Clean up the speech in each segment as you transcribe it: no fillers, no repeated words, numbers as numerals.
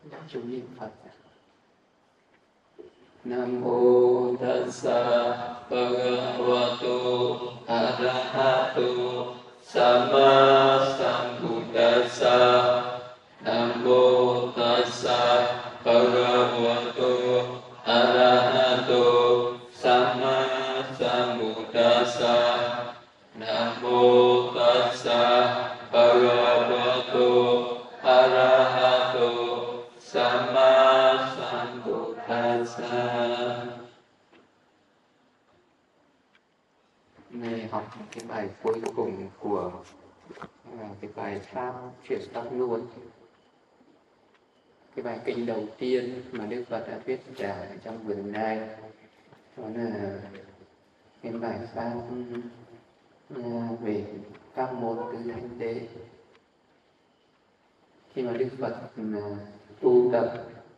chúng niệm Phật. Nam mô Tassa Bhagavato Arahato Samma Sambuddhassa. Nam mô Tassa Bhagavato Arahato Samma Sambuddhassa. Nam mô Tassa Bhagavato Arahato Samma Sambuddhassa. Này học cái bài cuối cùng của cái bài pháp chuyển tâm luôn. Cái bài kinh đầu tiên mà Đức Phật đã thuyết giảng trong vườn đai, đó là cái bài pháp về pháp môn tứ thánh đế. Khi mà Đức Phật tu tập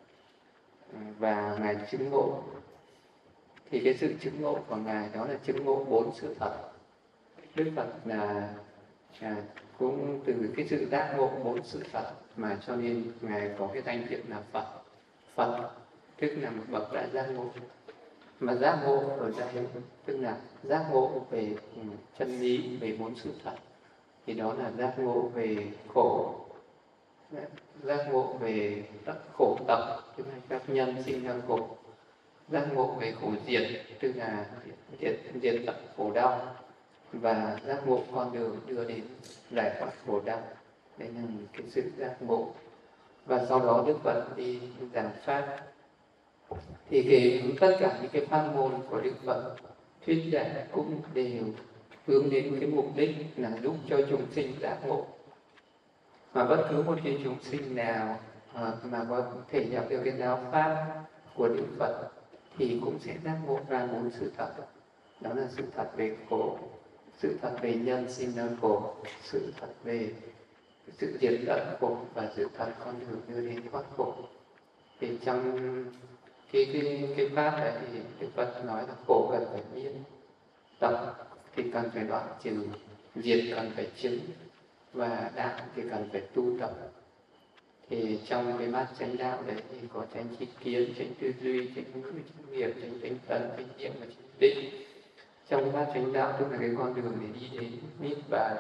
và Ngài chứng ngộ, thì cái sự chứng ngộ của Ngài đó là chứng ngộ 4 sự thật. Đức Phật là cũng từ cái sự giác ngộ 4 sự thật mà cho nên Ngài có cái danh hiệu là Phật. Phật tức là một bậc đã giác ngộ. Mà giác ngộ ở đây tức là giác ngộ về chân lý, về 4 sự thật. Thì đó là giác ngộ về khổ, giác ngộ về tất khổ tập, tức là các nhân sinh ra khổ. Giác ngộ về khổ diệt, tức là diệt tận khổ đau. Và giác ngộ con đường đưa đến giải thoát khổ đau. Đấy là cái sự giác ngộ. Và sau đó Đức Phật đi giảng pháp. Thì tất cả những cái pháp môn của Đức Phật thuyết giảng cũng đều hướng đến cái mục đích là giúp cho chúng sinh giác ngộ. Mà bất cứ một cái chúng sinh nào mà có thể nhập được cái giáo pháp của Đức Phật thì cũng sẽ giác ngộ ra 4 sự thật. Đó là sự thật về khổ, sự thật về nhân sinh ra khổ, sự thật về sự diệt tận khổ và sự thật con đường đưa đến thoát khổ. Thì trong cái pháp này thì Đức Phật nói là khổ cần phải biến, tập thì cần phải đoạn trừ, diệt cần phải chứng, và đạo thì cần phải tu tập. Thì trong cái bát chánh đạo đấy thì có chánh tri kiến, chánh tư duy, chánh ngữ, chánh nghiệp, chánh tinh tấn, chánh niệm và chánh định. Trong cái bát chánh đạo tức là cái con đường để đi đến niết bàn.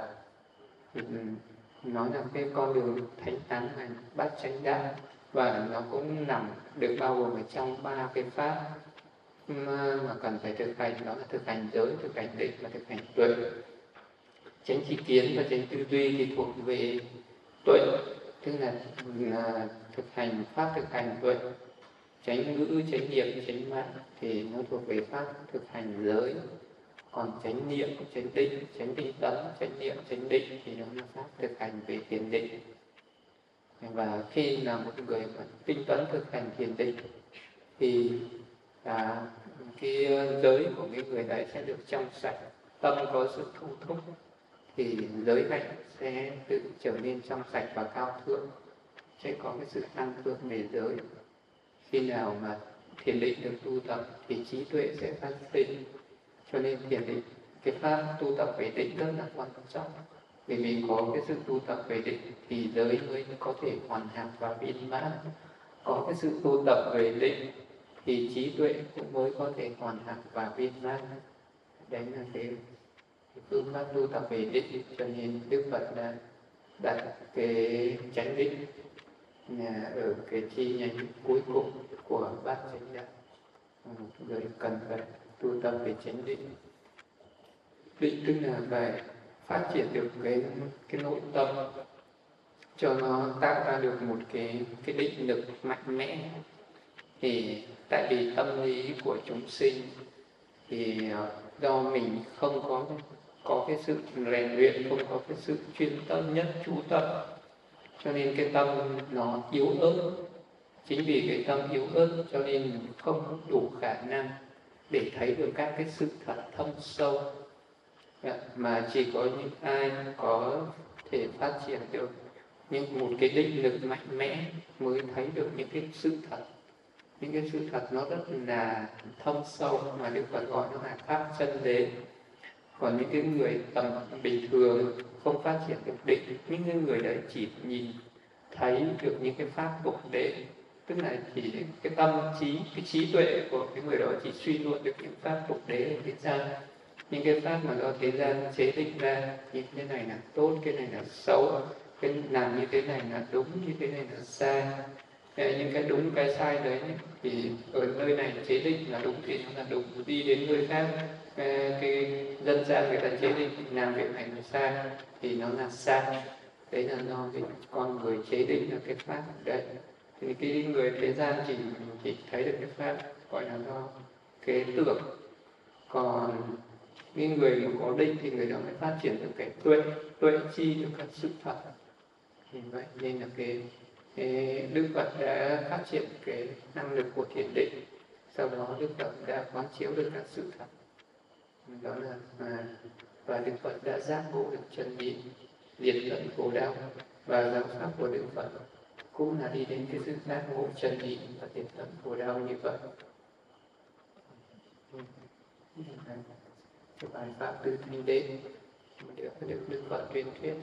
Nói là cái con đường thánh thắng này bát chánh đạo, và nó cũng nằm được bao gồm ở trong 3 cái pháp mà cần phải thực hành, đó là thực hành giới, thực hành định và thực hành tuệ. Chánh tri kiến và chánh tư duy thì thuộc về tuệ, tức là thực hành pháp thực hành tuệ. Chánh ngữ, chánh niệm, chánh mạng thì nó thuộc về pháp thực hành giới. Còn chánh niệm, chánh định, chánh tinh tấn, chánh niệm, chánh định thì nó là pháp thực hành về thiền định. Và khi là một người tinh tấn thực hành thiền định thì cái giới của cái người đấy sẽ được trong sạch, tâm có sự thu thúc thì giới hạnh sẽ tự trở nên trong sạch và cao thượng, sẽ có cái sự tăng cường về giới. Khi nào mà thiền định được tu tập thì trí tuệ sẽ phát sinh. Cho nên thiền định, cái pháp tu tập về định rất là quan trọng. Vì mình có cái sự tu tập về định thì giới mới có thể hoàn hảo và viên mãn. Có cái sự tu tập về định thì trí tuệ cũng mới có thể hoàn hảo và viên mãn. Đấy là cái phương pháp tu tập về định. Cho nên Đức Phật đã đặt cái chánh định ở cái chi nhánh cuối cùng của bát chánh đạo. Người cần phải tu tập về chánh định. Định tức là phải phát triển được cái nội tâm cho nó tạo ra được một cái định lực mạnh mẽ. Thì tại vì tâm lý của chúng sinh thì do mình không có cái sự rèn luyện, không có cái sự chuyên tâm nhất chú tâm, cho nên cái tâm nó yếu ớt. Chính vì cái tâm yếu ớt cho nên mình không đủ khả năng để thấy được các cái sự thật thâm sâu. Mà chỉ có những ai có thể phát triển được một cái định lực mạnh mẽ mới thấy được những cái sự thật. Những cái sự thật nó rất là thâm sâu mà Đức Phật gọi nó là pháp chân đế. Còn những cái người tầm bình thường không phát triển được định, những cái người đấy chỉ nhìn thấy được những cái pháp tục đế, tức là chỉ cái tâm trí, cái trí tuệ của cái người đó chỉ suy luận được những pháp phục đế ở thế gian, những cái pháp mà do thế gian chế định ra, như thế này là tốt, cái này là xấu, cái làm như thế này là đúng, như thế này là sai. Những cái đúng cái sai đấy thì ở nơi này chế định là đúng thì nó là đúng, đi đến nơi khác cái dân gian người ta chế định làm việc này là sai thì nó là sai. Đấy là do cái con người chế định là cái pháp đấy. Thì cái người thế gian chỉ thấy được cái pháp gọi là do cái tưởng, còn cái người mà có định thì người đó mới phát triển được cái tuệ chi được các sự thật. Thì vậy nên là cái Đức Phật đã phát triển cái năng lực của thiền định, sau đó Đức Phật đã quán chiếu được các sự thật, đó là và Đức Phật đã giác ngộ được chân lý, diệt tận khổ đau, và giáo pháp của Đức Phật cũng là đi đến cái sự giác ngộ chân lý và diệt tận khổ đau như vậy. Cái bài pháp từ thanh đế được Đức Phật tuyên thuyết.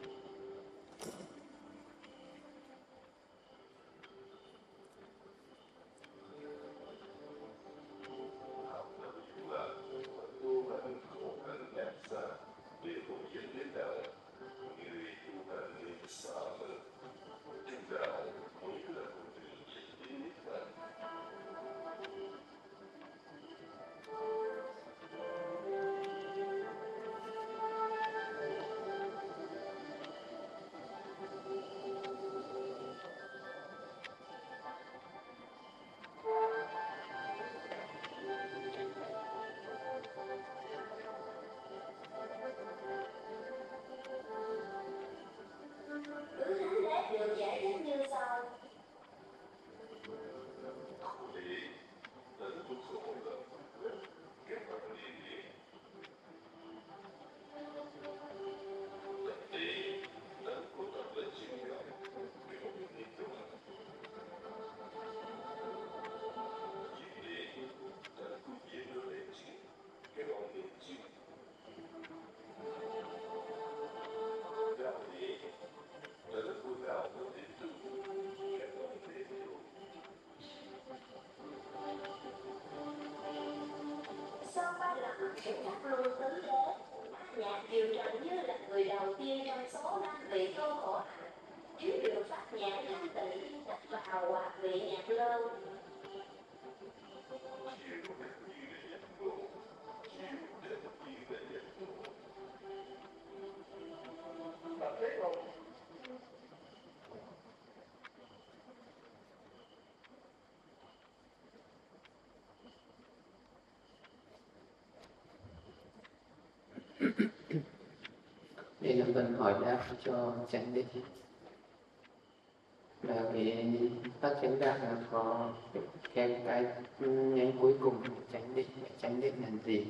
Nhạc Kiều Trần như là người đầu tiên trong số 5 vị cô khổ hạnh chiếu được phát nhạc thanh tịnh đặt vào hòa vị nhạc lâu. Đây là phần hỏi đáp cho chánh định. Và cái phát chánh đạo là có cái nhánh cuối cùng của chánh định là gì?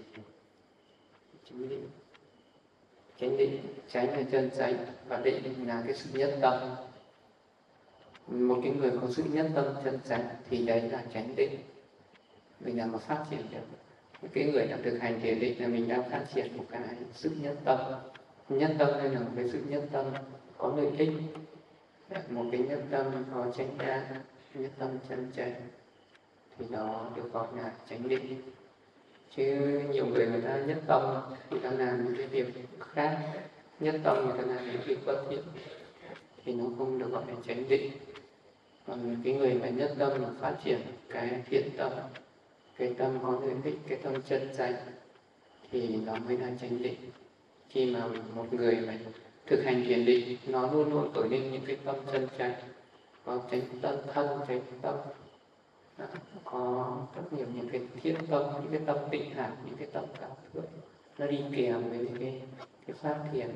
Chánh định, chánh là chân chánh và định là cái sự nhất tâm. Một cái người có sự nhất tâm chân chánh thì đấy là chánh định. Mình đang có phát triển được. Cái người đang thực hành thiền định là mình đang phát triển một cái sự nhất tâm. Nhất tâm đây là một cái sự nhất tâm có lợi ích, một cái nhất tâm có chánh đa, nhất tâm chân chánh, thì đó được gọi là chánh định. Chứ nhiều người ta nhất tâm người ta làm những cái việc khác, nhất tâm người ta làm những việc bất thiện thì nó không được gọi là chánh định. Còn cái người mà nhất tâm là phát triển cái thiện tâm, cái tâm có lợi ích, cái tâm chân chánh thì đó mới là chánh định. Khi mà một người mà thực hành thiền định, nó luôn luôn khởi lên những cái tâm chân chánh, có chánh tâm thân, chánh tâm, có rất nhiều những cái thiết tâm, những cái tâm tịnh hạt, những cái tâm cao thượng, nó đi kèm với những cái pháp thiền.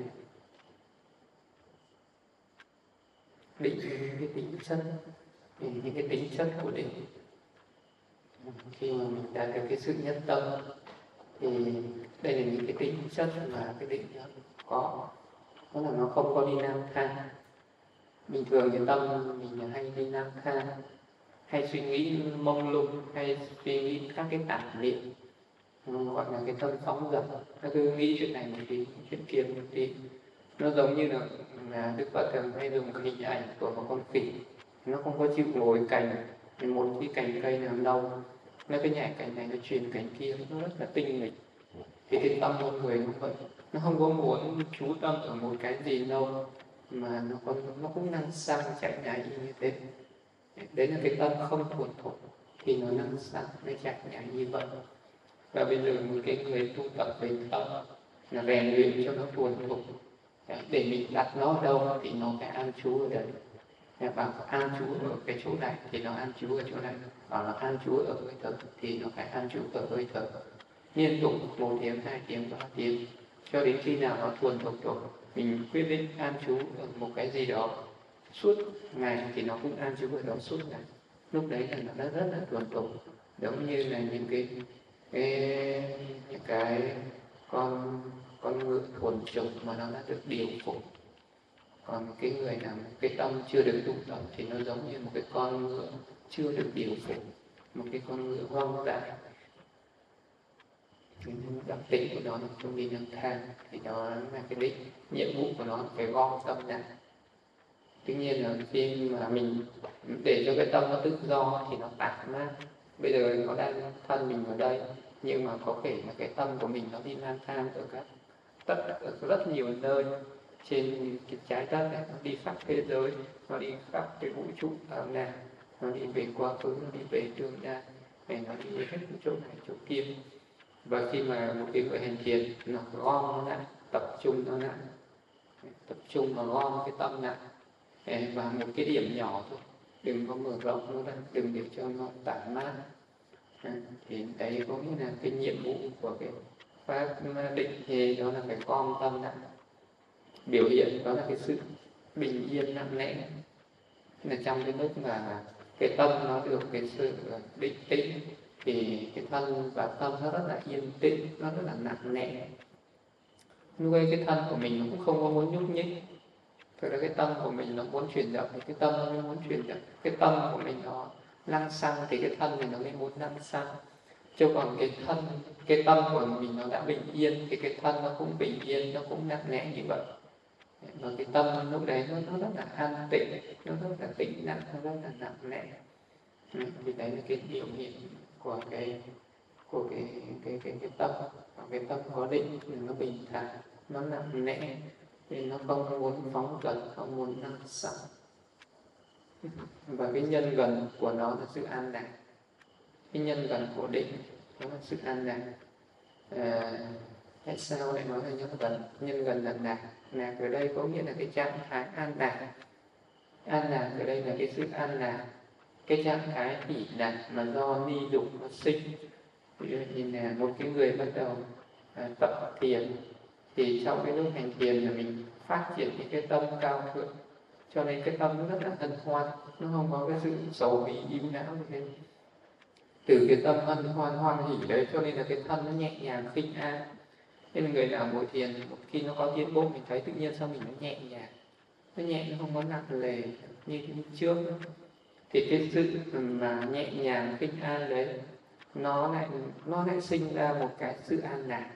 Định cái tính chất, những cái tính chất của định. Khi mà mình đạt được cái sự nhất tâm thì đây là những cái tính chất mà cái định có. Đó là nó không có đi lang thang. Bình thường cái tâm mình hay đi lang thang, hay suy nghĩ mông lung, hay suy nghĩ các cái tạp niệm, gọi là cái tâm phóng dật. Nó cứ nghĩ chuyện này một tí, chuyện kia một tí. Nó giống như là Đức Phật thường hay dùng cái hình ảnh của một con khỉ. Nó không có chịu ngồi cạnh một cái cành cây nào đâu nó cái nhảy cành này nó truyền cành kia, nó rất là tinh nghịch. Thì cái tâm con người cũng vậy, nó không có muốn chú tâm ở một cái gì đâu, mà nó cũng năng sang chạy nhảy như thế. Đấy là cái tâm không thuần thục thì nó năng sang nó chạy nhảy như vậy. Và bây giờ một cái người tu tập về tâm là rèn luyện cho nó thuần thục, để mình đặt nó ở đâu thì nó phải an trú ở đấy. Bảo an trú ở cái chỗ này thì nó an trú ở chỗ này, bảo là an trú ở hơi thở thì nó phải an trú ở hơi thở, liên tục 1 tiếng, 2 tiếng, 3 tiếng, cho đến khi nào nó thuần thục rồi mình quyết định an trú ở một cái gì đó suốt ngày thì nó cũng an trú ở đó suốt ngày. Lúc đấy là nó rất là thuần thục, giống như là những cái con ngựa thuần chủng mà nó đã được điều phục. Còn cái người nào cái tâm chưa được tu tập thì nó giống như một cái con ngựa chưa được điều phục, một cái con ngựa hoang dại. Đặc tính của nó là không đi nâng thang, thì đó là cái đích nhiệm vụ của nó phải gom tâm lại. Tuy nhiên là khi mà mình để cho cái tâm nó tự do thì nó tản mát. Bây giờ nó đang thân mình ở đây, nhưng mà có thể là cái tâm của mình nó đi lang thang ở rất nhiều nơi trên cái trái đất này, nó đi khắp thế giới, nó đi khắp cái vũ trụ nào, nó đi về quá khứ, nó đi về tương lai, nó đi hết chỗ này chỗ kia. Và khi mà một cái người hành thiền nó gom nó lại, tập trung nó lại, tập trung và gom cái tâm lại và một cái điểm nhỏ thôi, đừng có mở rộng nó ra, đừng để cho nó tản mát. Thì đấy có nghĩa là cái nhiệm vụ của cái pháp định thì đó là phải gom tâm lại. Biểu hiện đó là cái sự bình yên lặng lẽ. Là trong cái lúc mà cái tâm nó được cái sự định tĩnh thì cái thân và tâm nó rất là yên tĩnh, nó rất là nặng nề. Lúc ấy cái thân của mình nó cũng không có muốn nhúc nhích. Thực ra cái tâm của mình nó muốn chuyển động thì cái tâm nó mới muốn chuyển động. Cái tâm của mình nó lăng xăng thì cái thân mình nó mới muốn lăng xăng. Chứ còn cái tâm của mình nó đã bình yên thì cái thân nó cũng bình yên, nó cũng nặng nề như vậy. Và cái tâm lúc đấy nó rất là an tĩnh, nó rất là tĩnh lặng, nó rất là nặng nề. Thì đấy là cái biểu hiện của cái tâm. Cái tâm có định thì nó bình thản, nó nặng nề, thì nó không muốn phóng dật, không muốn năng xả. Và cái nhân gần của nó là sự an lạc. Cái nhân gần của định đó là sự an lạc. Tại sao lại nói là nhân gần là lạc? Lạc ở đây có nghĩa là cái trạng thái an lạc. An lạc ở đây là cái sự an lạc, cái trạng thái hỷ lạc mà do ni dục nó sinh. Ví dụ như là một cái người bắt đầu tập thiền thì trong cái lúc hành thiền là mình phát triển những cái tâm cao thượng, cho nên cái tâm nó rất là hân hoan, nó không có cái sự sầu hỉ ưu não như thế. Từ cái tâm hân hoan hoan hỉ đấy cho nên là cái thân nó nhẹ nhàng khinh an. Nên là người nào ngồi thiền một khi nó có tiến bộ mình thấy tự nhiên sao mình nó nhẹ nhàng, nó không có nặng nề như trước nữa. Thì cái sự mà nhẹ nhàng khinh an đấy nó lại sinh ra một cái sự an lạc.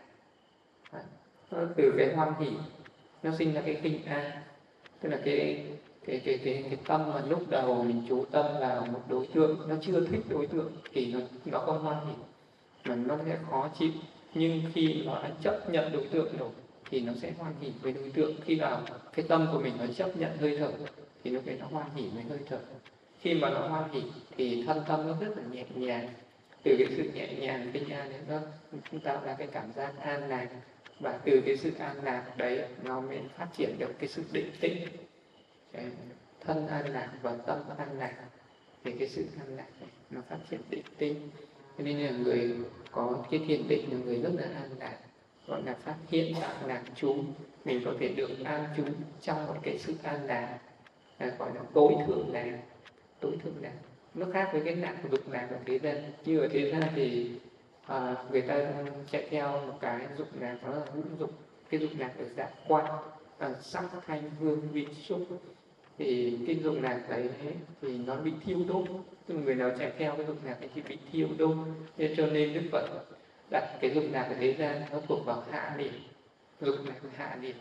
Nó từ cái hoan hỉ nó sinh ra cái khinh an, tức là cái tâm mà lúc đầu mình chú tâm vào một đối tượng, nó chưa thích đối tượng thì nó không hoan hỉ mà nó sẽ khó chịu. Nhưng khi nó đã chấp nhận đối tượng rồi thì nó sẽ hoan hỉ với đối tượng. Khi nào cái tâm của mình nó chấp nhận hơi thở thì lúc đấy nó hoan hỉ với hơi thở. Khi mà nó hoan hỉ thì thân tâm nó rất là nhẹ nhàng. Từ cái sự nhẹ nhàng kinh an đấy nó tạo ra cái cảm giác an lạc, và từ cái sự an lạc đấy nó mới phát triển được cái sự định tĩnh. Cái thân an lạc và tâm an lạc thì cái sự an lạc này nó phát triển định tĩnh. Cho nên là người có cái thiền định là người rất là an lạc, gọi là phát hiện trạng lạc trú. Mình có thể được an trú trong một cái sự an lạc, gọi là tối thượng lạc. Tối thượng lạc nó khác với cái lạc dục lạc ở thế gian. Như ở thế gian thì người ta chạy theo một cái dục lạc, đó là ngũ dục. Cái dục lạc ở dạng quan, sắc thanh hương vị xúc. Thì cái dục lạc đấy thì nó bị thiêu đốt. Tức là người nào chạy theo cái dục lạc ấy thì bị thiêu đốt. Thế cho nên Đức Phật đặt cái dục lạc ở thế gian nó thuộc vào hạ điểm. Dục lạc hạ điểm.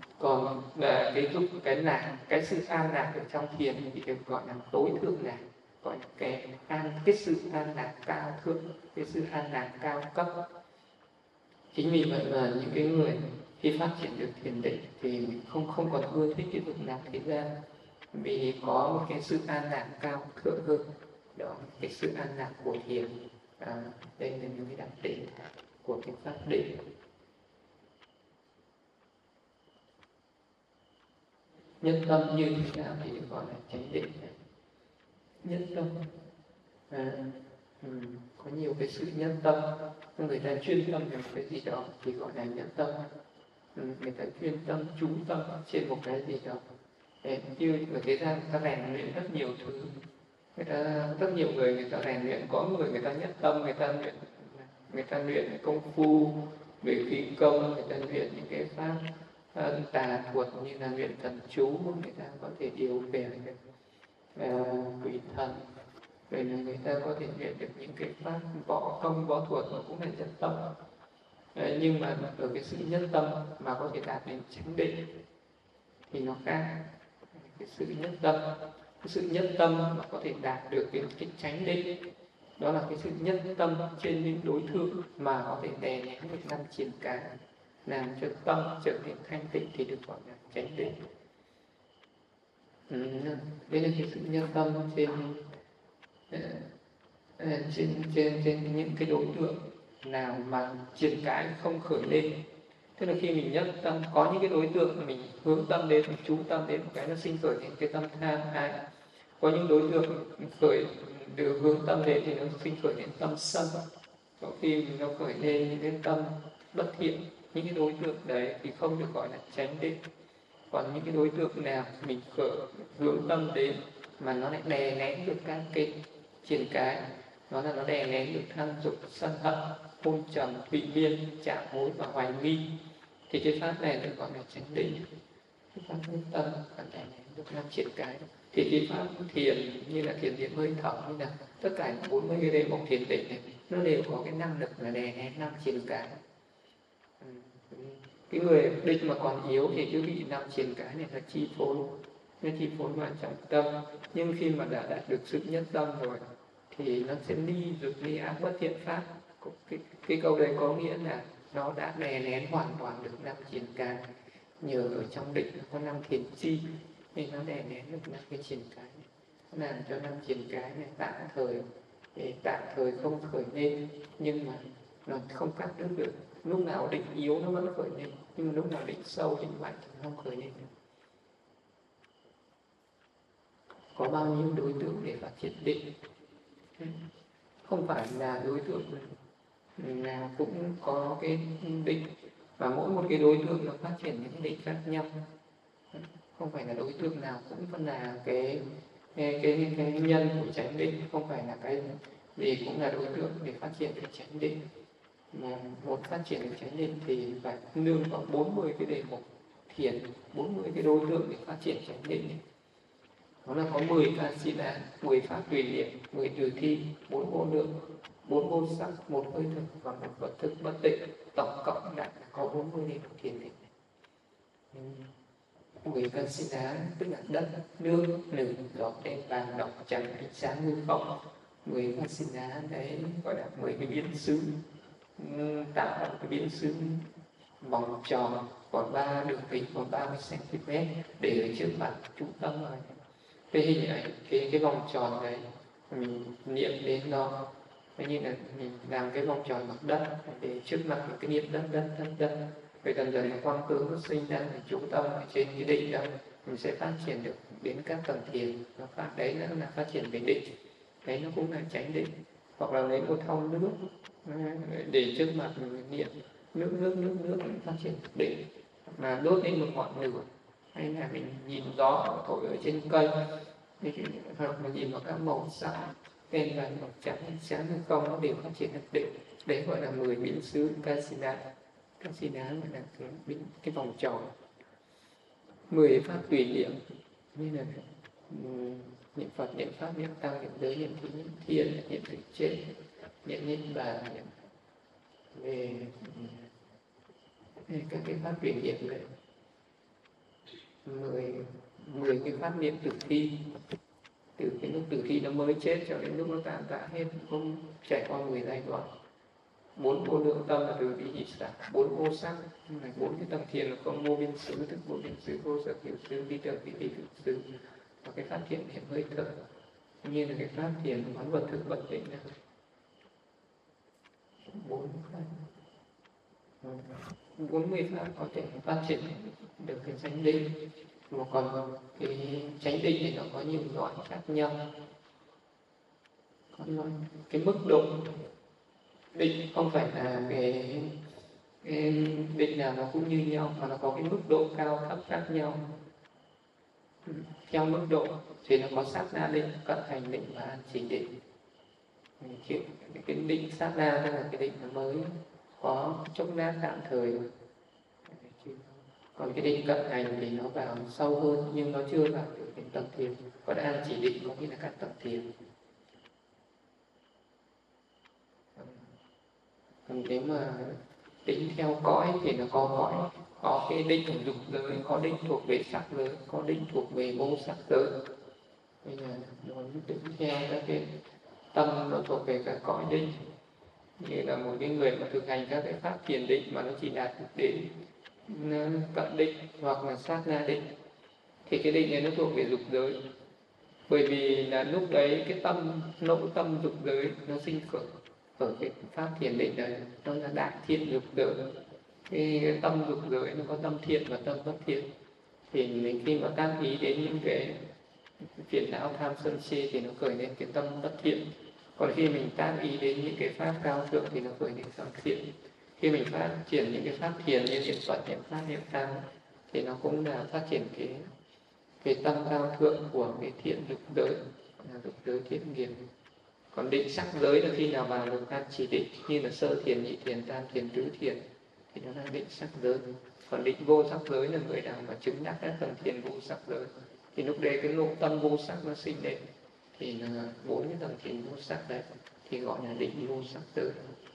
Còn cái dục, cái lạc, cái sự an lạc ở trong thiền thì được gọi là tối thượng lạc. gọi là cái sự an lạc cao thượng, cái sự an lạc cao cấp. Chính vì vậy mà những cái người khi phát triển được thiền định thì không còn ưa thích cái dục lạc thế gian, vì có một cái sự an lạc cao thượng hơn đó, cái sự an lạc của thiền. Đây là những cái đặc điểm của cái pháp định. Nhất tâm như thế nào thì được gọi là chánh định. Nhất tâm có nhiều cái sự nhất tâm, người ta chuyên tâm vào cái gì đó thì gọi là nhất tâm. Người ta chuyên tâm chú tâm trên một cái gì đó. Như ở thế gian người ta rèn luyện rất nhiều thứ, rất nhiều người ta rèn luyện, có người ta nhất tâm, người ta luyện công phu về khí công, người ta luyện những cái pháp tà thuật như là luyện thần chú, người ta có thể điều khiển quỷ thần, rồi là người ta có thể luyện được những cái pháp võ công võ thuật mà cũng là nhất tâm. Nhưng mà ở cái sự nhất tâm mà có thể đạt đến chánh định thì nó khác. Cái sự nhất tâm mà có thể đạt được cái chánh định, đó là cái sự nhất tâm trên những đối tượng mà có thể đè nén được năm triển cái, làm cho tâm trở nên thanh tịnh thì được gọi là chánh định. Đây là cái sự nhất tâm trên những cái đối tượng nào mà triển cái không khởi lên. Tức là khi mình nhất tâm, có những cái đối tượng mình hướng tâm đến, mình chú tâm đến một cái nó sinh khởi đến cái tâm tham ái. Có những đối tượng khởi được hướng tâm đến thì nó sinh khởi đến tâm sân. Có khi nó khởi lên những cái tâm bất thiện, những cái đối tượng đấy thì không được gọi là chánh định. Còn những cái đối tượng nào mình hướng tâm đến mà nó lại đè nén được các cái triển cái, nó đè nén được tham dục sân hận hôn trầm thụy miên chạm mối và hoài nghi, thì cái pháp này được gọi là chánh định. Cái pháp nhất tâm đè nén được năm triển cái. Thì cái pháp thiền như là thiền điện hơi thở, như là tất cả 40 cái đề mục thiền định này, nó đều có cái năng lực là đè nén năm triển cái. Cái người định mà còn yếu thì cứ bị năm triển cái này là chi phối, nó chi phối vào trong tâm. Nhưng khi mà đã đạt được sự nhất tâm rồi thì nó sẽ ly dục ly ác bất thiện pháp. Cái câu đấy có nghĩa là nó đã đè nén hoàn toàn được năm triển cái. Nhờ ở trong định nó có năm thiền chi nên nó đè nén được năm cái triển cái, nó làm cho năm triển cái này tạm thời không khởi lên, nhưng mà nó không cắt đứt được. Lúc nào định yếu nó vẫn khởi lên, nhưng mà lúc nào định sâu định mạnh thì nó không khởi lên được. Có bao nhiêu đối tượng để phát triển định? Không phải là đối tượng nào cũng có cái định, và mỗi một cái đối tượng nó phát triển những cái định khác nhau. Không phải là đối tượng nào cũng vẫn là cái nhân của chánh định, không phải là cái gì cũng là đối tượng để phát triển được chánh định. Mà muốn phát triển được chánh định thì phải nương vào 40 cái đề mục thiền, 40 cái đối tượng để phát triển chánh định. Đó là có 10 Kasina, 10 pháp tùy niệm, 10 từ thi, 4 vô lượng, 4 vô sắc, 1 hơi thực và 1 vật thực bất tịnh. Tổng cộng đã có 40 đề mục thiền định. 10 Kasina tức là đất, nước, lửa, gió, đen, vàng, đỏ, trắng, ánh sáng, hư không. 10 Kasina đấy gọi là 10 cái biến xứ, tạo ra cái biến xứ vòng tròn còn 3 đường kính còn 30 cm để ở trước mặt trung tâm rồi. Cái hình ảnh cái vòng tròn này mình niệm đến nó như là mình làm cái vòng tròn bằng đất để trước mặt cái niệm đất. Rồi dần dần cái quang tướng nó sinh ra ở trung tâm ở trên cái định đó, mình sẽ phát triển được đến các tầng thiền. Và pháp đấy nữa là phát triển về định, đấy nó cũng là chánh định. Hoặc là lấy một thau nước để trước mặt mình niệm nước phát triển định, mà đốt lên một ngọn lửa, hay là mình nhìn gió thổi ở trên cây, hoặc là nhìn vào các màu sắc đen vàng màu trắng sáng hay không, nó đều phát triển được định. Đấy gọi là 10 biến xứ Kasina gọi là cái vòng tròn. 10 pháp tùy niệm như là niệm Phật, niệm Pháp, niệm Tăng, niệm Giới, niệm Thí, niệm Thiên, niệm Thực Chết, niệm Niết Bàn, niệm về các cái pháp tùy niệm này. 10 cái pháp niệm tử thi từ cái lúc tử thi nó mới chết cho đến lúc nó tàn tạ hết, không trải qua 10 giai đoạn. 4 vô lượng tâm là từ bi hỷ xả, 4 vô sắc, 4 cái tầng thiền là có vô biên xứ, tức vô biên xứ, vô sở hiểu xứ, bi tưởng bi thực xứ, và cái phát thiền hiện hơi thở, như là cái phát thiền quán vật thực vật định này. 40 pháp có thể phát triển được cái chánh định, mà còn cái chánh định thì nó có nhiều loại khác nhau. Còn cái mức độ định không phải là cái định nào nó cũng như nhau, mà nó có cái mức độ cao thấp khác nhau. Theo mức độ thì nó có sát na định, cận hành định và an chỉ định. Cái định sát na tức là cái định nó mới có chốc lát tạm thời, còn cái định cận hành thì nó vào sâu hơn nhưng nó chưa vào được cái tầng thiền. Còn an chỉ định có nghĩa là các tầng thiền. Còn nếu mà tính theo cõi thì nó có cõi, có cái định ở dục giới, có định thuộc về sắc giới, có định thuộc về vô sắc giới. Bây giờ nó tính theo các cái tâm nó thuộc về các cõi định. Như là một cái người mà thực hành các cái pháp thiền định mà nó chỉ đạt đến cận định hoặc là sát na định, thì cái định này nó thuộc về dục giới. Bởi vì là lúc đấy cái tâm, nội tâm dục giới nó sinh khởi ở cái pháp thiền định đấy, nó là đại thiện dục giới. Cái tâm dục giới nó có tâm thiện và tâm bất thiện. Thì mình khi mà tác ý đến những cái phiền não tham sân si thì nó khởi lên cái tâm bất thiện. Còn khi mình tác ý đến những cái pháp cao thượng thì nó khởi lên tâm thiện. Khi mình phát triển những cái pháp thiền như niệm Phật, niệm pháp, niệm tham thì nó cũng là phát triển cái tâm cao thượng của cái thiện dục giới, là dục giới thiện nghiệp. Còn định sắc giới là khi nào vào được an chỉ định, như là sơ thiền, nhị thiền, tam thiền, tứ thiền thì nó là định sắc giới. Còn định vô sắc giới là người nào mà chứng đắc các tầng thiền vô sắc giới, thì lúc đấy cái nội tâm vô sắc nó sinh lên, thì là 4 cái tầng thiền vô sắc đấy thì gọi là định vô sắc giới.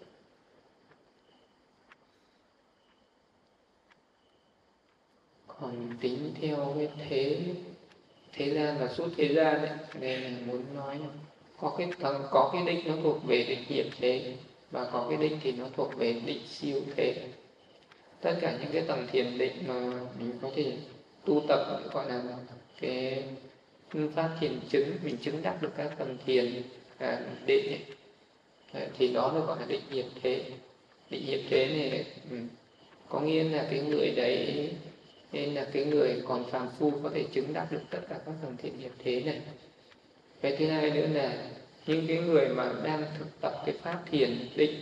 Còn tính theo cái thế gian và suốt thế gian đấy, đây là muốn nói là có cái định nó thuộc về định hiện thế, và có cái định thì nó thuộc về định siêu thế. Tất cả những cái tầng thiền định mà mình có thể tu tập gọi là cái pháp thiền chứng, mình chứng đắc được các tầng thiền định ấy, thì đó nó gọi là định hiện thế. Định hiện thế này có nghĩa là cái người đấy nên là cái người còn phàm phu có thể chứng đắc được tất cả các tầng thiện nghiệp thế này. Cái thứ hai nữa là những cái người mà đang thực tập cái pháp thiền định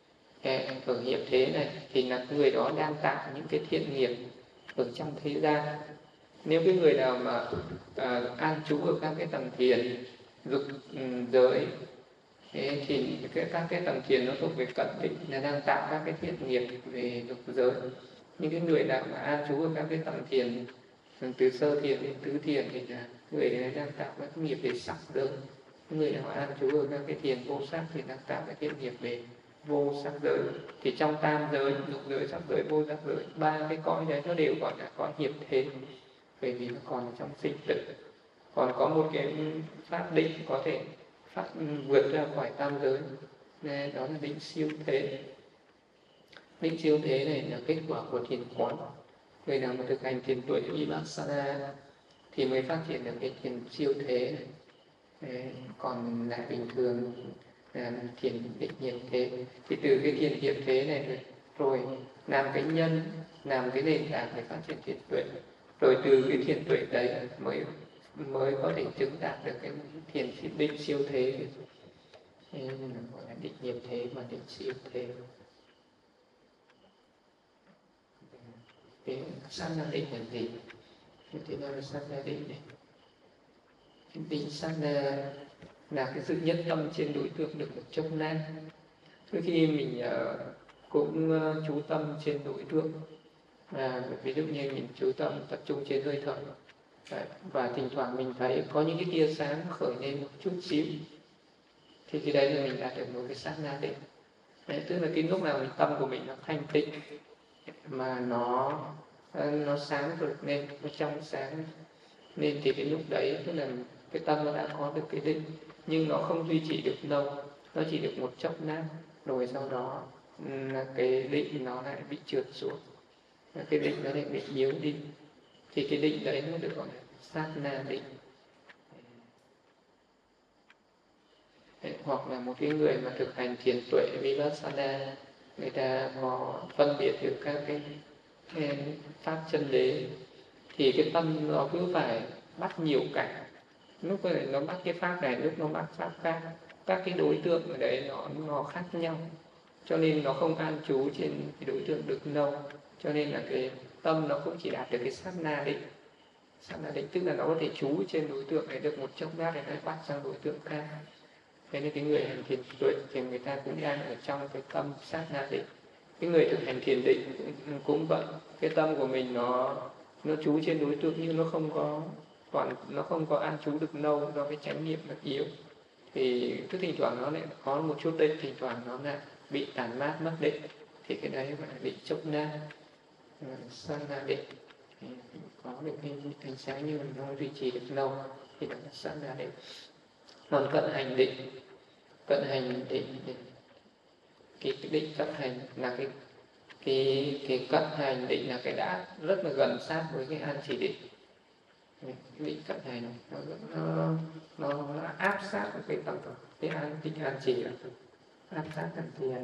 ở nghiệp thế này thì là người đó đang tạo những cái thiện nghiệp ở trong thế gian. Nếu cái người nào mà an trú ở các cái tầng thiền dục giới thì các cái tầng thiền nó thuộc về cận định, là đang tạo các cái thiện nghiệp về dục giới. Những cái người nào mà an trú ở các cái tầng thiền từ sơ thiền đến tứ thiền thì là người đấy đang tạo các nghiệp về sắc giới. Người nào an trú ở các cái thiền vô sắc thì đang tạo các thiện nghiệp về vô sắc giới. Thì trong tam giới, dục giới, sắc giới, vô sắc giới, 3 cái cõi đấy nó đều gọi là cõi nghiệp thế, bởi vì nó còn ở trong sinh tử. Còn có một cái pháp định có thể vượt ra khỏi tam giới, đó là định siêu thế. Định siêu thế này là kết quả của thiền quán. Người nào mà thực hành thiền tuệ Vipassana thì mới phát triển được cái thiền siêu thế này. Còn lại bình thường là thiền định hiện thế. Thì từ cái thiền hiện thế này rồi làm cái nhân, làm cái nền tảng để phát triển thiền tuệ. Rồi từ cái thiền tuệ đấy mới có thể chứng đạt được cái thiền định siêu thế. Nên là gọi là định hiện thế và định siêu thế. Cái sát na định là gì? Thế nào là sát na định này? Định sát na là cái sự nhất tâm trên đối tượng được một chốc lát. Đôi khi mình cũng chú tâm trên đối tượng, ví dụ như mình chú tâm tập trung trên hơi thở, và thỉnh thoảng mình thấy có những cái tia sáng khởi lên một chút xíu, thì cái đấy là mình đạt được một cái sát na định. Đấy, tức là cái lúc nào tâm của mình nó thanh tịnh mà nó sáng rực lên, nó trong sáng, Nên thì cái lúc đấy tức là cái tâm nó đã có được cái định, nhưng nó không duy trì được lâu, nó chỉ được một chốc lát, rồi sau đó cái định nó lại bị trượt xuống, cái định nó lại bị yếu đi, thì cái định đấy nó được gọi là sát na định. Hoặc là một cái người mà thực hành thiền tuệ vipassana, người ta có phân biệt được các cái pháp chân đế, thì cái tâm nó cứ phải bắt nhiều cảnh, lúc này nó bắt cái pháp này, lúc nó bắt pháp khác, các cái đối tượng ở đấy nó khác nhau, cho nên nó không an trú trên cái đối tượng được lâu, cho nên là cái tâm nó cũng chỉ đạt được cái sát na định. Sát na định tức là nó có thể trú trên đối tượng này được một chốc lát để nó bắt sang đối tượng khác. Thế nên cái người hành thiền tuệ thì người ta cũng đang ở trong cái tâm sát na định. Cái người thực hành thiền định cũng vậy, cái tâm của mình nó trú trên đối tượng nhưng nó không có an trú được lâu, do cái chánh niệm nó yếu, thì cứ thỉnh thoảng nó lại có một chút định, thỉnh thoảng nó lại bị tản mát mất định, thì cái đấy gọi là định chốc na, sát na định. Thì có được cái ánh sáng như nó duy trì được lâu thì đó là sát na định. Còn cận hành định, cái định cận hành là cái cận hành định là cái đã rất là gần sát với cái an chỉ định. Cái định cận hành nó áp sát cái tâm cái định an chỉ, áp sát cận thiền.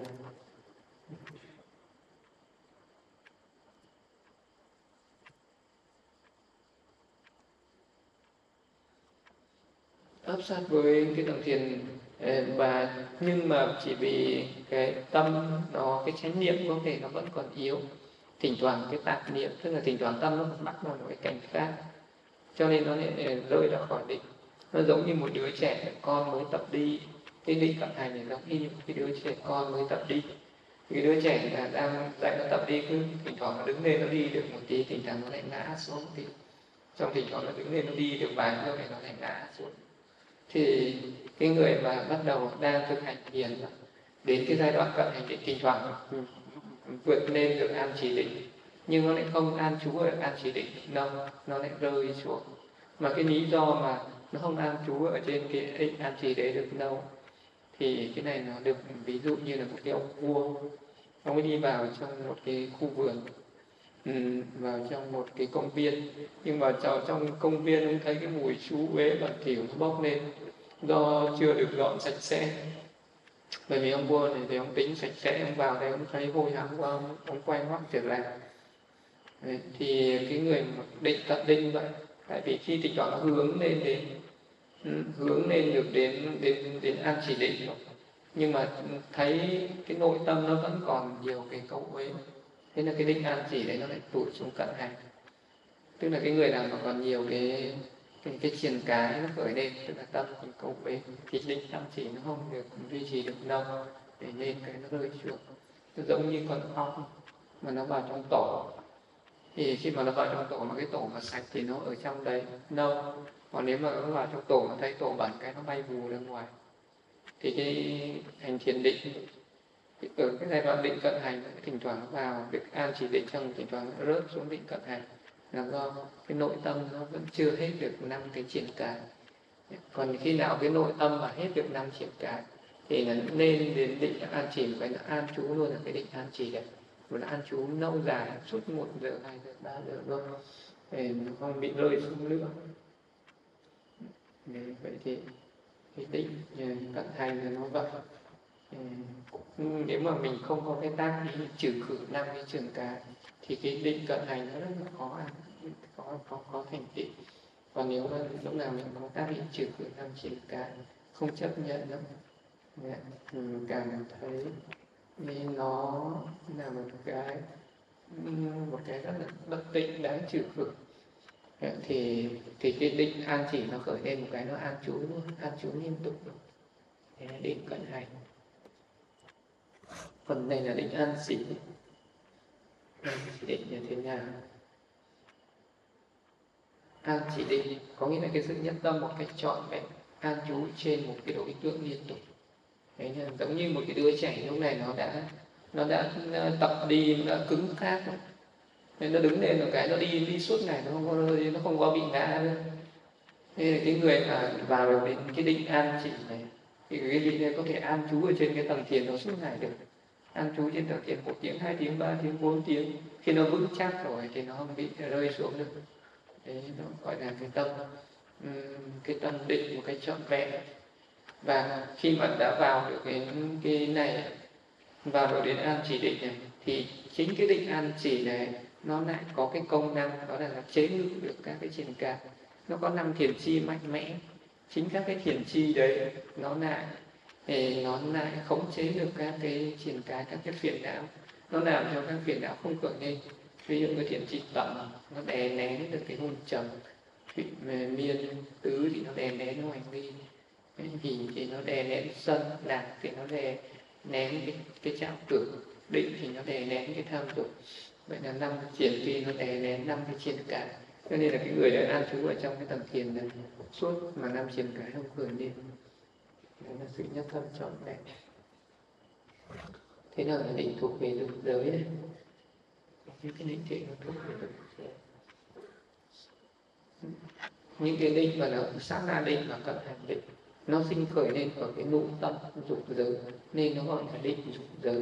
Áp sát với cái tầng thiền, và nhưng mà chỉ vì cái tâm nó, cái chánh niệm có thể nó vẫn còn yếu, thỉnh thoảng cái tạp niệm, tức là thỉnh thoảng tâm nó bắt vào một cái cảnh khác, cho nên nó lại rơi ra khỏi định. Nó giống như một đứa trẻ con mới tập đi, cái định cận hành này giống như một cái đứa trẻ con mới tập đi. Cái đứa trẻ là đang dạy nó tập đi, cứ thỉnh thoảng nó đứng lên nó đi được một tí, thỉnh thoảng nó lại ngã xuống một tí, trong thỉnh thoảng nó đứng lên nó đi được vài bước này nó lại ngã xuống. Thì cái người mà bắt đầu đang thực hành thiền đến cái giai đoạn cận hành định, thỉnh thoảng vượt lên được an chỉ định, nhưng nó lại không an trú ở an chỉ định đâu, nó lại rơi xuống. Mà cái lý do mà nó không an trú ở trên cái định an chỉ đấy được đâu, thì cái này nó được ví dụ như là một cái ông vua, ông ấy đi vào trong một cái khu vườn, vào trong một cái công viên, nhưng mà trong công viên ông thấy cái mùi xú uế bẩn thỉu nó bốc lên, do chưa được dọn sạch sẽ. Bởi vì ông vua này thì ông tính sạch sẽ, ông vào đây ông thấy hôi hám quá, ông quay ngoắt trở lại. Đấy, thì cái người định cận định vậy, tại vì khi thỉnh thoảng nó hướng lên được đến an chỉ định rồi, nhưng mà thấy cái nội tâm nó vẫn còn nhiều cái cấu uế, thế là cái định an chỉ đấy nó lại tụt xuống cận hành. Tức là cái người nào mà còn nhiều cái triền cái nó khởi lên, tức là tâm còn cấu uế, thì định an chỉ nó không được duy trì được lâu, để nên cái nó rơi xuống. Nó giống như con ong mà nó vào trong tổ, thì khi mà nó vào trong tổ mà cái tổ mà sạch thì nó ở trong đấy lâu, còn nếu mà nó vào trong tổ mà thấy tổ bẩn cái nó bay vù ra ngoài. Thì cái hành thiền định ở cái giai đoạn định cận hành, thỉnh thoảng nó vào được an chỉ định, xong thỉnh thoảng nó rớt xuống định cận hành, là do cái nội tâm nó vẫn chưa hết được 5 cái triển cái. Còn khi nào cái nội tâm mà hết được 5 triển cái thì là nên đến định an chỉ, một cái là an trú luôn là cái định an chỉ đấy, một là an trú lâu dài suốt 1 giờ, 2 giờ, 3 giờ luôn, để nó không bị rơi xuống nữa. Vậy thì cái định cận hành là nó vậy. Nếu mà mình không có cái tác ý trừ khử 5 cái trường cái thì cái định cận hành nó rất là khó thành tựu. Còn nếu mà lúc nào mình có tác ý trừ khử 5 trường cái, không chấp nhận đâu, cảm thấy nó là một cái rất là bất tịnh đáng trừ khử, thì cái định an chỉ nó khởi lên một cái nó an trú luôn, an trú liên tục luôn. Thế là định cận hành. Phần này là định an chỉ. An chỉ định như thế nào? An chỉ định có nghĩa là cái sự nhất tâm một cách trọn vẹn, an trú trên một cái đối tượng liên tục. Đấy là giống như một cái đứa trẻ lúc này nó đã tập đi, nó đã cứng cáp rồi. nên nó đứng lên một cái nó đi suốt ngày, nó không có bị ngã nữa. Nên là cái người mà vào được đến cái định an chỉ này thì cái định này có thể an trú ở trên cái tầng thiền nó suốt ngày được, an trú trên tầng thiền 1 tiếng, 2 tiếng, 3 tiếng, 4 tiếng. Khi nó vững chắc rồi thì nó không bị rơi xuống được. Đấy, nó gọi là cái tâm định một cái trọn vẹn. Và khi mà đã vào được cái này, vào được đến an chỉ định này, thì chính cái định an chỉ này nó lại có cái công năng đó là chế ngự được các cái triển cảm. Nó có 5 thiền chi mạnh mẽ, chính các cái thiền chi đấy nó lại khống chế được các cái triển cái, các cái phiền não, nó làm cho các phiền não không khởi lên. Ví dụ cái thiền chi tận nó đè nén được cái hôn trầm, miên tứ thì nó đè nén hoài nghi, hỷ thì nó đè nén sân, lạc thì nó đè nén cái trạo tưởng, định thì nó đè nén cái tham dục. Vậy là 5 triển kỳ nó đè nén 5 cái triển cái. Cho nên là cái người đã an trú ở trong cái tầng thiền này suốt mà 5 triển cái không khởi lên. Đấy là sự nhất tâm trọn vẹn. Thế nào là định thuộc về dục giới này? Những cái định thiện nó thuộc về dục giới. Những cái định mà nó sát na định và cận hành định, nó sinh khởi lên ở cái nội tâm dục giới, nên nó gọi là định dục giới.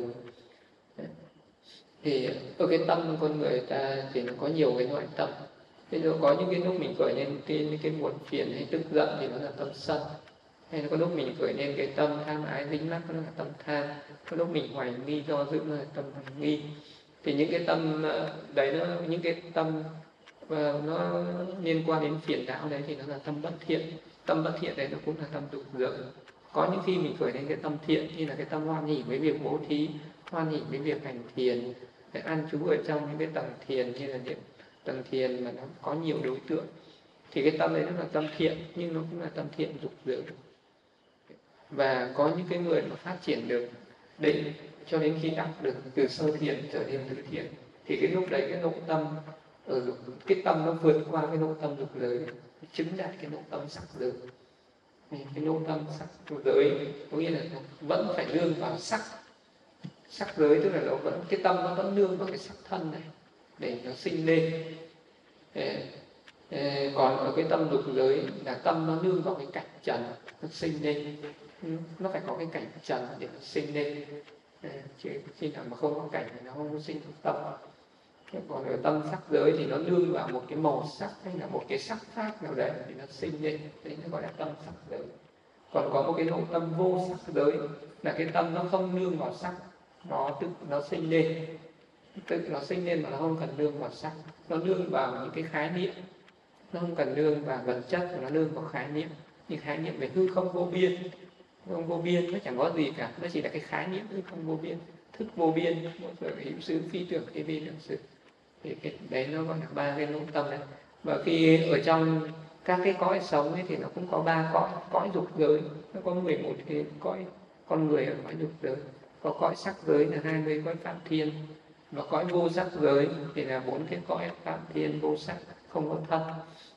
Thì ở cái tâm con người ta thì nó có nhiều cái loại tâm. Thế rồi có những cái lúc mình khởi lên cái muộn phiền hay tức giận thì nó là tâm sân. Hay là có lúc mình khởi lên cái tâm tham ái dính mắc, nó là tâm tham. Có lúc mình hoài nghi do dự, nó là tâm hoài nghi. Thì những cái tâm đấy, những cái tâm nó liên quan đến phiền não đấy thì nó là tâm bất thiện. Tâm bất thiện đấy nó cũng là tâm dục giới. Có những khi mình khởi lên cái tâm thiện, như là cái tâm hoan hỷ với việc bố thí, hoan hỷ với việc hành thiền, để an trú ở trong những cái tầng thiền, như là những tầng thiền mà nó có nhiều đối tượng, thì cái tâm đấy nó là tâm thiện, nhưng nó cũng là tâm thiện dục giới. Và có những cái người mà phát triển được định cho đến khi đạt được từ sơ thiền trở nên tứ thiền, thì cái lúc đấy cái nội tâm cái tâm nó vượt qua cái nội tâm dục giới, chứng đạt cái nội tâm sắc giới. Cái nội tâm sắc giới có nghĩa là nó vẫn phải nương vào sắc giới, tức là nó vẫn, cái tâm nó vẫn nương vào cái sắc thân này để nó sinh lên. Còn ở cái tâm dục giới là tâm nó nương vào cái cảnh trần nó sinh lên, nó phải có cái cảnh trần để nó sinh lên. Chứ khi nào mà không có cảnh thì nó không có sinh được tâm. Còn ở tâm sắc giới thì nó nương vào một cái màu sắc hay là một cái sắc pháp nào đấy thì nó sinh lên, đấy nó gọi là tâm sắc giới. Còn có một cái nội tâm vô sắc giới là cái tâm nó không nương vào sắc, nó sinh lên, tức nó sinh lên mà nó không cần nương vào sắc, nó nương vào những cái khái niệm, nó không cần nương vào vật chất mà nó nương vào khái niệm, những khái niệm về hư không vô biên. Không vô biên nó chẳng có gì cả, nó chỉ là cái khái niệm hư không vô biên, thức vô biên, hữu xứ phi tưởng cái vi lượng sự. Thì cái đấy nó gọi là 3 cái nội tâm đấy. Và khi ở trong các cái cõi sống ấy thì nó cũng có 3 cõi dục giới, nó có 11 cái cõi con người ở cõi dục giới. Có cõi sắc giới là 20 cõi phạm thiên, và cõi vô sắc giới thì là 4 cái cõi phạm thiên vô sắc, không có thân.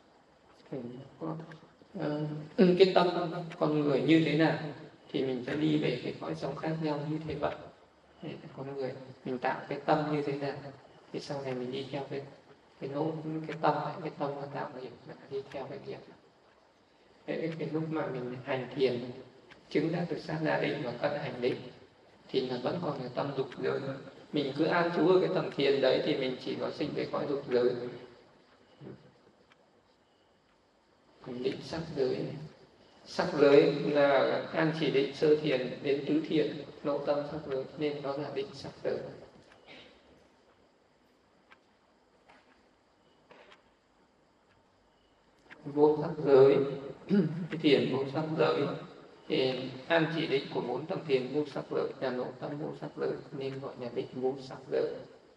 Cái tâm con người như thế nào thì mình sẽ đi về cái cõi sống khác nhau như thế vậy. Con người mình tạo cái tâm như thế nào thì sau này mình đi theo cái tâm này, cái tâm nó tạo nghiệp là đi theo cái nghiệp. Cái lúc mà mình hành thiền chứng đã được sát na định và cận hành định thì là vẫn còn là tâm dục giới. Mình cứ an trú ở cái tầng thiền đấy thì mình chỉ có sinh về cõi dục giới. Định sắc giới này. Sắc giới là an chỉ định sơ thiền đến tứ thiền, nội tâm sắc giới nên đó là định sắc giới. Vô sắc giới, cái thiền vô sắc giới thì an chỉ định của 4 tầng thiền vô sắc giới là nội tâm vô sắc giới nên gọi là định vô sắc giới.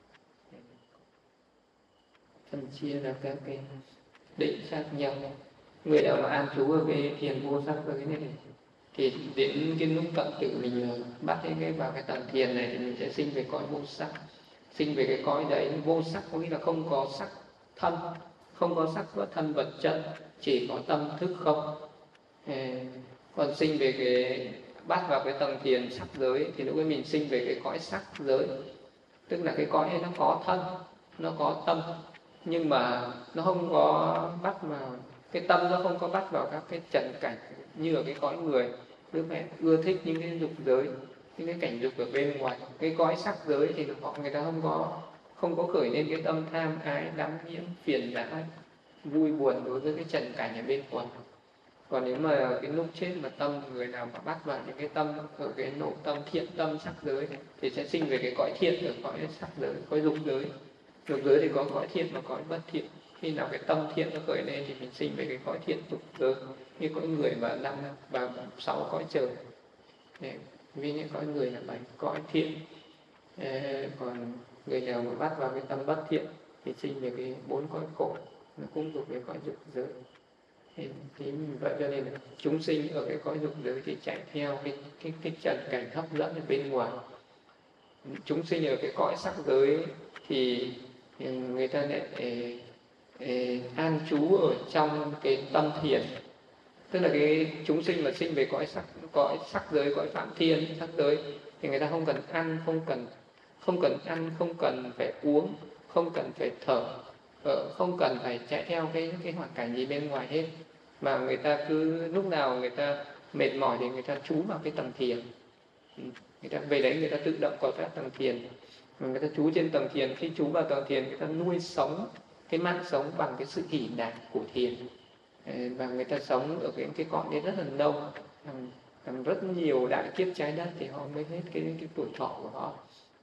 Phân chia ra các cái định khác nhau. Người nào mà an trú ở cái thiền vô sắc giới này thì đến cái lúc cận tử mình bắt cái vào cái tầng thiền này thì mình sẽ sinh về cõi vô sắc. Sinh về cái cõi đấy vô sắc có nghĩa là không có sắc thân, không có sắc và thân vật chất, chỉ có tâm thức không. Còn sinh về cái bắt vào cái tầng thiền sắc giới thì lúc ấy mình sinh về cái cõi sắc giới, tức là cái cõi ấy nó có thân, nó có tâm, nhưng mà nó không có bắt vào cái tâm, nó không có bắt vào các cái trần cảnh như ở cái cõi người. Đức mẹ ưa thích những cái dục giới, những cái cảnh dục ở bên ngoài. Cái cõi sắc giới thì người ta không có khởi lên cái tâm tham ái đắm nhiễm phiền não vui buồn đối với cái trần cảnh ở bên ngoài. Còn nếu mà cái lúc chết mà tâm người nào mà bắt vào những cái tâm ở cái nội tâm thiện tâm sắc giới này, thì sẽ sinh về cái cõi thiện, ở cõi sắc giới, cõi dục giới. Dục giới thì có cõi thiện và cõi bất thiện. Khi nào cái tâm thiện nó khởi lên thì mình sinh về cái cõi thiện dục giới, như cõi người mà 5 và 6 cõi trời. Vì những cõi người là 7 cõi thiện. Còn người nào mà bắt vào cái tâm bất thiện thì sinh về cái 4 cõi khổ, nó cũng thuộc về cõi dục giới. Thì vậy cho nên là chúng sinh ở cái cõi dục giới thì chạy theo cái trần cảnh hấp dẫn ở bên ngoài. Chúng sinh ở cái cõi sắc giới thì người ta lại an trú ở trong cái tâm thiền. Tức là cái chúng sinh mà sinh về cõi sắc giới, cõi phạm thiên sắc giới thì người ta không cần ăn, không cần không cần phải uống, không cần phải thở, không cần phải chạy theo cái hoàn cảnh gì bên ngoài hết, mà người ta cứ lúc nào người ta mệt mỏi thì người ta trú vào cái tầng thiền. Người ta về đấy người ta tự động có các tầng thiền, người ta trú trên tầng thiền. Khi trú vào tầng thiền, người ta nuôi sống cái mạng sống bằng cái sự hỷ lạc của thiền, và người ta sống ở cái cõi đấy rất là lâu, hàng rất nhiều đại kiếp trái đất thì họ mới hết cái tuổi thọ của họ.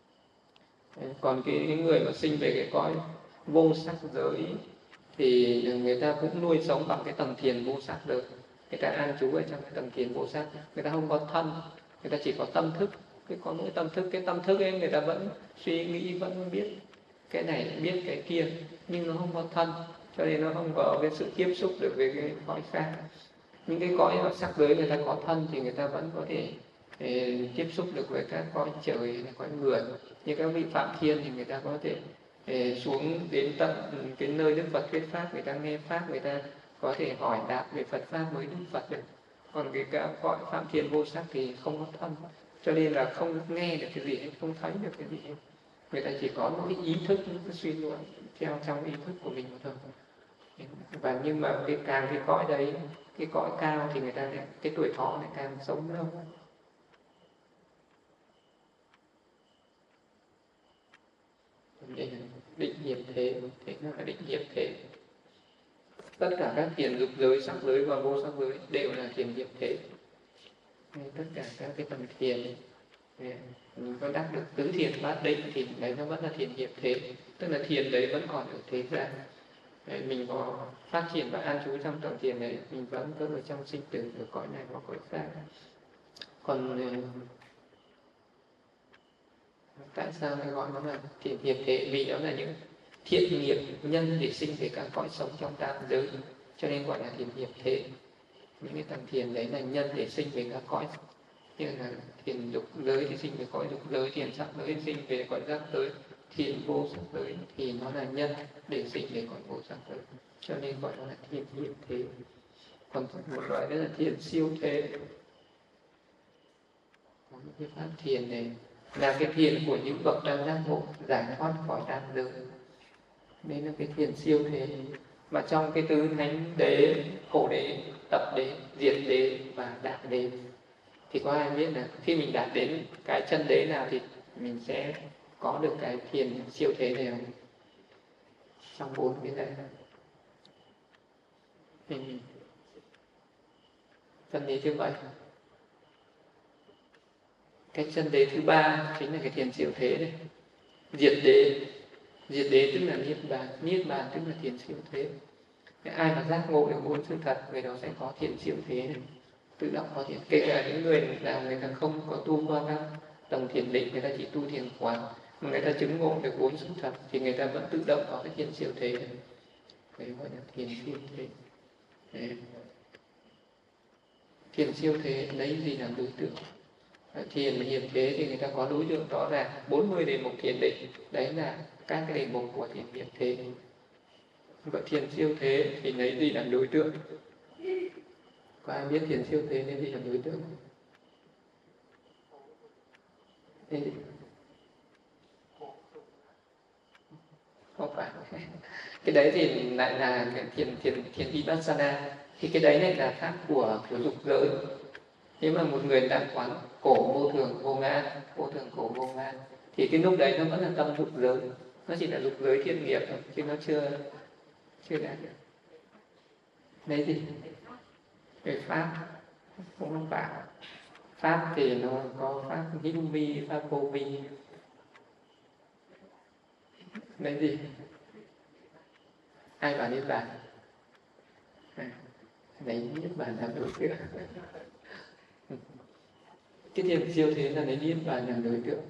Còn cái người mà sinh về cái cõi vô sắc giới thì người ta cũng nuôi sống bằng cái tầng thiền vô sắc giới. Người ta an trú ở trong cái tầng thiền vô sắc, người ta không có thân, người ta chỉ có tâm thức. Có mỗi tâm thức, cái tâm thức ấy người ta vẫn suy nghĩ, vẫn biết cái này, biết cái kia, nhưng nó không có thân, cho nên nó không có cái sự tiếp xúc được với cái cõi khác. Những cái cõi sắc giới người ta có thân thì người ta vẫn có thể tiếp xúc được với các cõi trời, cõi người. Như các vị phạm thiên thì người ta có thể xuống đến tận cái nơi Đức Phật thuyết pháp, người ta nghe pháp, người ta có thể hỏi đáp về Phật pháp với Đức Phật được. Còn cái cõi phạm thiên vô sắc thì không có thân, cho nên là không nghe được cái gì hết, không thấy được cái gì hết. Người ta chỉ có một cái ý thức, những cái suy luận theo trong ý thức của mình mà thôi. Và nhưng mà càng cái cõi đấy, cái cõi cao thì người ta lại, cái tuổi thọ lại càng sống lâu. Đây là định nghiệp thế, thế nào là định nghiệp thế? Tất cả các thiền dục giới, sắc giới và vô sắc giới đều là thiền nghiệp thế. Tất cả các cái tầng thiền mình có đắc được tứ thiền bát định thì đấy nó vẫn là thiền nghiệp thế, tức là thiền đấy vẫn còn ở thế gian. Mình có phát triển và an trú trong tầng thiền đấy, mình vẫn có ở trong sinh tử ở cõi này hoặc cõi khác. Còn tại sao lại gọi nó là thiền nghiệp thế? Vì đó là những thiện nghiệp nhân để sinh về các cõi sống trong tam giới, cho nên gọi là thiền nghiệp thế. Những cái tầng thiền đấy là nhân để sinh về các cõi, như là thiền dục giới thì sinh về cõi dục giới, thiền sắc giới sinh về cõi sắc giới, thiền vô sắc giới thì nó là nhân để sinh về cõi vô sắc giới, cho nên gọi nó là thiền nghiệp thế. Còn một loại nữa là thiền siêu thế. Cái pháp thiền này là cái thiền của những bậc đang giác ngộ, giải thoát khỏi tam giới. Đây là cái thiền siêu thế. Mà trong cái tứ thánh đế, khổ đế, tập đế, diệt đế và đạo đế thì có ai biết là khi mình đạt đến cái chân đế nào thì mình sẽ có được cái thiền siêu thế này không? Trong 4 cái này. Chân đế thứ 7. Cái chân đế thứ 3 chính là cái thiền siêu thế này. Diệt đế tức là niết bàn tức là thiền siêu thế. Ai mà giác ngộ được 4 sự thật, người đó sẽ có thiền siêu thế này, tự động có thiền. Kể cả những người nào người ta không có tu qua các tầng thiền định, người ta chỉ tu thiền quán, mà người ta chứng ngộ được 4 sự thật thì người ta vẫn tự động có cái thiền siêu thế này. Đấy gọi là thiền siêu thế. Thiền siêu thế lấy gì làm đối tượng? Thiền nghiệp thế thì người ta có đối tượng rõ ràng, 40 đề mục thiền định, đấy là các cái đề mục của thiền nghiệp thế. Vậy thiền siêu thế thì lấy gì làm đối tượng? Có ai biết thiền siêu thế lấy gì làm đối tượng? không phải. Cái đấy thì lại là cái thiền vipassana, thì cái đấy lại là pháp của dục giới. Nếu mà một người đang quán khổ vô thường vô ngã, vô thường khổ vô ngã, thì cái lúc đấy nó vẫn là tâm dục giới, nó chỉ là dục giới thiên nghiệp thôi, chứ nó chưa đạt được. Đấy gì? Về pháp cũng không phải. Pháp thì nó có pháp hữu vi, pháp vô vi. Đấy gì? Ai bảo niết bàn? Đấy niết bàn là đối tượng. Cái thiền siêu thế là lấy niết bàn làm đối tượng.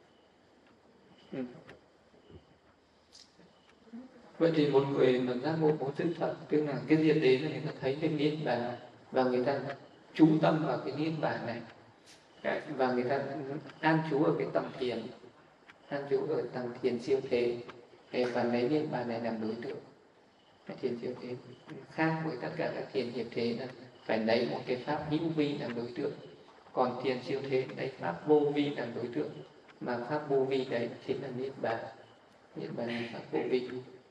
Vậy thì một người mà giác ngộ vô sự thật, tức là cái diệt đế là người ta thấy cái niết bàn và người ta chú tâm vào cái niết bàn này, và người ta an trú ở cái tầng thiền, an trú ở tầng thiền siêu thế, và lấy niết bàn này làm đối tượng. Thiền siêu thế khác với tất cả các thiền hiệp thế là phải lấy một cái pháp hữu vi làm đối tượng, còn thiền siêu thế lấy pháp vô vi làm đối tượng, mà pháp vô vi đấy chính là niết bàn. Niết bàn là pháp vô vi.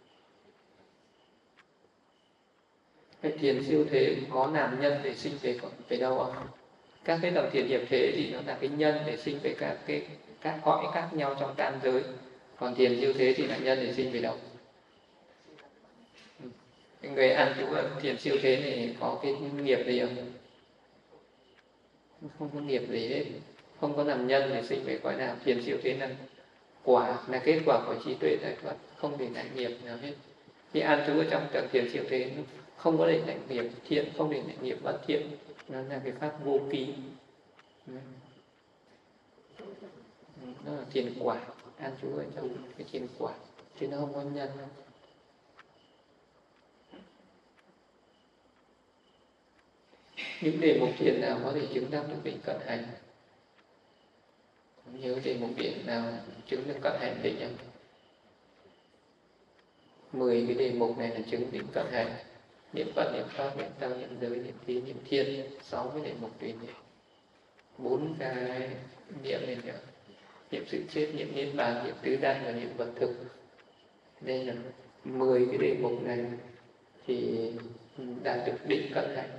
Cái thiền siêu thế có làm nhân để sinh về đâu không? Các cái tầng thiền hiệp thế thì nó là cái nhân để sinh về các cõi khác nhau trong tam giới, còn thiền siêu thế thì là nhân để sinh về đâu? Cái người ăn trú ở thiền siêu thế này có cái nghiệp gì không? Không có nghiệp gì hết, không có làm nhân để sinh về cõi nào. Thiền siêu thế là quả, là kết quả của trí tuệ giải thoát, không để lại nghiệp nào hết. Khi an trú ở trong tầng thiền siêu thế không có để lại nghiệp thiện, không để lại nghiệp bất thiện, nó là cái pháp vô ký. Nó là thiền quả, an trú ở trong cái thiền quả, chứ nó không có nhân đâu. Những đề mục thiền nào có thể chứng đắc được định cận hành? Không nhớ đề mục thiền nào chứng được cận hành định không? 10 cái đề mục này là chứng định cận hành: niệm Phật, niệm Pháp, niệm Tăng, niệm giới, niệm Thí, niệm Thiên. 6 cái đề mục tùy niệm. 4 cái niệm này nữa: niệm sự chết, niệm niết bàn, niệm tứ đại và niệm vật thực. Đây là 10 cái đề mục này thì đạt được định cận hành.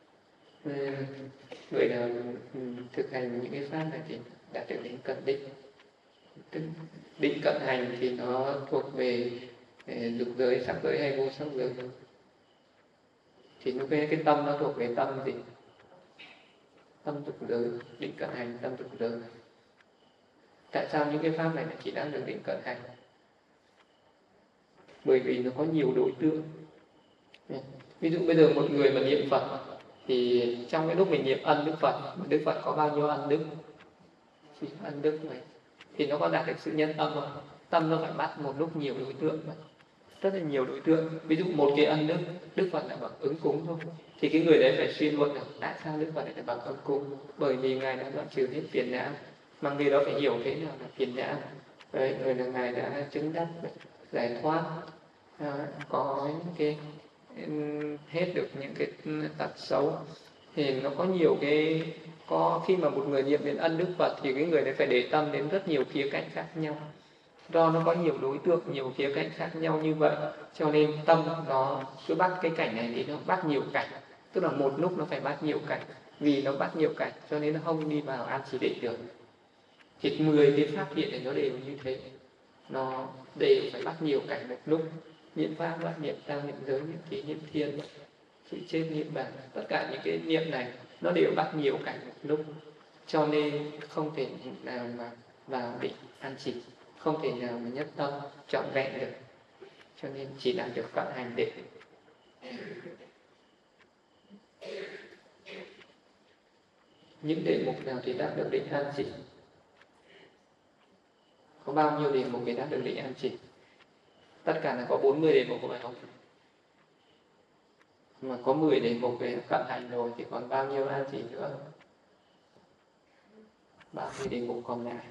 Người nào thực hành những cái pháp này thì đạt được định cận định. Định cận hành thì nó thuộc về dục giới, sắc giới hay vô sắc giới. Thì lúc cái tâm nó thuộc về tâm gì? Tâm dục giới. Định cận hành tâm dục giới. Tại sao những cái pháp này chỉ đang được định cận hành? Bởi vì nó có nhiều đối tượng. Ví dụ bây giờ một người mà niệm Phật thì trong cái lúc mình niệm ân Đức Phật có bao nhiêu ân đức? Chỉ ân đức này thì nó có đạt được sự nhân tâm không? Tâm nó phải bắt một lúc nhiều đối tượng mà. Rất là nhiều đối tượng. Ví dụ một cái ân Đức Phật là bậc ứng cúng thôi, thì cái người đấy phải suy luận là tại sao Đức Phật lại là bậc ứng cúng? Bởi vì Ngài đã đoạn trừ hết phiền não, mà người đó phải hiểu thế nào là phiền não. Đấy, người là Ngài đã chứng đắc giải thoát, có cái hết được những cái tật xấu. Thì nó có nhiều khi mà một người niệm đến ân Đức Phật thì cái người đấy phải để tâm đến rất nhiều khía cạnh khác nhau. Do nó có nhiều đối tượng, nhiều khía cạnh khác nhau như vậy, cho nên tâm nó cứ bắt cái cảnh này thì nó bắt nhiều cảnh. Tức là một lúc nó phải bắt nhiều cảnh. Vì nó bắt nhiều cảnh cho nên nó không đi vào an chỉ định được. Thì 10 cái pháp thiện này nó đều như thế. Nó đều phải bắt nhiều cảnh một lúc. Niệm Pháp, niệm Tăng, niệm giới, niệm Thí, niệm Thiên, sự chết, niệm bàn. Tất cả những cái niệm này nó đều bắt nhiều cảnh một lúc. Cho nên không thể nào mà vào định an chỉ, không thể nào mà nhất tâm trọn vẹn được. Cho nên chỉ đạt được cận hành định. Những đề mục nào thì đạt được định an chỉ? Có bao nhiêu đề mục để đạt được định an chỉ? Tất cả là có 40 đề mục phải không? Mà có 10 đề mục về cận hành rồi thì còn bao nhiêu an chỉ nữa? 30 đề mục còn lại.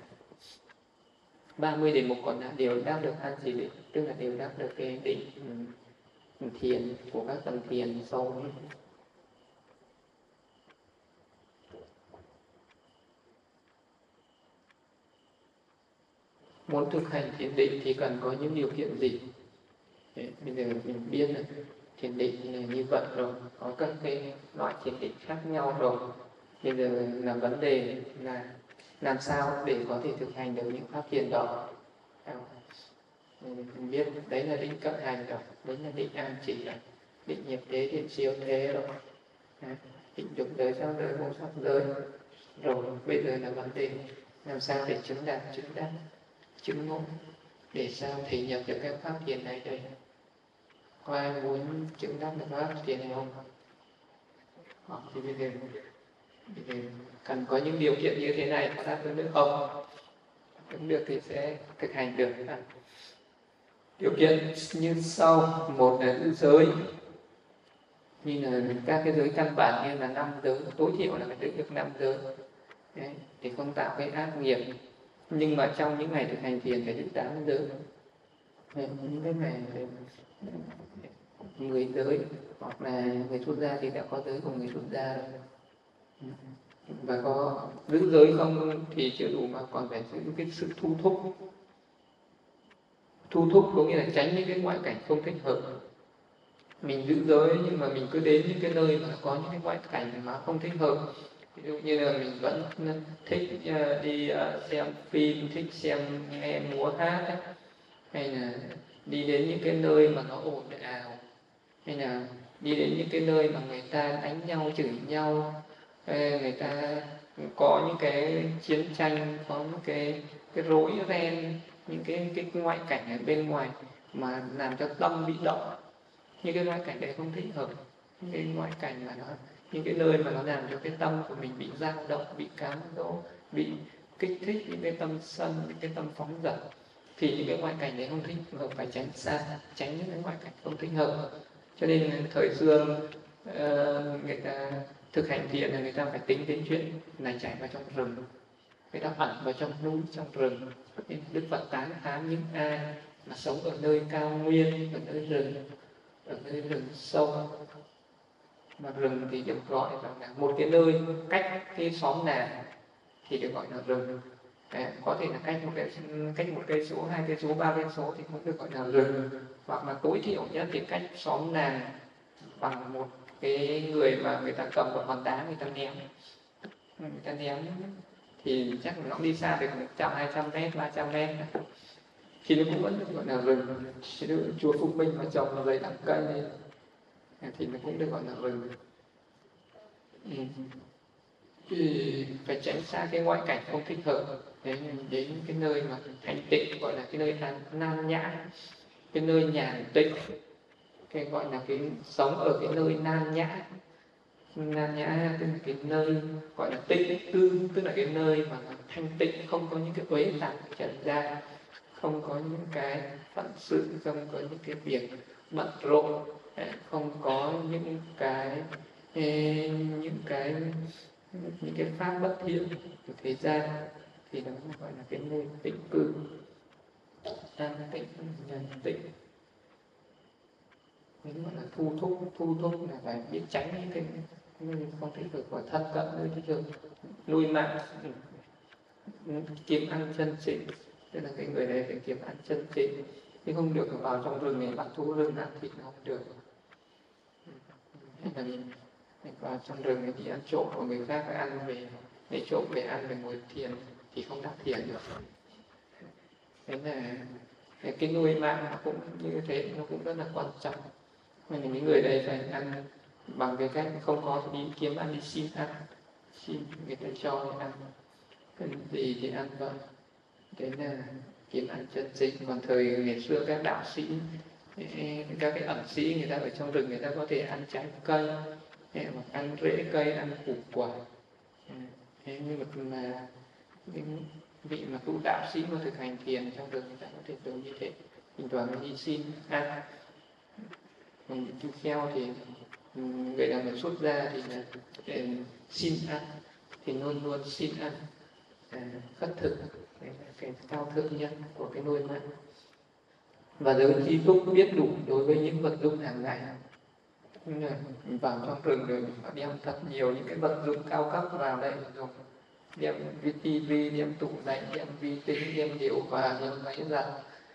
30 đề mục còn lại đều đạt được an chỉ định, tức là đều đạt được cái định thiền của các tầng thiền sâu. Muốn thực hành thiền định thì cần có những điều kiện gì? Bây giờ mình biết là thiền định là như vậy rồi, có các cái loại thiền định khác nhau rồi. Bây giờ là vấn đề là làm sao để có thể thực hành được những pháp thiền đó. Mình biết đấy là định cận hành rồi, đấy là định an chỉ rồi, định nghiệp thế, định siêu thế rồi, định dục giới, sắc giới, vô sắc giới. Rồi bây giờ là vấn đề làm sao để chứng đạt, chứng đắc, chứng ngộ, để sao thể nhập được các pháp thiền này đây. Có ai muốn chứng đắc được pháp thiền này không? Thì bây giờ cần có những điều kiện như thế này đáp ứng được không? Ứng được thì sẽ thực hành được. Điều kiện như sau. Một là giữ giới, như là các cái giới căn bản như là 5 giới, tối thiểu là phải giữ được 5 giới. Đấy, để không tạo cái ác nghiệp. Nhưng mà trong những ngày thực hành thiền phải giữ 8 giới. Những cái ngày 10 giới, hoặc là người xuất gia thì đã có giới của người xuất gia rồi. Và có giữ giới không thì chưa đủ, mà còn phải giữ cái sự thu thúc. Thu thúc có nghĩa là tránh những cái ngoại cảnh không thích hợp. Mình giữ giới nhưng mà mình cứ đến những cái nơi mà có những cái ngoại cảnh mà không thích hợp. Ví dụ như là mình vẫn thích đi xem phim, thích xem nghe múa hát ấy. Hay là đi đến những cái nơi mà nó ồn ào, hay là đi đến những cái nơi mà người ta đánh nhau, chửi nhau, người ta có những cái chiến tranh, có những cái rối ren, những cái ngoại cảnh ở bên ngoài mà làm cho tâm bị động. Những cái ngoại cảnh đấy không thích hợp. Những cái ngoại cảnh mà những cái nơi mà nó làm cho cái tâm của mình bị dao động, bị cám dỗ, bị kích thích những cái tâm sân, những cái tâm phóng dật, thì những cái ngoại cảnh đấy không thích hợp, phải tránh xa, tránh những cái ngoại cảnh không thích hợp. Cho nên thời xưa người ta thực hành thiền là người ta phải tính đến chuyện này, chạy vào trong rừng, người ta ẩn vào trong núi, trong rừng. Đức Phật tán thán những ai mà sống ở nơi cao nguyên, ở nơi rừng sâu. Mà rừng thì được gọi là một cái nơi cách cái xóm nàng thì được gọi là rừng. Có thể là cách một cây số, 2 cây số, 3 cây số thì cũng được gọi là rừng. Hoặc là tối thiểu nhất thì cách xóm nàng bằng một cái người mà người ta cầm một hòn đá, người ta ném thì chắc là nó đi xa được 100, 200 mét, 300 mét thì nó cũng vẫn được gọi là rừng. Thì chùa Phúc Minh mà trồng là dày đặc cây lên thì nó cũng được gọi là rừng. Thì phải tránh xa cái ngoại cảnh không thích hợp. Đấy, đến cái nơi mà thanh tịnh, gọi là cái nơi nan nhã, cái nơi nhàn tịnh, cái gọi là cái sống ở cái nơi nan nhã. Nan nhã tức là cái nơi gọi là tịnh cư, tức là cái nơi mà thanh tịnh, không có những cái uế tạp trần gian, không có những cái phận sự, không có những cái việc bận rộn, không có những cái pháp bất thiện của thế gian, thì đó gọi là cái nơi tịnh cư, an tịnh, nhân tịnh. Nên gọi là thu thúc là phải biết tránh những cái nơi không thích hợp, và thân cận nơi thích hợp, nuôi mạng, kiếm ăn chân chính. Tức là cái người này phải kiếm ăn chân chính, chứ không được vào trong rừng này bắt thú rừng ăn thịt, nó không được. Hay là mình vào trong rừng này thì ăn trộm của người khác, phải ăn về, để trộm về ăn, về ngồi thiền thì không đắc thiền được. Thế là cái nuôi mạng nó cũng như thế, nó cũng rất là quan trọng. Nên là những người đây phải ăn bằng cái cách không có thì đi kiếm ăn, đi xin ăn, xin người ta cho để ăn, cần gì thì ăn vậy. Đấy là kiếm ăn chân chính. Còn thời ngày xưa các đạo sĩ, các cái ẩn sĩ, người ta ở trong rừng, người ta có thể ăn trái cây, hoặc ăn rễ cây, ăn củ quả. Thế nhưng mà những vị mà tu đạo sĩ mà thực hành thiền trong rừng, người ta có thể tưởng như thế, thỉnh thoảng đi xin ăn. Còn tu kheo thì người nào mà xuất gia thì là xin ăn, thì luôn luôn xin ăn, khất thực, cái cao thượng nhất của cái nuôi mạng. Và giới trí túc biết đủ đối với những vật dụng hàng ngày. Vào trong rừng rồi mình phải đem thật nhiều những cái vật dụng cao cấp vào đây dùng, đem tivi, đem tủ lạnh, đem vi tính, đem điều hòa, đem máy giặt,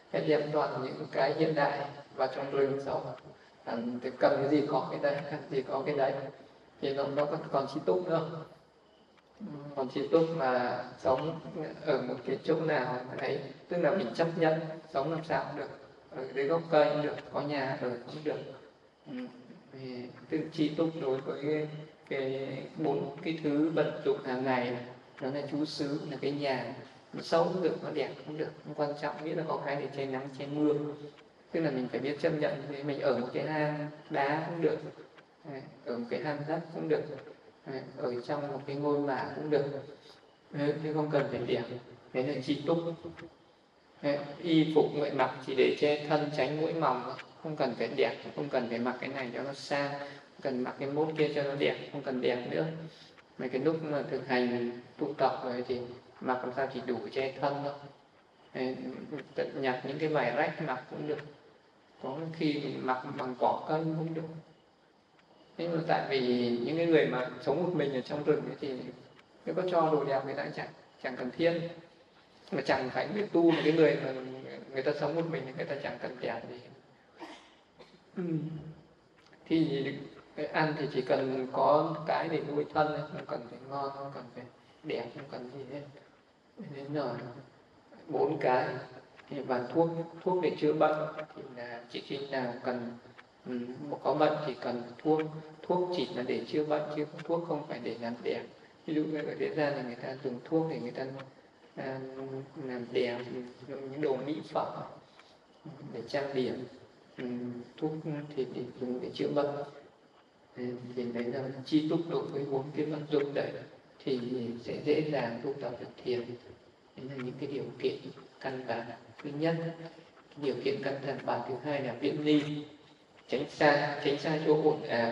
hết đem toàn những cái hiện đại vào trong rừng sống. Thì cần cái gì có cái đấy, cần gì có cái đấy, thì nó còn chi túc nữa. Còn chi túc mà sống ở một cái chỗ nào đấy, tức là mình chấp nhận sống làm sao cũng được, ở dưới gốc cây cũng được, có nhà ở cũng được. Thì tự chi túc đối với cái bốn cái thứ vật dụng hàng ngày, nó là chú xứ, là cái nhà, nó xấu cũng được, nó đẹp cũng được, không quan trọng, nghĩa là có cái để che nắng che mưa. Tức là mình phải biết chấp nhận. Thì mình ở một cái hang đá cũng được, ở một cái hang đất cũng được, ở trong một cái ngôi mả cũng được, chứ không cần phải đẹp. Đấy là chi túc. Y phục người mặc chỉ để che thân tránh mũi mòng, không cần phải đẹp, không cần phải mặc cái này cho nó sang, không cần mặc cái mốt kia cho nó đẹp, không cần đẹp nữa. Mấy cái lúc mà thực hành tu tập rồi thì mặc làm sao chỉ đủ che thân thôi. Tận nhặt những cái vải rách mặc cũng được, có khi mình mặc bằng cỏ cây cũng được. Nhưng mà tại vì những cái người mà sống một mình ở trong rừng ấy thì nếu có cho đồ đẹp người ta chẳng cần thiết, mà chẳng phải người tu, mà cái người mà người ta sống một mình thì người ta chẳng cần đẹp gì. Thì ăn thì chỉ cần có cái để nuôi thân, không cần phải ngon, không cần phải đẹp, không cần gì hết. Đến rồi 4 cái. Và thuốc để chữa bệnh thì là chỉ khi nào cần có bệnh thì cần thuốc chỉ là để chữa bệnh, chứ thuốc không phải để làm đẹp. Ví dụ như ở thế gian thì người ta dùng thuốc để người ta làm đẹp, dùng những đồ mỹ phẩm để trang điểm. Thuốc thì để dùng để chữa bệnh. Thì đấy là chi túc đối với 4 cái vật dụng đấy, thì sẽ dễ dàng tu tập được thiền. Đấy là những cái điều kiện căn bản thứ nhất. Điều kiện căn bản thứ hai là viễn ly, tránh xa chỗ ồn ào.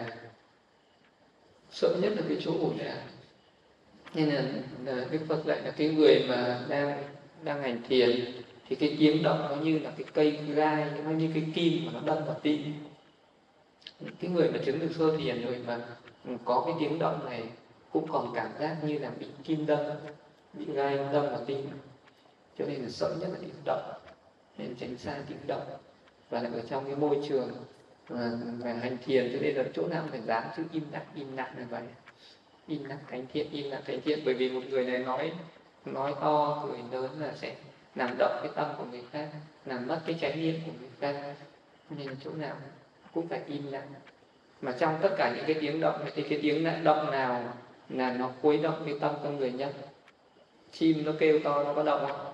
Sợ nhất là cái chỗ ồn ào. Nên là Đức Phật lại là cái người mà đang hành thiền thì cái tiếng động nó như là cái cây gai, nó như cái kim mà nó đâm vào tim. Cái người mà chứng được sơ thiền rồi mà có cái tiếng động này cũng còn cảm giác như là bị kim đâm, bị gai đâm vào tim. Cho nên là sợ nhất là tiếng động, nên tránh xa tiếng động. Và lại ở trong cái môi trường mà hành thiền, cho nên là chỗ nào cũng phải dán chữ im lặng là vậy. Im lặng thánh thiện, bởi vì một người này nói to, cười lớn là sẽ làm động cái tâm của người khác, làm mất cái chánh niệm của người khác. Nên chỗ nào cũng phải im lặng. Mà trong tất cả những cái tiếng động thì cái tiếng động nào là nó khuấy động cái tâm con người nhất? Chim nó kêu to nó có động không?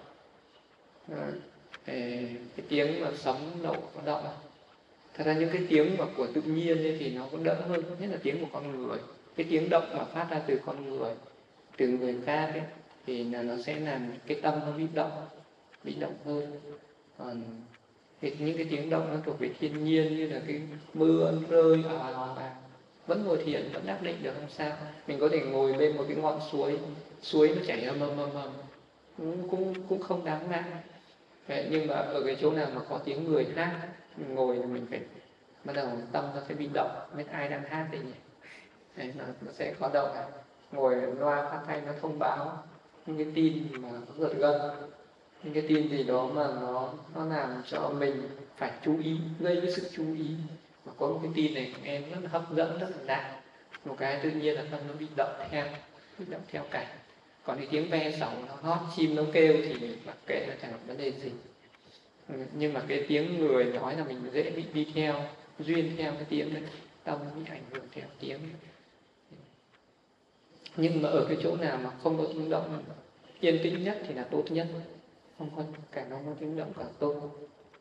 Cái tiếng mà sấm nổ có động không? Thật ra những cái tiếng mà của tự nhiên ấy thì nó cũng đỡ hơn, nhất là tiếng của con người. Cái tiếng động mà phát ra từ con người, từ người khác ấy, thì là nó sẽ làm cái tâm nó bị động hơn. Còn những cái tiếng động nó thuộc về thiên nhiên, như là cái mưa rơi vẫn ngồi thiền, vẫn đắc định được, không sao. Mình có thể ngồi bên một cái ngọn suối nó chảy ầm cũng không đáng ngại. Nhưng mà ở cái chỗ nào mà có tiếng người hát, mình ngồi là mình phải bắt đầu tâm nó sẽ bị động, biết ai đang hát đấy nhỉ. Đấy, nó sẽ có động. Ngồi loa phát thanh nó thông báo những cái tin mà nó giật gân, những cái tin gì đó mà nó làm cho mình phải chú ý, gây cái sự chú ý. Mà có một cái tin này em rất là hấp dẫn, rất là lạ, một cái tự nhiên là tâm nó bị động theo cảnh. Còn cái tiếng ve sầu nó hót, chim nó kêu thì mình mặc kệ, là chẳng có vấn đề gì. Nhưng mà cái tiếng người nói là mình dễ bị đi theo, duyên theo cái tiếng đấy, tâm bị ảnh hưởng theo tiếng. Nhưng mà ở cái chỗ nào mà không có tiếng động, yên tĩnh nhất thì là tốt nhất, không có càng không có tiếng động càng tốt.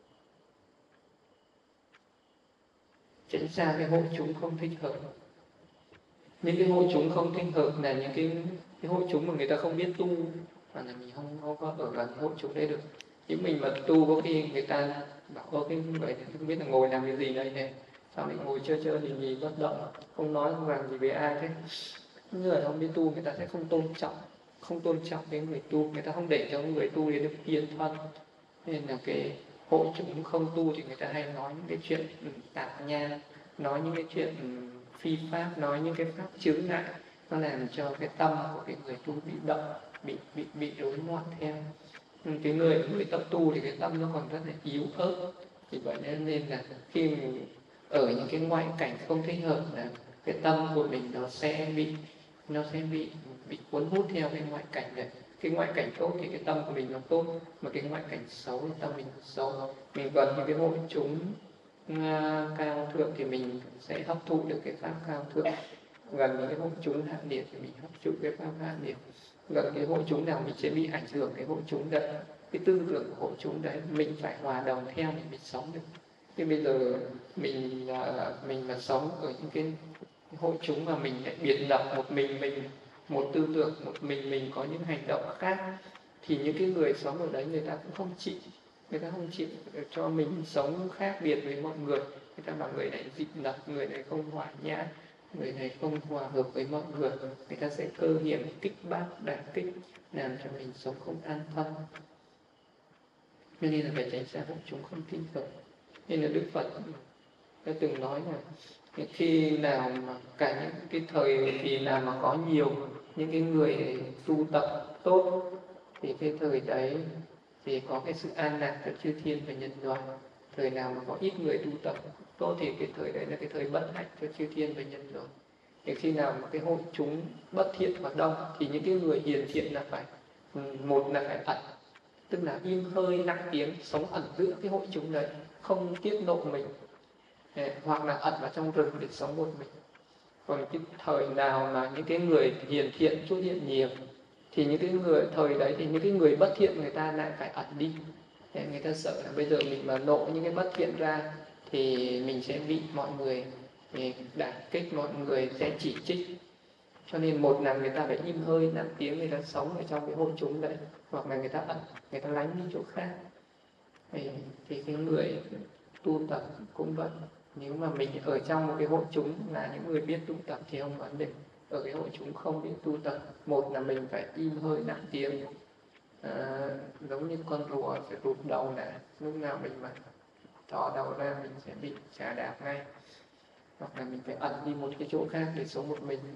Tránh xa cái hội chúng không thích hợp. Những cái hội chúng không thích hợp là những cái hội chúng mà người ta không biết tu, mà là mình không có ở gần hội chúng đấy được. Những mình mà tu có khi người ta bảo cái người này không biết là ngồi làm cái gì đây này, sao lại ngồi chơi nhìn bất động, không nói không làm gì với ai thế. Những người không biết tu người ta sẽ không tôn trọng cái người tu, người ta không để cho người tu đến được yên thân. Nên là cái hội chúng không tu thì người ta hay nói những cái chuyện tạp nha, nói những cái chuyện phi pháp, nói những cái pháp chướng ngại, nó làm cho cái tâm của cái người tu bị động, bị rối loạn theo. cái người tập tu thì cái tâm nó còn rất là yếu ớt. Vì vậy nên là khi mình ở những cái ngoại cảnh không thích hợp là cái tâm của mình nó sẽ bị cuốn hút theo cái ngoại cảnh này. Cái ngoại cảnh tốt thì cái tâm của mình nó tốt, mà cái ngoại cảnh xấu thì tâm mình nó xấu. Mình cần những cái hội chúng cao thượng thì mình sẽ hấp thụ được cái pháp cao thượng. Gần những cái hội chúng hạ liệt thì mình hấp thụ cái pháp hạ liệt. Gần cái hội chúng nào mình sẽ bị ảnh hưởng cái hội chúng đấy, cái tư tưởng của hội chúng đấy mình phải hòa đồng theo để mình sống được. Thế bây giờ mình mà sống ở những cái hội chúng mà mình lại biệt lập một mình một tư tưởng, một mình có những hành động khác, thì những cái người sống ở đấy người ta cũng không chịu, người ta không chịu cho mình sống khác biệt với mọi người. Người ta bảo người này dị lập, người này không hòa nhã, người này không hòa hợp với mọi người. Người ta sẽ cơ hiểm kích bác đả kích, làm cho mình sống không an thân. Nên là phải tránh xa hội chúng không tin tưởng. Nên là Đức Phật đã từng nói là khi nào mà cả những cái thời kỳ nào mà có nhiều những cái người tu tập tốt thì cái thời đấy thì có cái sự an lạc cho chư thiên và nhân loại. Thời nào mà có ít người tu tập tốt thì cái thời đấy là cái thời bất hạnh cho chư thiên và nhân loại. Thì khi nào mà cái hội chúng bất thiện và đông thì những cái người hiền thiện là phải một là phải ẩn, tức là im hơi nặng tiếng, sống ẩn giữa cái hội chúng đấy, không tiết lộ mình, hoặc là ẩn vào trong rừng để sống một mình. Còn cái thời nào mà những cái người hiền thiện xuất hiện nhiều thì những cái người thời đấy thì những cái người bất thiện người ta lại phải ẩn đi. Người ta sợ là bây giờ mình mà nộ những cái bất thiện ra thì mình sẽ bị mọi người đả kích, mọi người sẽ chỉ trích. Cho nên một là người ta phải im hơi nặng tiếng, người ta sống ở trong cái hội chúng đấy, hoặc là người ta ẩn, người ta lánh đi chỗ khác. Thì cái người tu tập cũng vậy. Nếu mà mình ở trong một cái hội chúng là những người biết tu tập thì không vấn đề. Ở cái hội chúng không biết tu tập, một là mình phải im hơi nặng tiếng, giống như con rùa sẽ rụt đầu lại, lúc nào mình mà thò đầu ra mình sẽ bị chà đạp ngay, hoặc là mình phải ẩn đi một cái chỗ khác để sống một mình.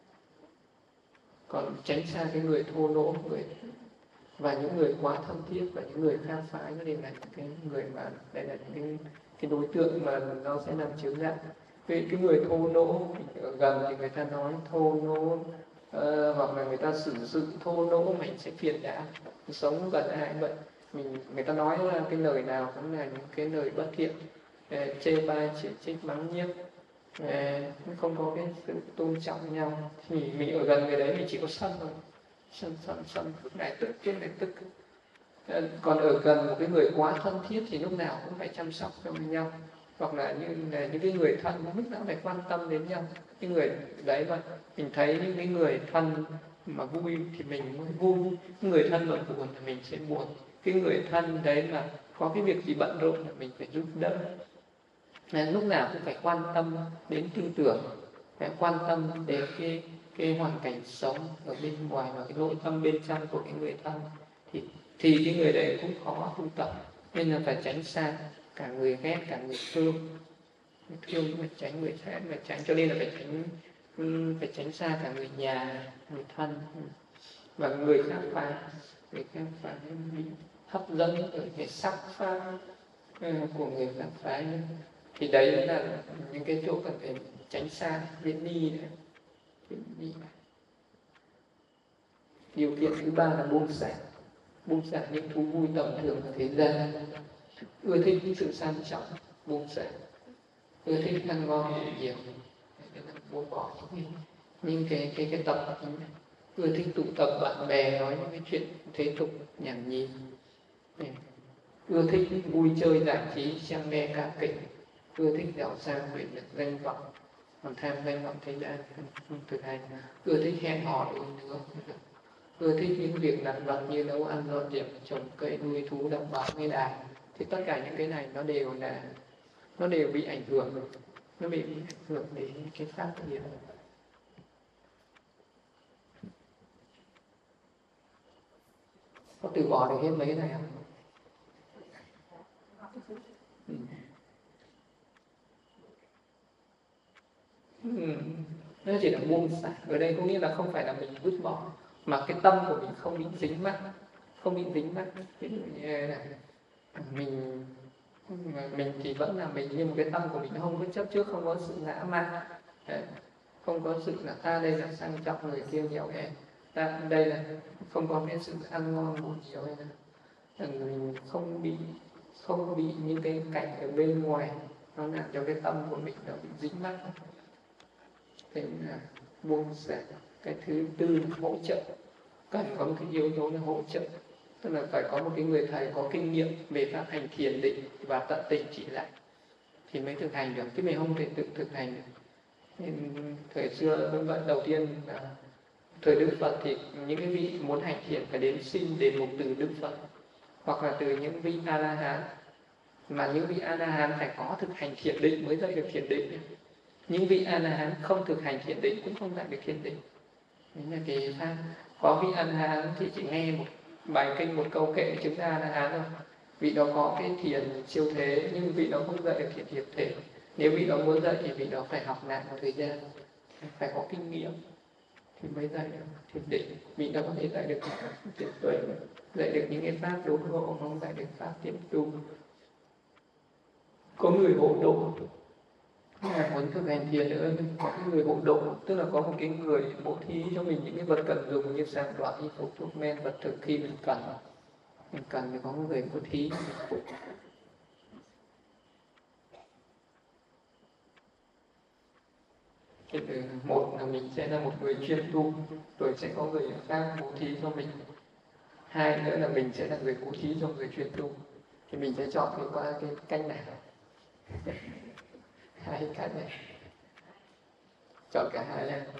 Còn tránh xa cái người thô lỗ, và những người quá thân thiết và những người khác phái, nó đều là những cái người mà đây là những cái đối tượng mà nó sẽ làm chướng ngại. Vì cái người thô lỗ ở gần thì người ta nói thô lỗ, hoặc là người ta sử dụng thô lỗ mình sẽ phiền đã, sống gần ai vậy. Người ta nói là cái lời nào cũng là những cái lời bất thiện, chê bai chỉ trích mắng nhiếc, không có cái sự tôn trọng nhau, thì mình ở gần người đấy mình chỉ có sân thôi, sân lúc này tức lúc này tức. Còn ở gần một cái người quá thân thiết thì lúc nào cũng phải chăm sóc cho nhau, hoặc là những cái người thân lúc nào phải quan tâm đến nhau. Cái người đấy mà mình thấy những cái người thân mà vui thì mình mới vui, cái người thân mà buồn thì mình sẽ buồn. Cái người thân đấy mà có cái việc gì bận rộn thì mình phải giúp đỡ. Nên lúc nào cũng phải quan tâm đến tư tưởng, phải quan tâm đến cái hoàn cảnh sống ở bên ngoài và cái nội tâm bên trong của cái người thân, thì cái người đấy cũng khó tu tập. Nên là phải tránh xa cả người ghét cả người thương phải tránh, người khác phải tránh. Cho nên là phải tránh xa cả người nhà, người thân và người khác phái. Người khác phái bị hấp dẫn ở cái sắc pháp của người khác phái. Thì đấy là những cái chỗ cần phải tránh xa, viễn đi. Điều kiện thứ ba là buông xả những thú vui tầm thường ở thế gian, ưa thích sự sang trọng, buông xả, ưa thích ăn ngon nhiều, buông bỏ những cái tập, ưa thích tụ tập bạn bè nói những cái chuyện thế tục nhảm nhí, ưa thích vui chơi giải trí xem nghe ca kịch, ưa thích giàu sang quyền lực danh vọng, còn tham danh vọng thế gian không thực hành, ưa thích hẹn hò đối nữa, ưa thích những việc lặt vặt như nấu ăn dọn dẹp trồng cây nuôi thú đập bão nghe đài. Thì tất cả những cái này nó đều bị ảnh hưởng, đến cái pháp nghiệp. Có từ bỏ được hết mấy cái này không? Nó chỉ là buông xả. Ở đây có nghĩa là không phải là mình vứt bỏ, mà cái tâm của mình không bị dính mắc. không bị dính mắc. Ví dụ như là mình thì vẫn là mình, nhưng mà cái tâm của mình nó không có chấp trước, không có sự ngã mạn, không có sự là ta đây là sang trọng, người kia nghèo hèn, ta đây là không có cái sự ăn ngon ngủ nhiều, hay là mình không bị những cái cảnh ở bên ngoài nó làm cho cái tâm của mình nó bị dính mắc. Thế là buông xả. Cái thứ tư là hỗ trợ, cần có một cái yếu tố là hỗ trợ, tức là phải có một cái người thầy có kinh nghiệm về pháp hành thiền định và tận tình chỉ lại thì mới thực hành được, chứ mình không thể tự thực hành được. Nên thời xưa vẫn vậy, đầu tiên là thời Đức Phật thì những cái vị muốn hành thiền phải đến xin đền mục từ Đức Phật hoặc là từ những vị A La Hán, mà những vị A La Hán phải có thực hành thiền định mới dạy được thiền định. Những vị A La Hán không thực hành thiền định cũng không dạy được thiền định. Đấy là cái pháp. Có vị A La Hán thì chỉ nghe một bài kinh, một câu kệ chứng A La Hán thôi. Vị đó có cái thiền siêu thế, nhưng vị đó không dạy được thiền thiền thế. Nếu vị đó muốn dạy thì vị đó phải học lại một thời gian, phải có kinh nghiệm thì mới dạy được thiền định. Vị đó có thể dạy được thiền tuệ, dạy được những cái pháp đốn ngộ, không dạy được pháp thiền tu. Có người hộ độ, muốn thực hành thiền nữa, có người hộ độ, tức là có một cái người bố thí cho mình những cái vật cần dùng như sàng đoán, y phục, thuốc men, vật thực khi mình cần thì có một người bố thí. Thì một là mình sẽ là một người chuyên tu, rồi sẽ có người khác bố thí cho mình. Hai nữa là mình sẽ là người bố thí cho người chuyên tu, thì mình sẽ chọn qua cái cách nào. Hai cách này, chọn cả hai nha.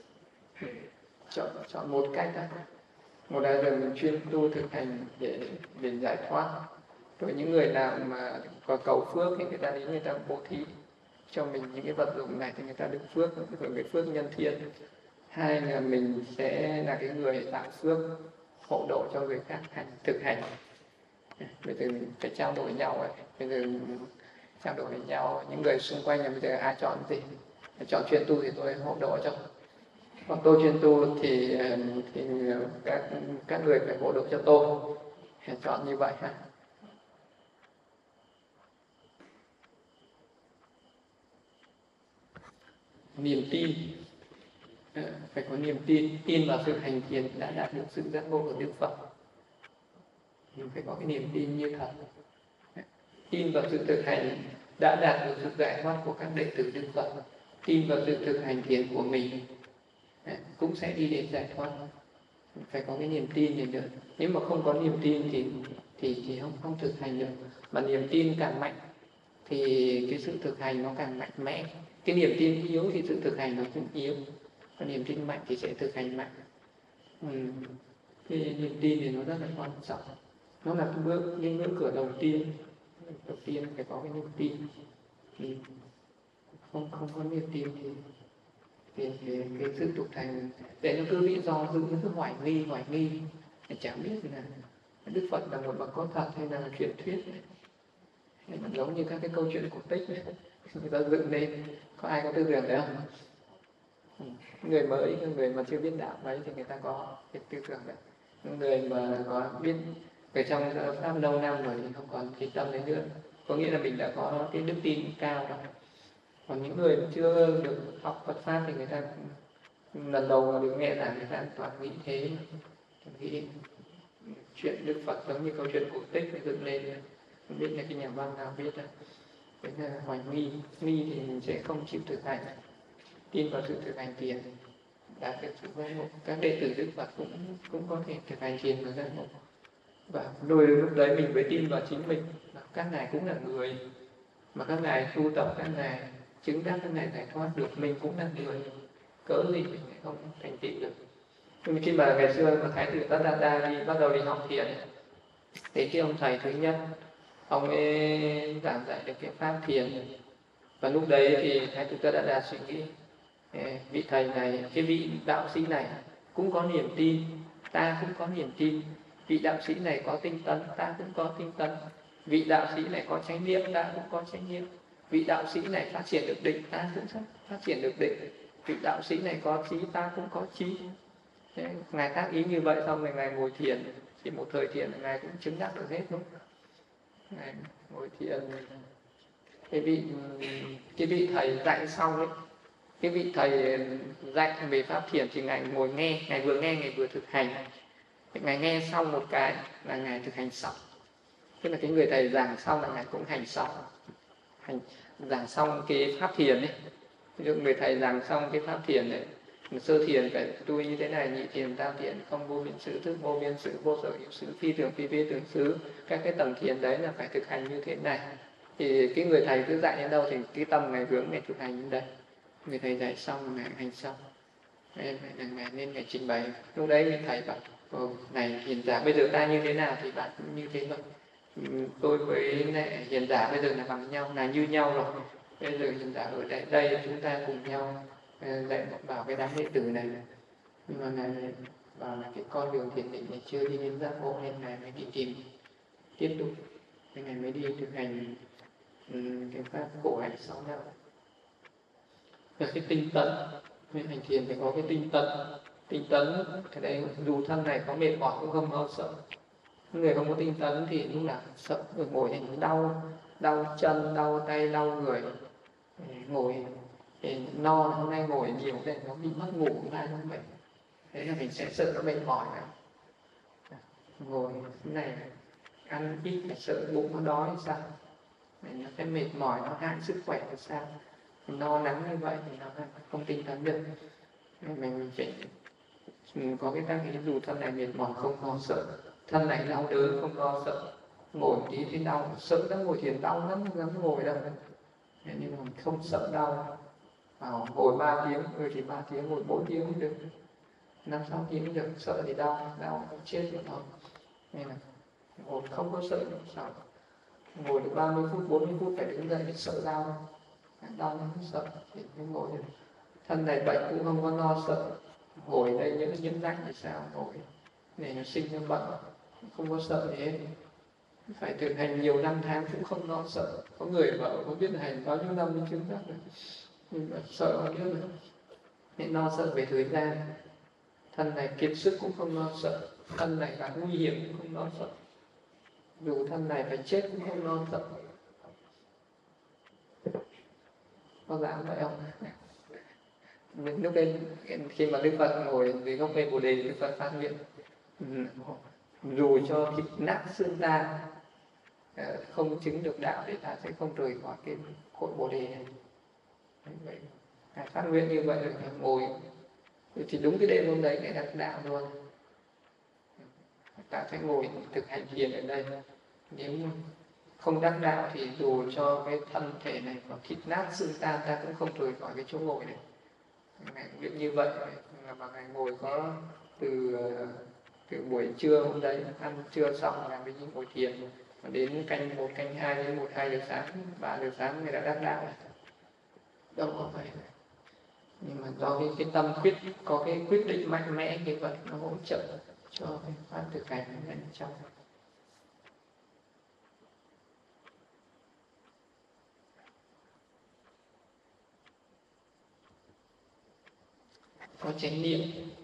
Chọn một cách đó. Một là giờ mình chuyên tu thực hành để giải thoát. Rồi những người nào mà có cầu phước thì người ta đến người ta bố thí cho mình những cái vật dụng này thì người ta được phước, rồi cái phước nhân thiên. Hai là mình sẽ là cái người tạo phước hộ độ cho người khác thực hành. Bây giờ mình phải trao đổi nhau ấy. Bây giờ trao đổi với nhau, những người xung quanh là bây giờ ai chọn gì? Chọn chuyên tu thì tôi hộ độ cho. Còn tôi chuyên tu thì các người phải hộ độ cho tôi. Chọn như vậy ha. Niềm tin, phải có niềm tin vào sự hành thiền đã đạt được sự giác ngộ của Đức Phật. Mình phải có cái niềm tin như thật. Tin vào sự thực hành đã đạt được sự giải thoát của các đệ tử Đức Phật. Tin vào sự thực hành thiền của mình cũng sẽ đi đến giải thoát. Phải có cái niềm tin này được. Nếu mà không có niềm tin thì không thực hành được. Mà niềm tin càng mạnh thì cái sự thực hành nó càng mạnh mẽ. Cái niềm tin yếu thì sự thực hành nó cũng yếu. Còn niềm tin mạnh thì sẽ thực hành mạnh. Cái niềm tin thì nó rất là quan trọng. Nó là cái ngưỡng cửa đầu tiên. Đầu tiên phải có cái niềm tin. Không có niềm tin thì cái sự thực hành để nó cứ bị do dự, nó cứ hoài nghi, chẳng biết là Đức Phật là một bậc có thật hay là truyền thuyết. Giống như các cái câu chuyện cổ tích ấy, người ta dựng lên, có ai có tư tưởng đấy không? Người mới, người mà chưa biết đạo mấy thì người ta có cái tư tưởng đấy. Người mà có biết ở trong pháp lâu năm rồi thì không còn cái tâm đấy nữa, có nghĩa là mình đã có cái đức tin cao rồi. Còn những người mà chưa được học Phật pháp thì người ta lần đầu mà được nghe giảng, người ta toàn nghĩ thế, nghĩ chuyện Đức Phật giống như câu chuyện cổ tích phải dựng lên, không biết là cái nhà văn nào viết đâu. Đấy là hoài nghi thì mình sẽ không chịu thực hành. Tin vào sự thực hành thiền đạt được sự giác ngộ. Các đệ tử Đức Phật cũng có thể thực hành thiền và giác ngộ. Và đôi lúc đấy mình mới tin vào chính mình. Các ngài cũng là người, mà các ngài tu tập, các ngài chứng đắc, các ngài giải thoát được, mình cũng là người, cớ gì mình lại không thành tựu được. Nhưng khi mà ngày xưa có Thái tử Tất Đạt Đa bắt đầu đi học thiền thì cái ông thầy thứ nhất, ông ấy giảng dạy được cái pháp thiền. Và lúc đấy thì Thái tử Tất Đạt Đa suy nghĩ, vị thầy này, cái vị đạo sĩ này cũng có niềm tin, ta cũng có niềm tin. Vị đạo sĩ này có tinh tấn, ta cũng có tinh tấn. Vị đạo sĩ này có chánh niệm, ta cũng có chánh niệm. Vị đạo sĩ này phát triển được định, ta cũng phát triển được định. Vị đạo sĩ này có trí, ta cũng có trí. Ngài tác ý như vậy, xong rồi Ngài ngồi thiền, thì một thời thiền là ngài cũng chứng đắc được hết đúng không? Ngài ngồi thiền, cái vị thầy dạy xong ấy, cái vị thầy dạy về pháp thiền thì ngài ngồi nghe, ngài vừa nghe ngài vừa thực hành. Ngài nghe xong một cái là ngài thực hành xong, tức là cái người thầy giảng xong là ngài cũng hành xong, giảng xong cái pháp thiền ấy. Ví dụ người thầy giảng xong cái pháp thiền này, sơ thiền phải tu như thế này, nhị thiền, tam thiền, không vô biên sự, thức vô biên sự, vô sở hữu sự, phi tưởng phi vi tưởng xứ, các cái tầng thiền đấy là phải thực hành như thế này. Thì cái người thầy cứ dạy đến đâu thì cái tâm ngày hướng ngày thực hành đến đây. Người thầy dạy xong ngày hành xong, nên ngày trình bày. Lúc đấy người thầy bảo này hiền giả bây giờ ta như thế nào thì bạn cũng như thế thôi. Tôi với hiền giả bây giờ là bằng nhau, là như nhau rồi. Bây giờ hiền giả ở đây chúng ta cùng nhau dạy bảo cái đám đệ tử này. Nhưng mà ngài bảo là cái con đường thiền định này chưa đi đến giác ngộ nên ngài mới đi tìm tiếp tục, nên ngài mới đi thực hành cái pháp khổ hạnh 6 năm. Và cái tinh tấn, hành thiền phải có cái tinh tấn. Tinh tấn cái đấy dù thân này có mệt mỏi cũng không lo sợ. Người không có tinh tấn thì lúc nào sợ, người ngồi thì đau chân, đau tay, đau người, ngồi thì no, hôm nay ngồi nhiều để nó bị mất ngủ, mai nó bệnh. Thế là mình sẽ sợ nó mệt mỏi này. Ngồi thế này ăn ít phải sợ bụng nó đói sao, nó sẽ mệt mỏi, nó hại sức khỏe là sao. No nắng như vậy thì nó không tinh tấn được. Mình phải có cái tác ý dù thân này mệt mỏi không lo sợ, thân này đau đớn không lo sợ, ngồi tí thì đau, sợ đã ngồi thiền đau lắm, không dám ngồi đâu. Nhưng mà không sợ đau, ngồi 3 tiếng, thì 3 tiếng, ngồi 4 tiếng cũng được, 5-6 tiếng cũng được, sợ thì đau chết được thôi. Nên là ngồi không có sợ được sao. Ngồi được 30 phút, 40 phút phải đứng dậy để sợ đau không sợ thì mới ngồi được. Thân này bệnh cũng không có lo sợ, ngồi đây những nhiễm rách thì sao, ngồi để nó sinh ra bệnh, không có sợ gì hết. Phải thực hành nhiều năm tháng cũng không lo sợ. Có người vợ có biết hành bao nhiêu năm mới chứng đắc được, nhưng mà sợ bao nhiêu nữa. Nên lo sợ về thời gian. Thân này kiệt sức cũng không lo sợ, thân này gặp nguy hiểm cũng không lo sợ, dù thân này phải chết cũng không lo sợ. Có dám vậy không? Lúc đấy khi mà Đức Phật ngồi dưới gốc cây Bồ Đề, Đức Phật phát nguyện dù cho thịt nát xương tan không chứng được đạo thì ta sẽ không rời khỏi cái cội Bồ Đề này. Vậy Ngài phát nguyện như vậy rồi ngồi thì đúng cái đêm hôm đấy Ngài đắc đạo luôn. Ta sẽ ngồi thực hành thiền ở đây. Nếu không đắc đạo thì dù cho cái thân thể này có thịt nát xương tan ta cũng không rời khỏi cái chỗ ngồi này. Ngài nguyện như vậy mà Ngài ngồi có từ buổi trưa hôm đấy ăn trưa xong là mới ngồi thiền, và đến canh 1, canh 2 đến 1-2 giờ sáng, 3 giờ sáng Ngài đã đắc đạo. Đâu có vậy. Nhưng mà do cái tâm có cái quyết định mạnh mẽ như vậy, nó hỗ trợ cho cái pháp thực hành bên trong. Có chánh niệm,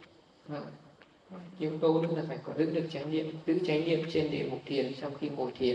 yếu tố nữa là phải có giữ được chánh niệm, giữ chánh niệm trên đề mục thiền trong khi ngồi thiền.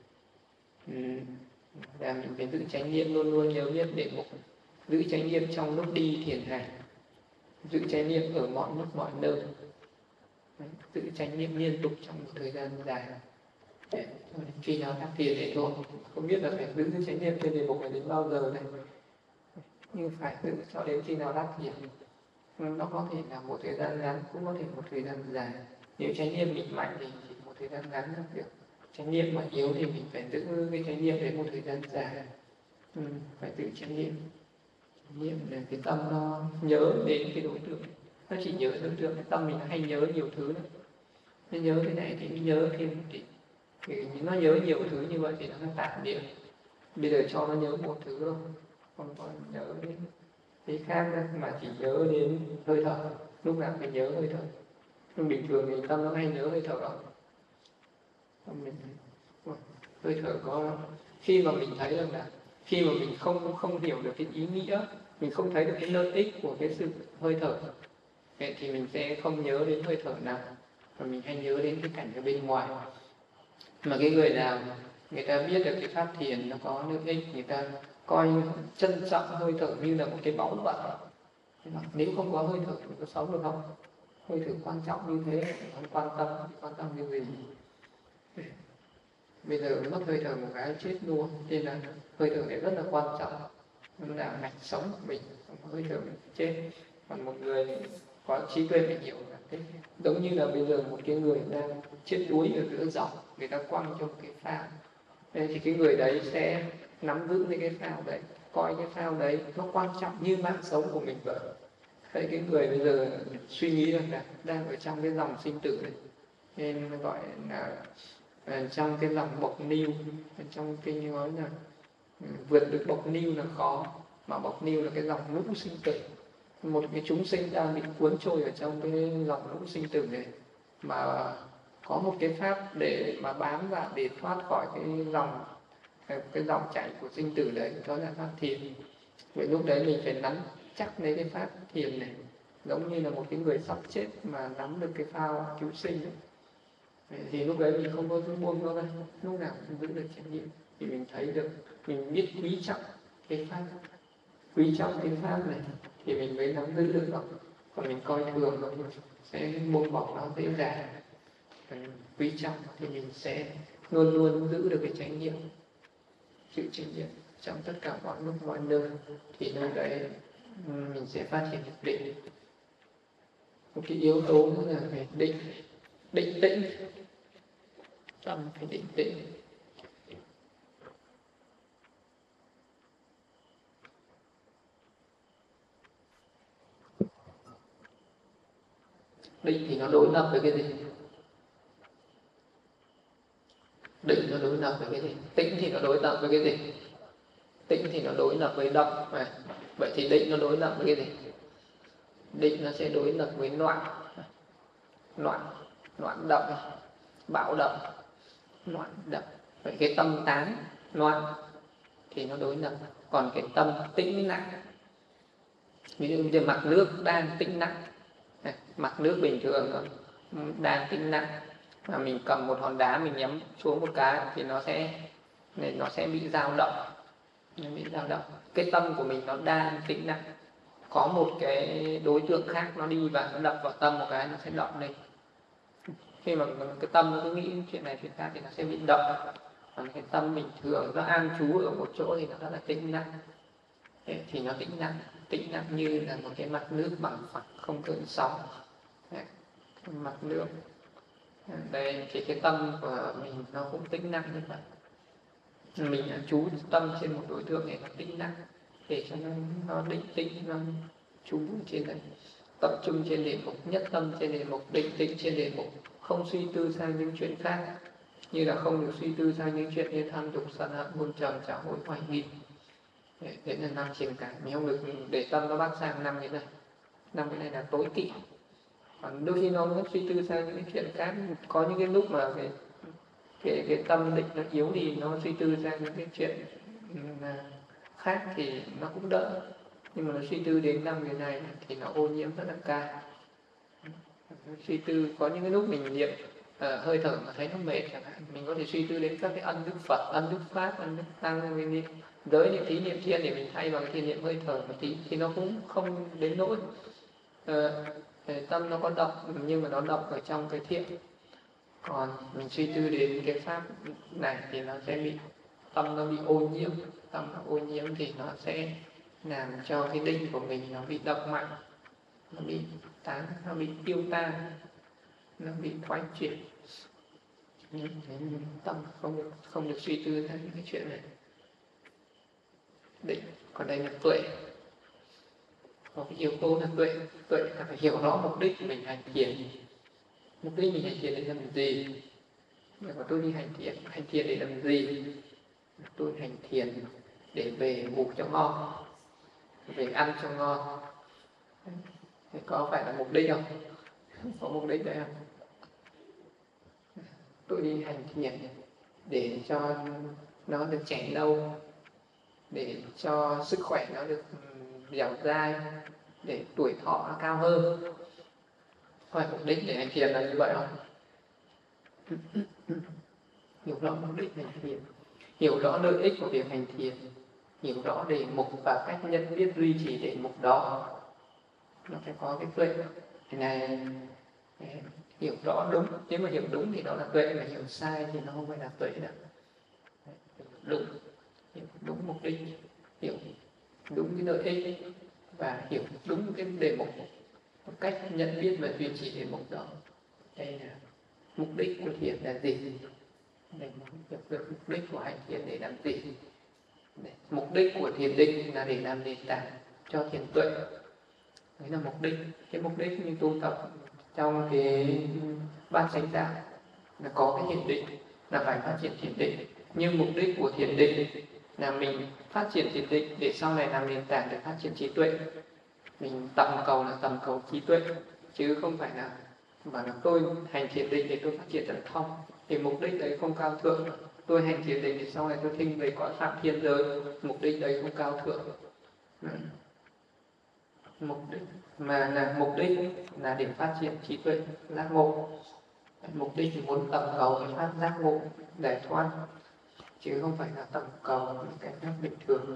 Là mình phải giữ chánh niệm, luôn luôn nhớ biết đề mục, giữ chánh niệm trong lúc đi thiền hành, giữ chánh niệm ở mọi lúc mọi nơi, giữ chánh niệm liên tục trong một thời gian dài. Khi nào đắc thiền để thôi, không biết là phải giữ chánh niệm trên đề mục này đến bao giờ này, nhưng phải giữ cho đến khi nào đắc thiền. Nó có thể là một thời gian ngắn, cũng có thể một thời gian dài. Nếu chánh niệm mình mạnh thì chỉ một thời gian ngắn là được. Chánh niệm mà yếu thì mình phải giữ cái chánh niệm đến một thời gian dài. Phải giữ chánh niệm. Chánh niệm là cái tâm nó nhớ đến cái đối tượng. Nó chỉ nhớ đối tượng, cái tâm mình hay nhớ nhiều thứ nữa. Nó nhớ thế này thì nó nhớ thêm thì nó nhớ nhiều thứ như vậy thì nó tạm niệm. Bây giờ cho nó nhớ một thứ thôi, không có nhớ đến cái khác đó, mà chỉ nhớ đến hơi thở, lúc nào phải nhớ hơi thở. Nhưng bình thường thì tâm nó hay nhớ hơi thở đó. Hơi thở có khi mà mình thấy rằng là khi mà mình không hiểu được cái ý nghĩa, mình không thấy được cái lợi ích của cái sự hơi thở, vậy thì mình sẽ không nhớ đến hơi thở nào. và mình hay nhớ đến cái cảnh ở bên ngoài. Mà cái người nào người ta biết được cái pháp thiền nó có lợi ích, người ta coi trân trọng hơi thở như là một cái báu vật. Nếu không có hơi thở thì có sống được không? Hơi thở quan trọng như thế, không quan tâm cái gì. Bây giờ mất hơi thở một cái chết luôn, nên là hơi thở này rất là quan trọng, nó là mạch sống của mình, không có hơi thở mình chết. Còn một người có trí tuệ phải hiểu là thế, giống như là bây giờ một cái người đang chết đuối ở giữa dòng, người ta quăng cho một cái phao, nên thì cái người đấy sẽ nắm giữ lấy cái phao đấy, coi cái phao đấy nó quan trọng như mạng sống của mình vậy. Vậy cái người bây giờ suy nghĩ rằng là đang ở trong cái dòng sinh tử này, nên gọi là trong cái dòng bọc niu, trong kinh nói là vượt được bọc niu là khó, mà bọc niu là cái dòng lũ sinh tử. Một cái chúng sinh đang bị cuốn trôi ở trong cái dòng lũ sinh tử này, mà có một cái pháp để mà bám vào để thoát khỏi cái dòng chảy của sinh tử đấy, đó là pháp thiền. Vậy lúc đấy mình phải nắm chắc lấy cái pháp thiền này, giống như là một cái người sắp chết mà nắm được cái phao cứu sinh ấy. Thì lúc đấy mình không có buông nó ra, lúc nào cũng giữ được trách nhiệm, thì mình thấy được, mình biết quý trọng cái pháp, quý trọng cái pháp này thì mình mới nắm giữ được nó. Còn mình coi thường nó thì sẽ buông bỏ nó dễ dàng. Quý trọng thì mình sẽ luôn luôn giữ được cái trách nhiệm, chịu trách nhiệm trong tất cả mọi lúc mọi nơi, thì nơi đấy mình sẽ phát triển được định. Một cái yếu tố nữa là phải định tĩnh, tâm phải định tĩnh. Định thì nó đối lập với cái gì? Định nó đối lập với cái gì? Tĩnh thì nó đối lập với cái gì? Tĩnh thì nó đối lập với động. Vậy thì định nó đối lập với cái gì? Định nó sẽ đối lập với loạn động, bạo động, loạn động. Vậy cái tâm tán loạn thì nó đối lập. Còn cái tâm tĩnh lặng, ví dụ như mặt nước đang tĩnh lặng, mặt nước bình thường đang tĩnh lặng, mà mình cầm một hòn đá mình nhắm xuống một cái thì nó sẽ bị dao động. Cái tâm của mình nó đang tĩnh lặng, có một cái đối tượng khác nó đi và nó đập vào tâm một cái, nó sẽ động lên. Khi mà cái tâm nó cứ nghĩ chuyện này chuyện khác thì nó sẽ bị động. Còn cái tâm bình thường nó an trú ở một chỗ thì nó rất là tĩnh lặng, thì nó tĩnh lặng như là một cái mặt nước bằng phẳng, không gợn sóng. Mặt nước đây thì cái tâm của mình nó cũng tĩnh lặng như vậy. Mình chú tâm trên một đối tượng này nó tĩnh lặng, để cho nó định tĩnh, nó chú trên đấy, tập trung trên đề mục, nhất tâm trên đề mục, định tĩnh trên đề mục, không suy tư sang những chuyện khác, như là không được suy tư sang những chuyện như tham dục, sân hận, buồn trầm, trả hối, hoài nghi. Đấy là 5 triền cảnh. Mình không được để tâm nó bắt sang 5 cái này. 5 cái này là tối kỵ. Còn đôi khi nó suy tư sang những cái chuyện khác, có những cái lúc mà cái tâm định nó yếu thì nó suy tư sang những cái chuyện khác thì nó cũng đỡ. Nhưng mà nó suy tư đến 5 cái này thì nó ô nhiễm rất là cao. Suy tư có những cái lúc mình niệm hơi thở mà thấy nó mệt chẳng hạn, mình có thể suy tư đến các cái ân đức Phật, ân đức Pháp, ân đức Tăng, mình niệm giới niệm thí niệm thiên để mình thay bằng cái thiền niệm hơi thở một tí thì nó cũng không đến nỗi tâm nó có động, nhưng mà nó động ở trong cái thiện. Còn mình suy tư đến cái pháp này thì nó sẽ bị tâm nó bị ô nhiễm, tâm nó ô nhiễm thì nó sẽ làm cho cái định của mình nó bị động mạnh, nó bị tán, nó bị tiêu tan, nó bị thoái chuyển. Tâm không được suy tư ra những cái chuyện này. Định. Còn đây là tuệ. Có cái yếu tố là tuệ là phải hiểu rõ mục đích mình hành thiền. Mục đích mình hành thiền để làm gì? Mà tôi đi hành thiền để làm gì? Tôi hành thiền để về ngủ cho ngon, về ăn cho ngon. Thế có phải là mục đích không? Có mục đích đấy không? Tôi đi hành thiền để cho nó được trẻ lâu, để cho sức khỏe nó được dẻo dai, để tuổi thọ nó cao hơn. Phải mục đích để hành thiền là như vậy không? Hiểu rõ mục đích hành thiền, hiểu rõ lợi ích của việc hành thiền, hiểu rõ đề mục và cách nhận biết duy trì đề mục đó. Nó phải có cái tuệ. Cái này hiểu rõ đúng, nếu mà hiểu đúng thì đó là tuệ, mà hiểu sai thì nó không phải là tuệ đâu. Đúng, hiểu đúng mục đích, hiểu đúng cái lợi ích và hiểu đúng cái đề mục, một cách nhận biết và duy trì đề mục đó. Đây là mục đích của thiền là gì? Để hiểu được mục đích của hành thiền để làm gì? Mục đích của thiền định là để làm nền tảng cho thiền tuệ. Đấy là mục đích. Cái mục đích như tu tập trong cái bát chánh đạo là có cái thiền định, là phải phát triển thiền định. Nhưng mục đích của thiền định là mình phát triển thiền định để sau này làm nền tảng để phát triển trí tuệ. Mình tầm cầu là tầm cầu trí tuệ, chứ không phải là mà là tôi hành thiền định để tôi phát triển thần thông. Thì mục đích đấy không cao thượng. Tôi hành thiền định để sau này tôi thinh về cõi phạm thiên giới, mục đích đấy không cao thượng. Mục đích mà là mục đích là để phát triển trí tuệ, giác ngộ. Mục đích thì muốn tầm cầu để phát giác ngộ, giải thoát, chứ không phải là tầm cầu một cái cách bình thường.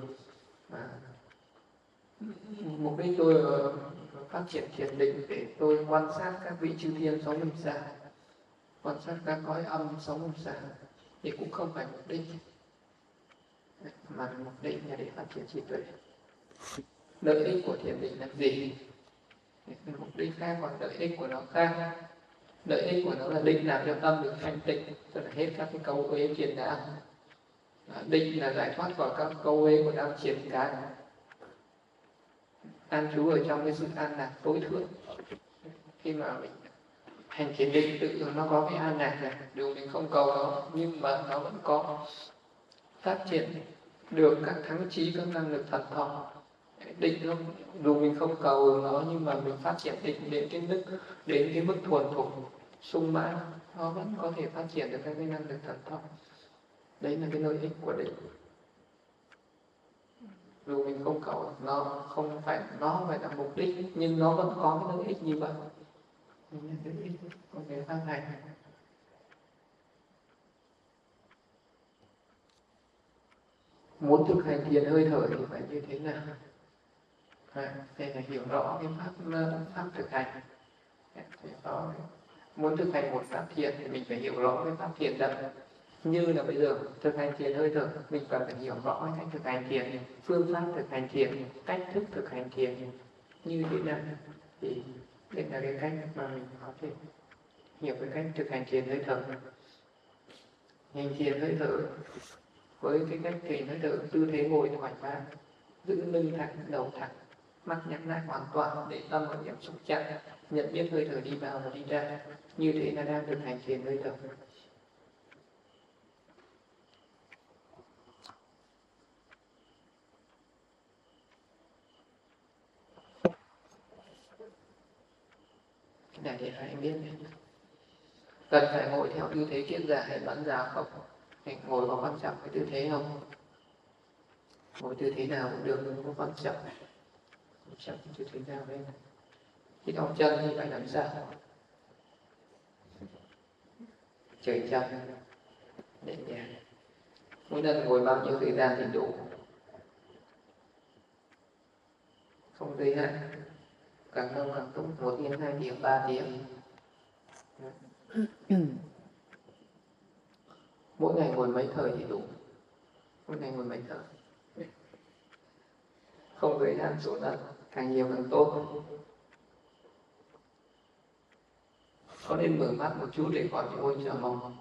Mục đích tôi phát triển thiền định để tôi quan sát các vị chư thiên sống lâm xa, quan sát các cõi âm sống lâm xa, thì cũng không phải mục đích, mà mục đích là để phát triển trí tuệ. Lợi ích của thiền định là gì? Mục đích khác, còn lợi ích của nó khác. Lợi ích của nó là định làm cho tâm được thanh tịnh, tức là hết các cái câu uế phiền não. Định là giải thoát khỏi các câu uế của đam triển cái, an trú ở trong cái sự an lạc tối thượng. Khi mà mình hành thiền định tự nó có cái an lạc này, dù mình không cầu nó, nhưng mà nó vẫn có phát triển được các thắng trí, các năng lực thần thông. Định nó, dù mình không cầu nó, nhưng mà mình phát triển định đến cái mức thuần thục sung mãn, nó vẫn có thể phát triển được các cái năng lực thần thông. Đấy là cái lợi ích của định. Dù mình không cầu nó, không phải là mục đích, nhưng nó vẫn có cái lợi ích như vậy. Cái lợi ích của cái pháp hành. Muốn thực hành thiền hơi thở thì phải như thế nào? Đây là hiểu rõ cái pháp thực hành. Muốn thực hành một pháp thiền thì mình phải hiểu rõ cái pháp thiền đó. Như là bây giờ thực hành thiền hơi thở, mình cần phải hiểu rõ cách thực hành thiền, phương pháp thực hành thiền, cách thức thực hành thiền như thế nào. Thì đây là cái cách mà mình có thể hiểu cái cách thực hành thiền hơi thở. Hành thiền hơi thở với cái cách thiền hơi thở, tư thế ngồi thoải mái, giữ lưng thẳng, đầu thẳng, mắt nhắm lại hoàn toàn để tâm ở điểm xúc chạm, nhận biết hơi thở đi vào và đi ra. Như thế là đang thực hành thiền hơi thở. Cái này thì anh biết đấy. Cần phải ngồi theo tư thế kiết già hay bắn già không? Hay ngồi có quan trọng cái tư thế không? Ngồi tư thế nào cũng được, nhưng có quan trọng. Quan trọng tư thế nào đây? Khi đau chân thì phải làm sao? Trời chân để nhẹ. Mỗi lần ngồi bao nhiêu thời gian thì đủ? Không giới hạn, càng lâu càng tốt, 1 tiếng, 2 tiếng, 3 tiếng. Mỗi ngày ngồi mấy thời thì đủ? Mỗi ngày ngồi mấy thời? Không giới hạn số lần, càng nhiều càng tốt. Có nên mở mắt một chút để khỏi bị ôi trở mông?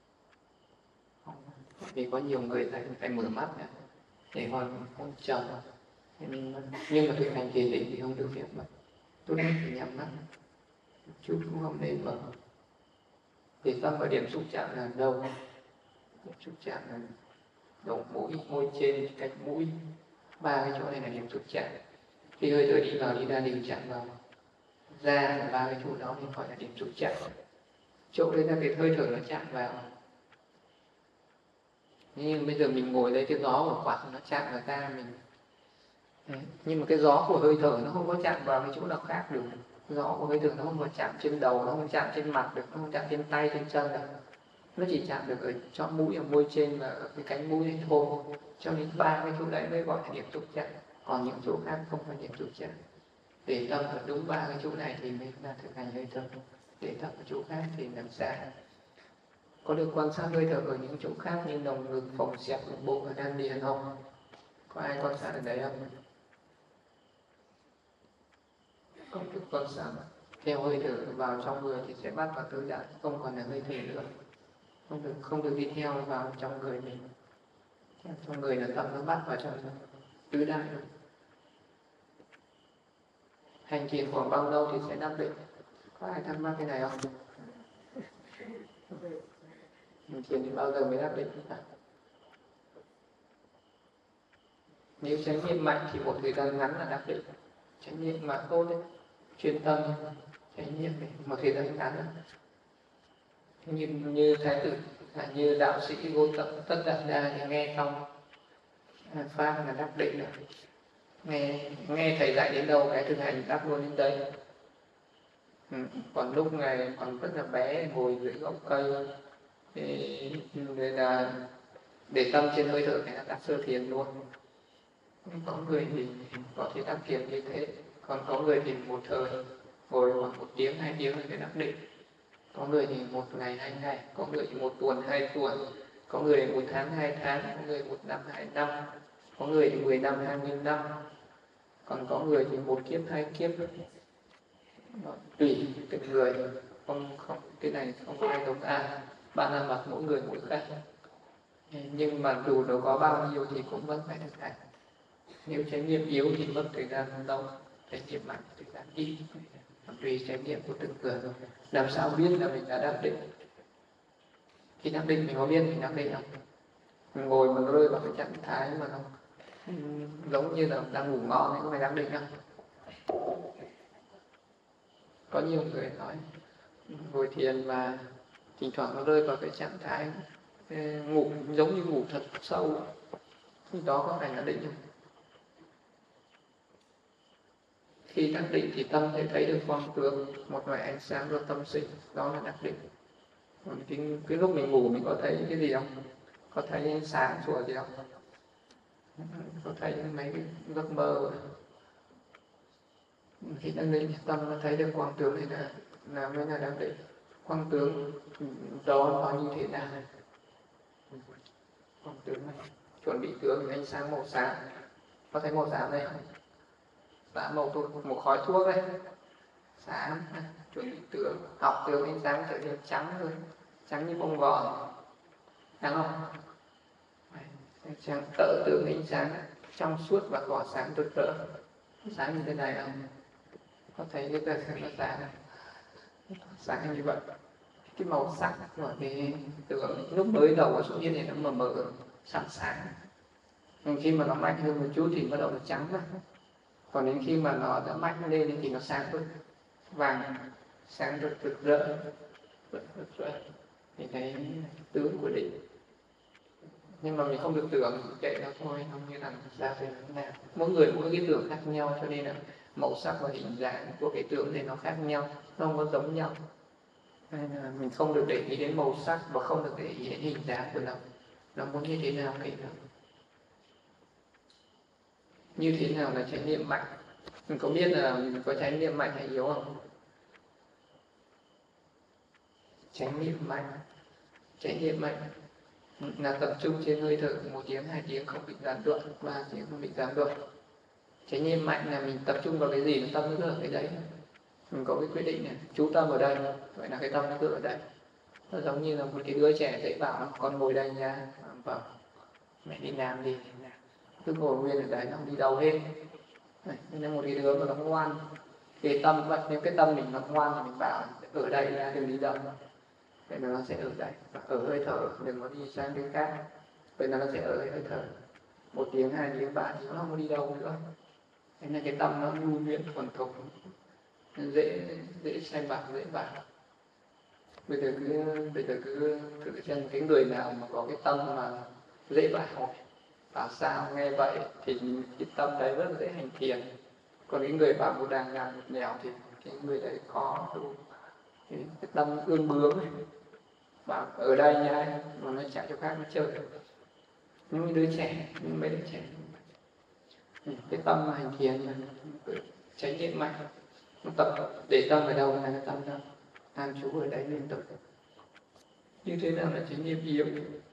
Vì có nhiều người phải mở mắt để khỏi ôi trở. Nhưng mà thực hành thiền định thì không được phép mở. Tốt nhất thì nhắm mắt một chút, cũng không nên mở. Thì tâm ở điểm xúc chạm là đâu? Điểm xúc chạm là đầu mũi, môi trên, cạnh mũi. 3 cái chỗ này là điểm xúc chạm. Khi hơi thở đi vào đi ra đều chạm vào da là 3 cái chỗ đó thì gọi là điểm xúc chạm. Chỗ đấy là cái hơi thở nó chạm vào. Nhưng bây giờ mình ngồi đây, cái gió của quạt nó chạm vào da mình. Đấy. Nhưng mà cái gió của hơi thở nó không có chạm vào cái chỗ nào khác được. Gió của hơi thở nó không có chạm trên đầu, nó không chạm trên mặt được, nó không chạm trên tay, trên chân được. nó chỉ chạm được ở chóp mũi, ở môi trên và ở cái cánh mũi này thôi, cho nên 3 cái chỗ đấy mới gọi là điểm trục chạm, còn những chỗ khác không phải điểm trục chạm. Để tâm ở đúng 3 cái chỗ này thì mới là thực hành hơi thở, để tâm ở chỗ khác thì làm sao. Có được quan sát hơi thở ở những chỗ khác như lồng ngực, phòng xẹp, bụng và đan điền không? Có ai quan sát ở đấy không? Không được quan sát. Theo hơi thở vào trong người thì sẽ bắt vào tứ đại, không còn là hơi thở nữa. Không được đi theo vào trong người mình. Trong người là tâm nó bắt vào trong tứ đại. Hành thiền khoảng bao lâu thì sẽ đắc định? Có ai thắc mắc cái này không? Hành thiền thì bao giờ mới đắc định? Nếu chánh niệm mạnh thì một thời gian ngắn là đắc định. Chánh niệm mà tốt đấy, chuyên tâm chánh niệm một thời gian ngắn. Như thái tử, như đạo sĩ Vô Tận Tất Đạt Đa thì nghe xong pháp là đắc định rồi. Nghe thầy dạy đến đâu cái thực hành đắc luôn đến đây. Còn lúc ngày còn rất là bé ngồi dưới gốc cây nên là để tâm trên hơi thở này là đắc sơ thiền luôn. Có người thì có thể đắc thiền như thế, còn có người thì một thời ngồi khoảng 1 tiếng 2 tiếng để đắc định, có người thì 1 ngày 2 ngày, có người thì 1 tuần 2 tuần, có người thì 1 tháng 2 tháng, có người 1 năm 2 năm, có người thì 10 năm 20 năm, còn có người thì 1 kiếp 2 kiếp. Tùy từng người, không cái này không ai giống ai, 3 năm mặt mỗi người mỗi khác. Nhưng mà dù nó có bao nhiêu thì cũng vẫn phải thực hành. Nếu chánh niệm yếu thì mất thời gian lâu, chánh niệm mạnh thời gian ít, tùy chánh niệm của từng người rồi. Làm sao biết là mình đã đắc định? Khi đắc định mình có biết mình đắc định không? Mình ngồi mà rơi vào cái trạng thái mà nó giống như là đang ngủ ngon thì có phải đắc định không? Có nhiều người nói ngồi thiền mà thỉnh thoảng nó rơi vào cái trạng thái ngủ giống như ngủ thật sâu, thì đó có phải là định không? Khi đắc định thì tâm sẽ thấy được quang tướng, một loại ánh sáng do tâm sinh, đó là đắc định. Còn cái lúc mình ngủ mình có thấy cái gì không? Có thấy ánh sáng sủa gì không? Có thấy mấy cái giấc mơ. Khi đắc định tâm nó thấy được quang tướng thì là mới là đắc định. Quang tướng đó nó như thế nào? Quang tướng này chuẩn bị tướng ánh sáng màu xám, có thấy màu xám đây không? Xám màu thuốc, một khói thuốc đấy, xám chuẩn bị tướng, học tướng ánh sáng trở nên trắng thôi, trắng như bông gòn, thấy không? Trắng tợ tướng ánh sáng trong suốt và tỏa sáng rực rỡ, sáng như thế này không? Có thấy cái tờ nó sáng như vậy. Cái màu sắc của cái tướng lúc mới đầu xuất hiện thì nó mờ mờ sáng sáng, nhưng khi mà nó mạnh hơn một chút thì bắt đầu nó trắng ra. Còn đến khi mà nó đã mạnh lên thì nó sáng hơn, vàng sáng rực rỡ, thì cái tướng của định. Nhưng mà mình không được tưởng chạy nó thôi, không như là ra về thế nào. Mỗi người mỗi cái tưởng khác nhau, cho nên là màu sắc và hình dạng của cái tưởng thì nó khác nhau, nó không có giống nhau. Nên là mình không được để ý đến màu sắc và không được để ý đến hình dáng của nó muốn như thế nào kể nó. Như thế nào là chánh niệm mạnh? Mình có biết là mình có chánh niệm mạnh hay yếu không? Chánh niệm mạnh là tập trung trên hơi thở 1 tiếng 2 tiếng không bị gián đoạn, 3 tiếng không bị gián đoạn. Chánh niệm mạnh là mình tập trung vào cái gì, tâm nó cứ ở cái đấy. Mình có cái quyết định này, chú tâm ở đây, vậy là cái tâm nó cứ ở đây. Nó giống như là một cái đứa trẻ dạy bảo con ngồi đây nha, bảo mẹ đi làm gì cứ ngồi nguyên ở đấy, nó không đi đâu hết. Nên một cái đứa mà nó ngoan, cái tâm vậy, nếu cái tâm mình nó ngoan thì mình bảo ở đây nha, đừng đi đâu. Vậy là nó sẽ ở đây, và ở hơi thở, đừng có đi sang cái khác. Vậy là nó sẽ ở hơi thở 1 tiếng 2 tiếng 3 tiếng, nó không có đi đâu nữa. Thế nên cái tâm nó nhu nhuyễn thuần thục, dễ sai bảo, dễ bảo. Bây giờ cứ xem cái người nào mà có cái tâm mà dễ bảo sao nghe vậy thì cái tâm đấy rất là dễ hành thiền. Còn cái người bảo một đàng hoàng một nẻo thì cái người đấy có cái tâm ương bướng ấy. bảo ở đây nha, mà nó chạy chỗ khác nó chơi. Những đứa trẻ, những mấy đứa trẻ, cái tâm hành thiền là chánh niệm mạnh, nó tập để tâm ở đâu là cái tâm đâu an trú ở đấy liên tục. Như thế nào là chánh niệm yếu?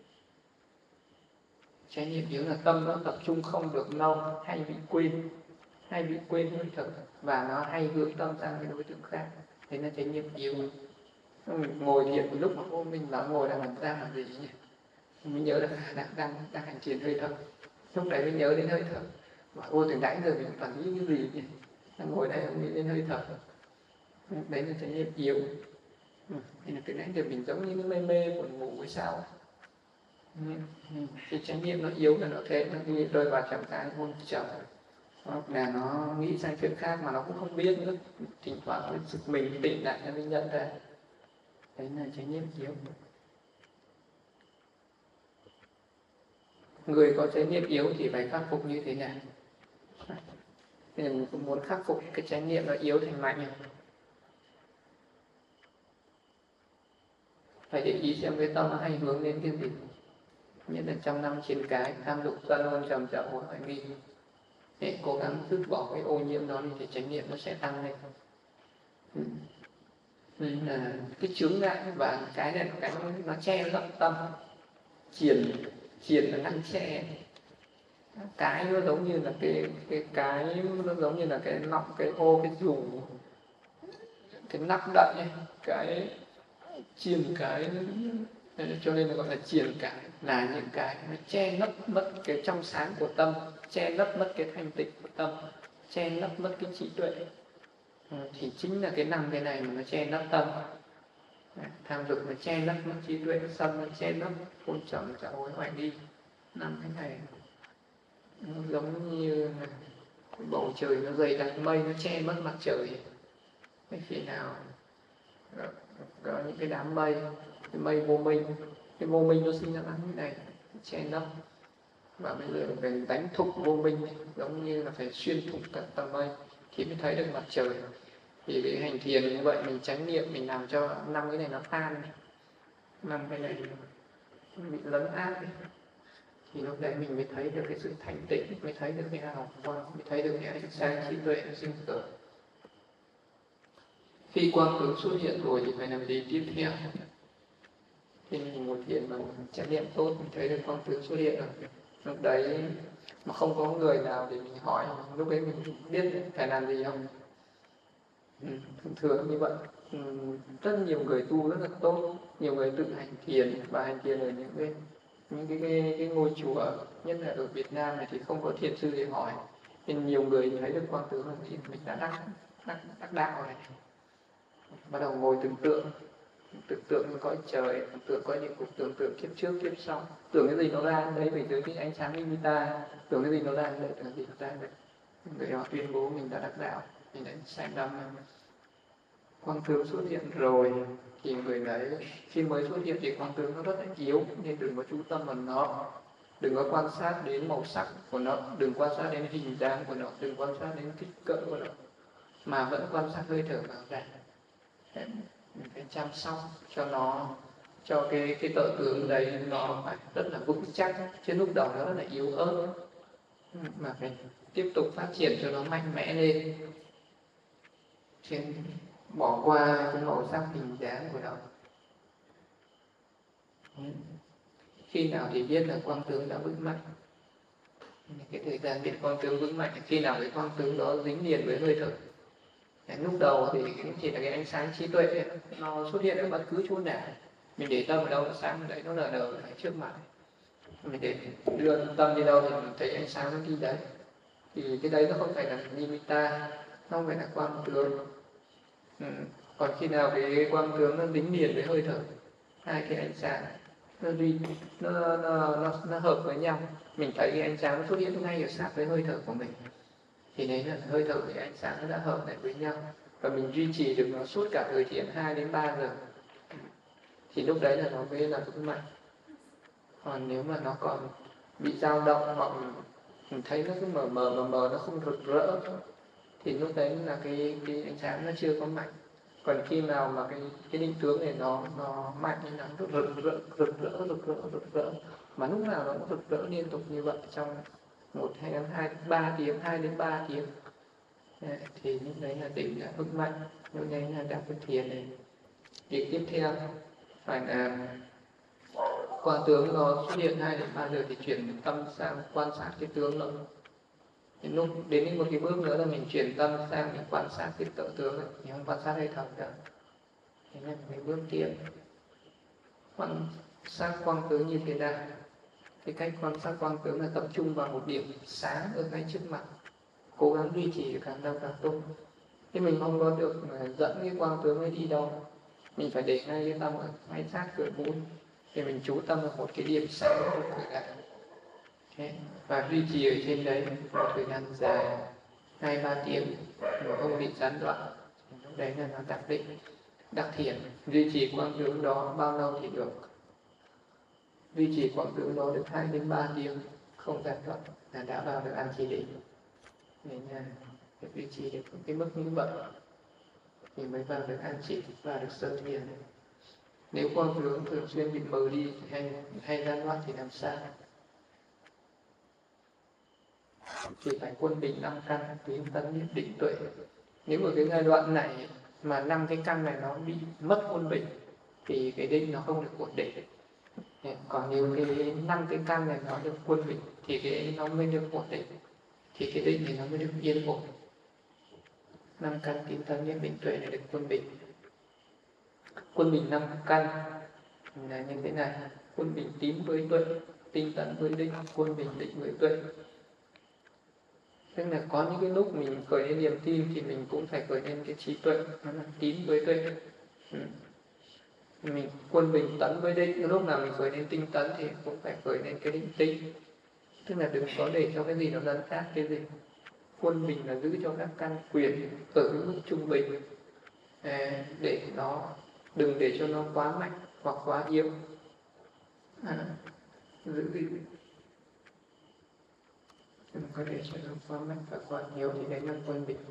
Chánh niệm yếu là tâm nó tập trung không được lâu, hay bị quên hơi thở, và nó hay hướng tâm sang cái đối tượng khác. Thế là chánh niệm yếu. Ngồi thiền một lúc mà cô mình bảo ngồi đang làm gì nhỉ? Mình nhớ là đang hành thiền hơi thở. Lúc đấy mình nhớ đến hơi thở. Mà ôi từ nãy giờ mình toàn nghĩ cái gì nhỉ? Đang ngồi đây không nghĩ đến hơi thở. Đấy là chánh niệm yếu. Nên là từ nãy giờ mình giống như mê mê buồn ngủ hay sao? Cái chánh niệm nó yếu là nó thế, nó đi rơi vào trạng thái hôn trầm, hoặc là nó nghĩ sang chuyện khác mà nó cũng không biết nữa, thỉnh thoảng nó giật mình tỉnh lại nó mới nhận ra. Đấy là chánh niệm yếu. Người có chánh niệm yếu thì phải khắc phục như thế nào? Thì mình cũng muốn khắc phục cái chánh niệm nó yếu thành mạnh. Phải để ý xem cái tâm nó hay hướng đến cái gì. Nhất là trong 5 chiến cái, tham dục sân ôn trầm trọng của hoài nghi. Để cố gắng dứt bỏ cái ô nhiễm đó thì chánh niệm nó sẽ tăng lên. Nên là cái chướng ngại và cái này cái nó che lấp tâm. Triền là ngăn che. Cái nó giống như là cái nó giống như là cái nọng, cái ô, cái dùng, cái nắp đậy ấy. Cái triền cái, cho nên là gọi là triền cái, là những cái nó che lấp mất cái trong sáng của tâm, che lấp mất cái thanh tịnh của tâm, che lấp mất cái trí tuệ. Thì chính là cái 5 cái này mà nó che lấp tâm. Tham dục nó che lấp mất trí tuệ, sân nó che lấp hôn trầm trả hối hoài nghi. 5 cái này nó giống như bầu trời nó dày đặc mây, nó che mất mặt trời. Cái khi nào có những cái đám mây, cái mây vô minh, cái vô minh nó sinh ra làm như này, che lấp. Và bây giờ phải đánh thục vô minh, giống như là phải xuyên thủng các tầng mây thì mới thấy được mặt trời. Vì cái hành thiền như vậy, mình chánh niệm, mình làm cho 5 cái này nó tan, 5 cái này bị lấn át, thì lúc đấy mình mới thấy được cái sự thanh tịnh, mới thấy được cái hào quang, mới thấy được cái ánh sáng trí tuệ nó sinh khởi. Khi quang tướng xuất hiện rồi thì phải làm gì tiếp theo? Khi mình ngồi thiền mà chánh niệm tốt, mình thấy được quang tướng xuất hiện rồi. Lúc đấy mà không có người nào để mình hỏi, lúc đấy mình biết phải làm gì không? Thường thường như vậy. Rất nhiều người tu rất là tốt, nhiều người tự hành thiền, và hành thiền ở những cái ngôi chùa, nhất là ở Việt Nam này thì không có thiền sư để hỏi, nên nhiều người thấy được quang tướng thì mình đã đắc đạo này. Bắt đầu ngồi tưởng tượng cõi trời, tưởng tượng có những cuộc tưởng tượng kiếp trước kiếp sau, tưởng cái gì nó ra đấy, về dưới cái ánh sáng Nimitta, tưởng cái gì nó ra đấy, tưởng cái gì nó ra đấy, người đó tuyên bố mình đã đắc đạo, mình đã sai lầm. Quang tướng xuất hiện rồi thì người đấy khi mới xuất hiện thì quang tướng nó rất là yếu, nên đừng có chú tâm vào nó, đừng có quan sát đến màu sắc của nó, đừng quan sát đến hình dáng của nó, đừng quan sát đến kích cỡ của nó, mà vẫn quan sát hơi thở vào ra. Mình phải chăm sóc cho nó, cho cái tự tướng đấy nó phải rất là vững chắc, chứ lúc đầu nó rất là yếu ớt, mà phải tiếp tục phát triển cho nó mạnh mẽ lên, trên bỏ qua cái màu sắc hình dáng của nó. Khi nào thì biết là quang tướng đã vững mạnh? Cái thời gian biết quang tướng vững mạnh khi nào cái quang tướng đó dính liền với hơi thở. Lúc đầu thì cũng chỉ là cái ánh sáng trí tuệ, nó xuất hiện ở bất cứ chỗ nào, mình để tâm ở đâu nó sáng ở đấy, nó lờ đờ ở trước mặt, mình để đưa tâm đi đâu thì mình thấy ánh sáng nó đi đấy, thì cái đấy nó không phải là nimitta, nó không phải là quang tướng. Còn khi nào cái quang tướng nó dính liền với hơi thở, hai cái ánh sáng nó hợp với nhau, mình thấy cái ánh sáng nó xuất hiện ngay ở sát với hơi thở của mình, thì đấy là hơi thở với ánh sáng nó đã hợp lại với nhau, và mình duy trì được nó suốt cả thời thiền 2 đến 3 giờ, thì lúc đấy là nó mới là vững mạnh. Còn nếu mà nó còn bị dao động, hoặc mình thấy nó cứ mờ nó không rực rỡ, thì lúc đấy là cái ánh sáng nó chưa có mạnh. Còn khi nào mà cái định tướng này nó mạnh, nó rực rỡ mà lúc nào nó cũng rực rỡ liên tục như vậy trong 2 đến 3 tiếng thì lúc đấy là định đã vững mạnh, lúc đấy là đã vững thiền này. Việc tiếp theo phải là qua tướng nó xuất hiện 2 đến 3 giờ thì chuyển tâm sang quan sát cái tướng nó. Lúc đến một cái bước nữa là mình chuyển tâm sang mình quan sát cái tự tướng này, mình không quan sát hơi thở nữa. Thế là cái bước tiếp quan sát quang tướng như thế nào. Cái cách quan sát quang tướng là tập trung vào một điểm sáng ở ngay trước mặt, cố gắng duy trì càng lâu càng tốt. Thế mình không có được dẫn cái quang tướng ấy đi đâu, mình phải để ngay cái tâm ở ngay sát cửa mũi để mình chú tâm vào một cái điểm sáng một thời gian, và duy trì ở trên đấy một thời gian dài 2-3 tiếng mà không bị gián đoạn. Lúc đấy là nó đắc định, đắc thiền. Duy trì quang tướng đó bao lâu thì được? Duy trì quang tướng đó được 2 đến 3 tiếng không gián đoạn là đã vào được an trì định. Nên là phải duy trì được cái mức như vậy thì mới vào được an trì và được sơ thiền. Nếu quang tướng thường xuyên bị mờ đi hay gián đoạn thì làm sao? Thì phải quân bình 5 căn, tín tấn nhất định tuệ. Nếu ở cái giai đoạn này mà 5 cái căn này nó bị mất quân bình thì cái định nó không được ổn định. Còn nếu cái 5 cái căn này nó được quân bình thì cái nó mới được ổn định, thì cái định thì nó mới được yên ổn. 5 căn tín tấn nhất định tuệ này được quân bình. Quân bình 5 căn là như thế này: quân bình tín với tuệ, tinh tấn với định, quân bình định với tuệ. Tức là có những cái lúc mình khởi lên niềm tin thì mình cũng phải khởi lên cái trí tuệ, nó là tín với tuệ. Mình quân bình tấn với định, lúc nào mình khởi lên tinh tấn thì cũng phải khởi lên cái định tinh. Tức là đừng có để cho cái gì nó lấn át cái gì. Quân bình là giữ cho các căn quyền ở cái mức trung bình, để nó đừng để cho nó quá mạnh hoặc quá yếu. Giữ đừng có để cho nó quá mạnh và quá yếu thì đấy là quân bình.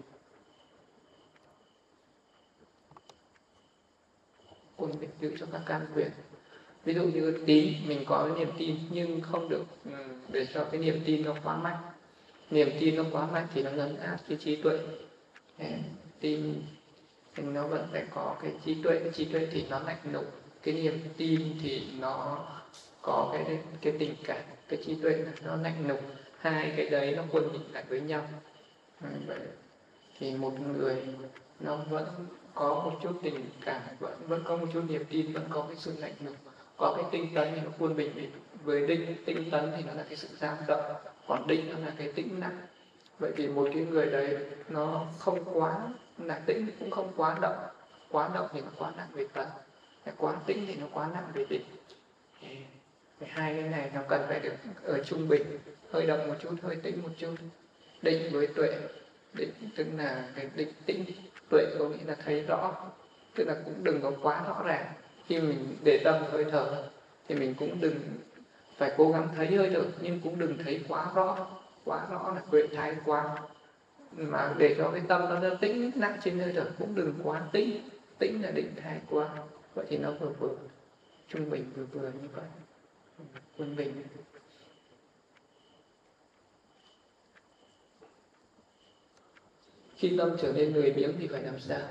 Quân bình giữ cho các căn quyền. Ví dụ như tín, mình có cái niềm tin nhưng không được để cho cái niềm tin nó quá mạnh. Niềm tin nó quá mạnh thì nó lấn át cái trí tuệ. Tin thì nó vẫn phải có cái trí tuệ thì nó lạnh lùng, cái niềm tin thì nó có cái tình cảm, cái trí tuệ nó lạnh lùng. Hai cái đấy nó quân bình lại với nhau. Vậy thì một người nó vẫn có một chút tình cảm, vẫn có một chút niềm tin, vẫn có cái sự lạnh lùng, có cái tinh tấn thì nó quân bình với định. Tinh tấn thì nó là cái sự giam động, còn định nó là cái tĩnh lặng. Vậy thì một cái người đấy nó không quá là tĩnh cũng không quá động thì nó quá nặng về tấn, quá tĩnh thì nó quá nặng về định. Thì hai cái này nó cần phải được ở trung bình, hơi động một chút, hơi tĩnh một chút. Định với tuệ, định tức là cái định tĩnh, tuệ có nghĩa là thấy rõ, tức là cũng đừng có quá rõ ràng. Khi mình để tâm hơi thở thì mình cũng đừng phải cố gắng thấy hơi thở, nhưng cũng đừng thấy quá rõ là tuệ thái quá, mà để cho cái tâm nó tĩnh lặng trên hơi thở, cũng đừng quá tĩnh là định thái quá. Vậy thì nó vừa trung bình vừa như vậy, quân bình. Khi tâm trở nên lười biếng thì phải làm sao?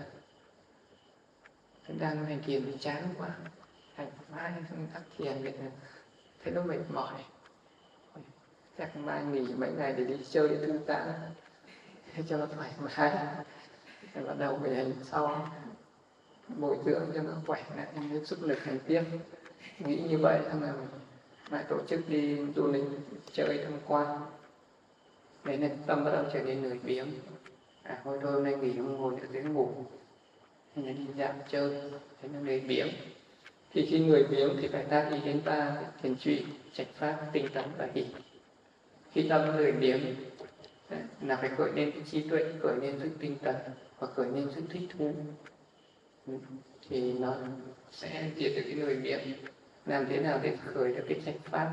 Đang hành thiền thì chán quá, hành mãi không tác thiền thấy nó mệt mỏi, chắc mai nghỉ mấy ngày để đi chơi để thư giãn cho nó thoải mái, rồi bắt đầu về hành sau bồi dưỡng cho nó khỏe lại, nên sức lực hành tiếp. Nghĩ như vậy xong rồi lại tổ chức đi du lịch chơi tham quan, đấy là tâm bắt đầu trở nên lười biếng. Thôi hôm nay nghỉ không ngồi nữa dưới ngủ, nên là đi dạo chơi, thế là lười biếng. Thì khi người biếng thì phải tác ý đến 3 thiền trụy, trạch pháp, tinh tấn và hỷ. Khi tâm lười biếng là phải khởi lên cái trí tuệ, khởi lên sự tinh tấn và khởi lên sự thích thú, thì nó sẽ diệt được cái lười biếng. Làm thế nào để khởi được cái trạch pháp?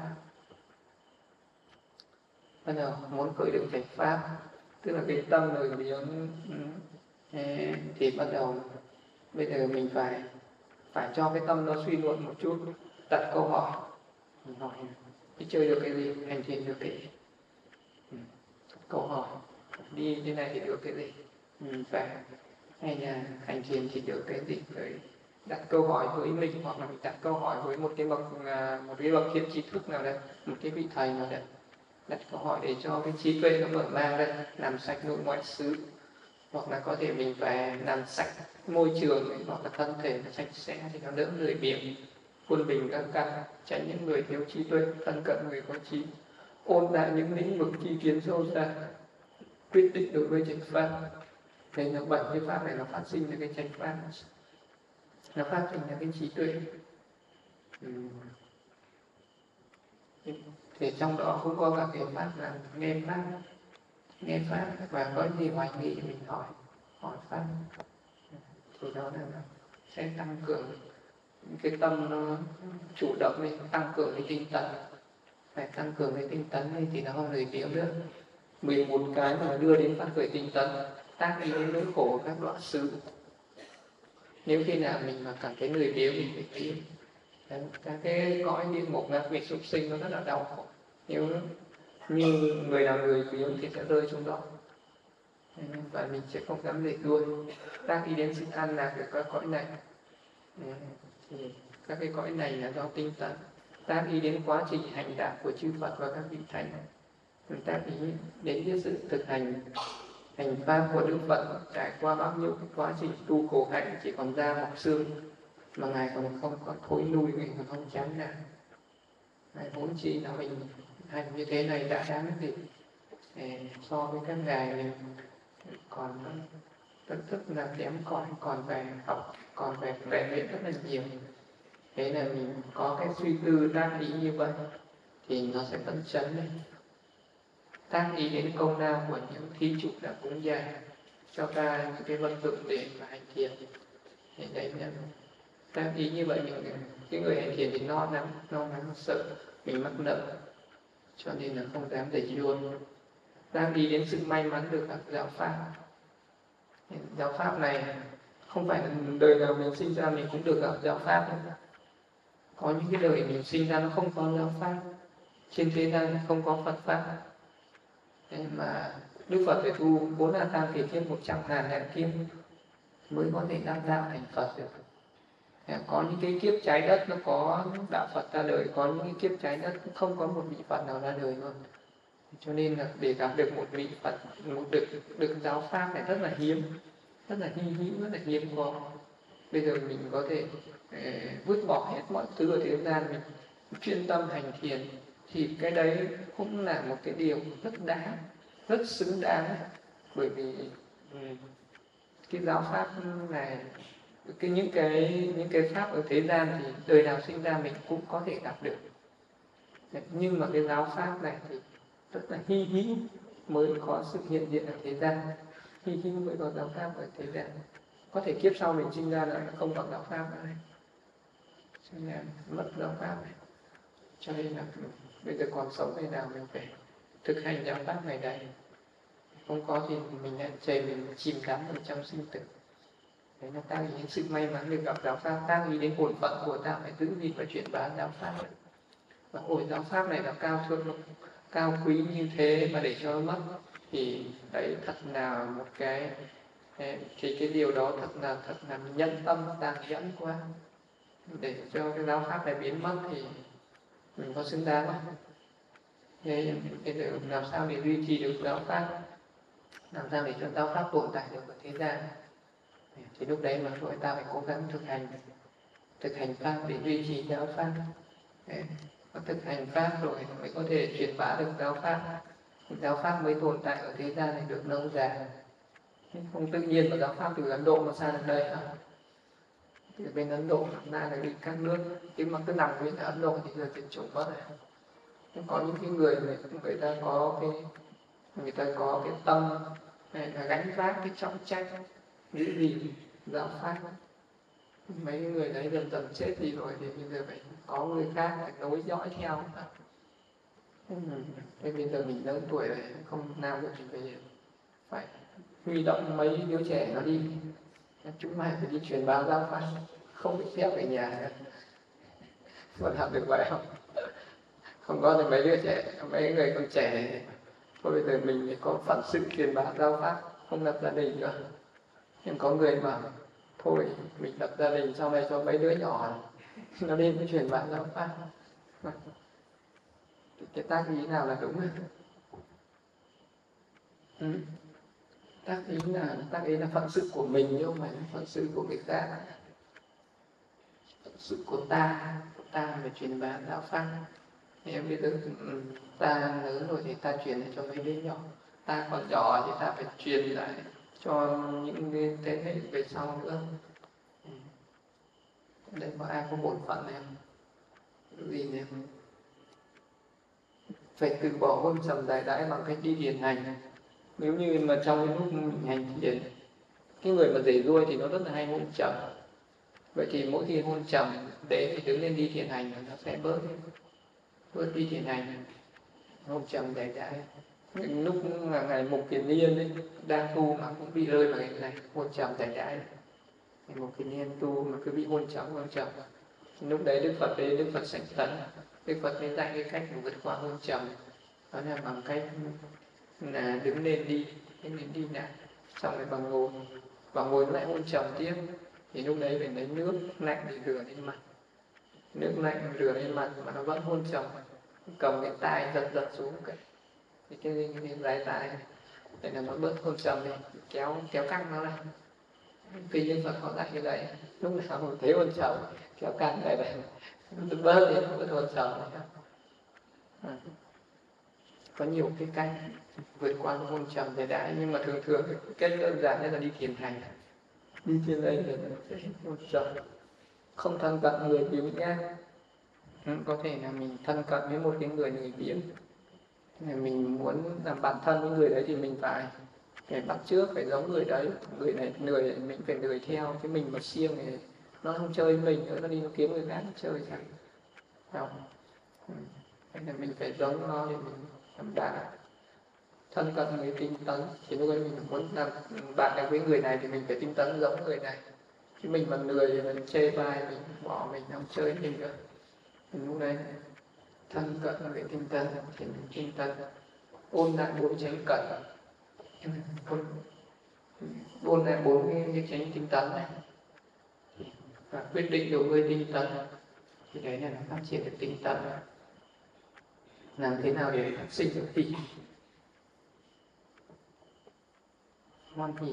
Bắt đầu muốn khởi được trạch pháp, tức là cái tâm lười biếng thì bắt đầu Bây giờ mình phải cho cái tâm nó suy luận một chút, đặt câu hỏi. Mình hỏi đi chơi được cái gì, hành thiền được cái gì. Câu hỏi đi thế này thì được cái gì, phải hay là hành thiền thì được cái gì. Rồi đặt câu hỏi với mình, hoặc là mình đặt câu hỏi với một cái bậc thiện trí thức nào đấy, một cái vị thầy nào đấy. Đặt câu hỏi để cho cái trí tuệ nó mở mang ra, làm sạch nội ngoại xứ. Hoặc là có thể mình phải làm sạch môi trường ấy, hoặc là thân thể nó sạch sẽ thì nó đỡ lười biếng, quân bình các căn, tránh những người thiếu trí tuệ, thân cận người có trí, ôn lại những lĩnh vực tri kiến sâu xa, quyết định đối với chánh pháp. Nên là 7 cái pháp này nó phát sinh ra cái chánh pháp, nó phát sinh ra cái trí tuệ. Thì trong đó cũng có cả cái pháp là nghe pháp và có gì hoài nghi mình hỏi pháp, thì đó là sẽ tăng cường cái tâm nó chủ động lên, tăng cường cái tinh tấn. Phải tăng cường cái tinh tấn lên thì nó không lười biếng nữa. 11 cái mà đưa đến phát khởi tinh tấn, tác ý đến nỗi khổ của các đoạn xứ. Nếu khi nào mình mà cảm thấy lười biếng, mình phải biết các cái cõi địa ngục, ngạ quỷ, súc sinh nó rất là đau khổ. Nếu như người nào lười biếng thì sẽ rơi xuống đó, và mình sẽ không dám để đuôi. Tác ý đến sự an lạc của các cõi này, thì các cái cõi này là do tinh tấn. Tác ý đến quá trình hành đạo của chư Phật và các vị thánh, tác ý đến cái sự thực hành pháp của Đức Phật, trải qua bao nhiêu cái quá trình tu khổ hạnh, chỉ còn da mọc xương mà ngài còn không có thối nuôi, mình còn không chán nản. Ngài vốn chi là mình hành như thế này đã đáng gì so với các ngài mình còn rất là kém cỏi, còn phải học, còn phải rèn luyện rất là nhiều. Thế là mình có cái suy tư tác ý như vậy thì nó sẽ phấn chấn lên. Tác ý đến công lao của những thí chủ đã cúng dường cho ta những cái vật dụng để mà hành thiền. Thì đấy là tác ý như vậy, cái người hành thiền thì lo lắng sợ mình mắc nợ, cho nên là không dám để luôn. Tác ý đến sự may mắn được gặp giáo pháp. Giáo pháp này không phải là đời nào mình sinh ra mình cũng được gặp giáo pháp đâu. Có những cái đời mình sinh ra nó không có giáo pháp, trên thế gian không có Phật pháp. Thế mà Đức Phật phải tu 4 A Tăng Kỳ Kiếp 100.000 lần kiếp mới có thể đắc đạo thành Phật được. Có những cái kiếp trái đất nó có đạo Phật ra đời, có những cái kiếp trái đất cũng không có một vị Phật nào ra đời luôn. Cho nên là để gặp được một vị Phật, được giáo pháp này rất là hiếm, rất là hy hữu, rất là hiếm có. Bây giờ mình có thể vứt bỏ hết mọi thứ ở thế gian, mình chuyên tâm hành thiền, thì cái đấy cũng là một cái điều rất đáng, rất xứng đáng. Bởi vì cái giáo pháp này, những cái pháp ở thế gian thì đời nào sinh ra mình cũng có thể gặp được. Nhưng mà cái giáo pháp này thì rất là hy hữu mới có sự hiện diện ở thế gian, hy hữu mới có giáo pháp ở thế gian. Có thể kiếp sau mình sinh ra là không có giáo pháp nữa này, cho nên là mất giáo pháp này. Cho nên là bây giờ còn sống ngày nào mình phải thực hành giáo pháp này đây. Không có thì mình lại chảy, mình chìm đắm ở trong sinh tử. Đấy là ta nghĩ đến sự may mắn được gặp giáo pháp, ta nghĩ đến bổn phận của ta phải giữ gìn và truyền bá giáo pháp. Và ôi giáo pháp này là cao thượng, cao quý như thế mà để cho nó mất thì đấy thật là một cái điều đó thật là nhân tâm tàn nhẫn quá. Để cho cái giáo pháp này biến mất thì mình có xứng đáng không? Thế làm sao để duy trì được giáo pháp, làm sao để cho giáo pháp tồn tại được ở thế gian, thì lúc đấy mà chúng ta phải cố gắng thực hành pháp để duy trì giáo pháp. Có thực hành pháp rồi mới có thể truyền bá được giáo pháp mới tồn tại ở thế gian này được lâu dài. Không tự nhiên mà giáo pháp từ Ấn Độ mà sang đến đây hả? Từ bên Ấn Độ ra là đi các nước, chứ mà cứ nằm bên Ấn Độ thì giờ tuyệt chủng mất rồi. Có những cái người ta có cái tâm này là gánh vác cái trọng trách giữ gìn giáo pháp. Mấy người đấy dần dần chết đi rồi thì bây giờ phải có người khác phải nối dõi theo. Thế bây giờ mình lớn tuổi rồi không làm được thì phải huy động mấy đứa trẻ nó đi chúng mày phải đi truyền bá giáo pháp, không bị phép về nhà nữa. Có làm được vậy không? Không có thì mấy đứa trẻ, mấy người con trẻ thôi bây giờ mình phải có phận sự truyền bá giáo pháp, không lập gia đình nữa. Nhưng có người mà thôi mình lập gia đình sau này cho mấy đứa nhỏ nó đi với truyền bá giáo pháp. Cái tác ý nào là đúng? Tác ý là phận sự của mình chứ không phải là phận sự của người khác. Phận sự của ta phải truyền bá giáo pháp. Nếu bây giờ ta lớn rồi thì ta truyền lại cho mấy đứa nhỏ, ta còn nhỏ thì ta phải truyền lại cho những cái thế hệ về sau nữa. Đây có ai có bổn phận em gì em phải từ bỏ hôn trầm đại đãi bằng cách đi thiền hành. Nếu như mà trong cái lúc mình hành thiền, cái người mà rể ruôi thì nó rất là hay hôn trầm. Vậy thì mỗi khi hôn trầm để thì đứng lên đi thiền hành nó sẽ bớt đi thiền hành. Hôn trầm đại đãi. Những lúc là ngày Mục Kiền Liên ấy, đang tu mà cũng bị rơi vào cái này hôn trầm đại đãi. Ngày Mục Kiền Liên tu mà cứ bị hôn trầm. Lúc đấy Đức Phật sanh tấn, Đức Phật mới dạy cái cách vượt qua hôn trầm, đó là bằng cách là đứng lên đi lại, xong rồi bằng ngồi lại hôn trầm tiếp. Thì lúc đấy phải lấy nước lạnh để rửa lên mặt, nước lạnh rửa lên mặt mà nó vẫn hôn trầm, cầm cái tai giật xuống cái lái tai để là nó bớt hôn trầm đi, kéo căng nó lại. Khi Đức Phật họ dạy như vậy, lúc nào mình thấy hôn trầm kéo căng này bớt hôn trầm này. Có nhiều cái cách vượt qua hôn trầm thời đại, nhưng mà thường cái cách đơn giản nhất là đi thiền hành. Đi thiền hành là hôn trầm, không thân cận người biếng nhác. Có thể là mình thân cận với một cái người biếng, mình muốn làm bạn thân với người đấy thì mình phải bắt chước, phải giống người đấy. Người này lười mình phải lười theo, chứ mình mà siêng thì nó không chơi với mình nữa, nó đi nó kiếm người khác nó chơi chẳng không. Thế là mình phải giống nó để mình làm bạn. Thân cận người tinh tấn, thì lúc ấy mình muốn làm bạn được với người này thì mình phải tinh tấn giống người này. Chứ mình mà lười thì mình chê bai, mình bỏ, mình không chơi với mình nữa. Lúc đấy thân cận người tinh tấn thì mình tinh tấn, ôn lại 4 chánh cận, ôn lại 4 cái chánh tinh tấn này và quyết định được người tinh tấn, thì đấy là nó phát triển được tinh tấn. Làm thế nào để phát sinh được hỷ? Hoan hỷ,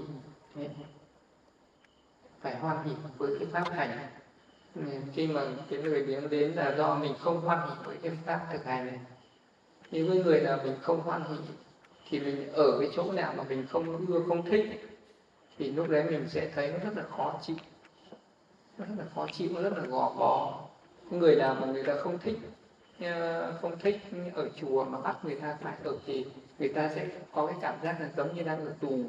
phải hoan hỷ với cái pháp hành. Khi mà cái người biếng đến là do mình không hoan hỷ với cái pháp thực hành này. Nếu với người nào mình không hoan hỷ thì mình ở cái chỗ nào mà mình không ưa, không thích, thì lúc đấy mình sẽ thấy nó rất là khó chịu, nó rất là gò bó. Người nào mà người ta không thích ở chùa mà bắt người ta phải ở thì người ta sẽ có cái cảm giác là giống như đang ở tù,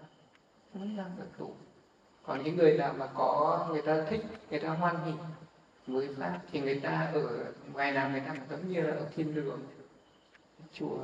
Còn những người nào mà người ta thích, người ta hoan hỷ với pháp thì người ta ở ngoài nào người ta giống như là ở thiên đường, chùa.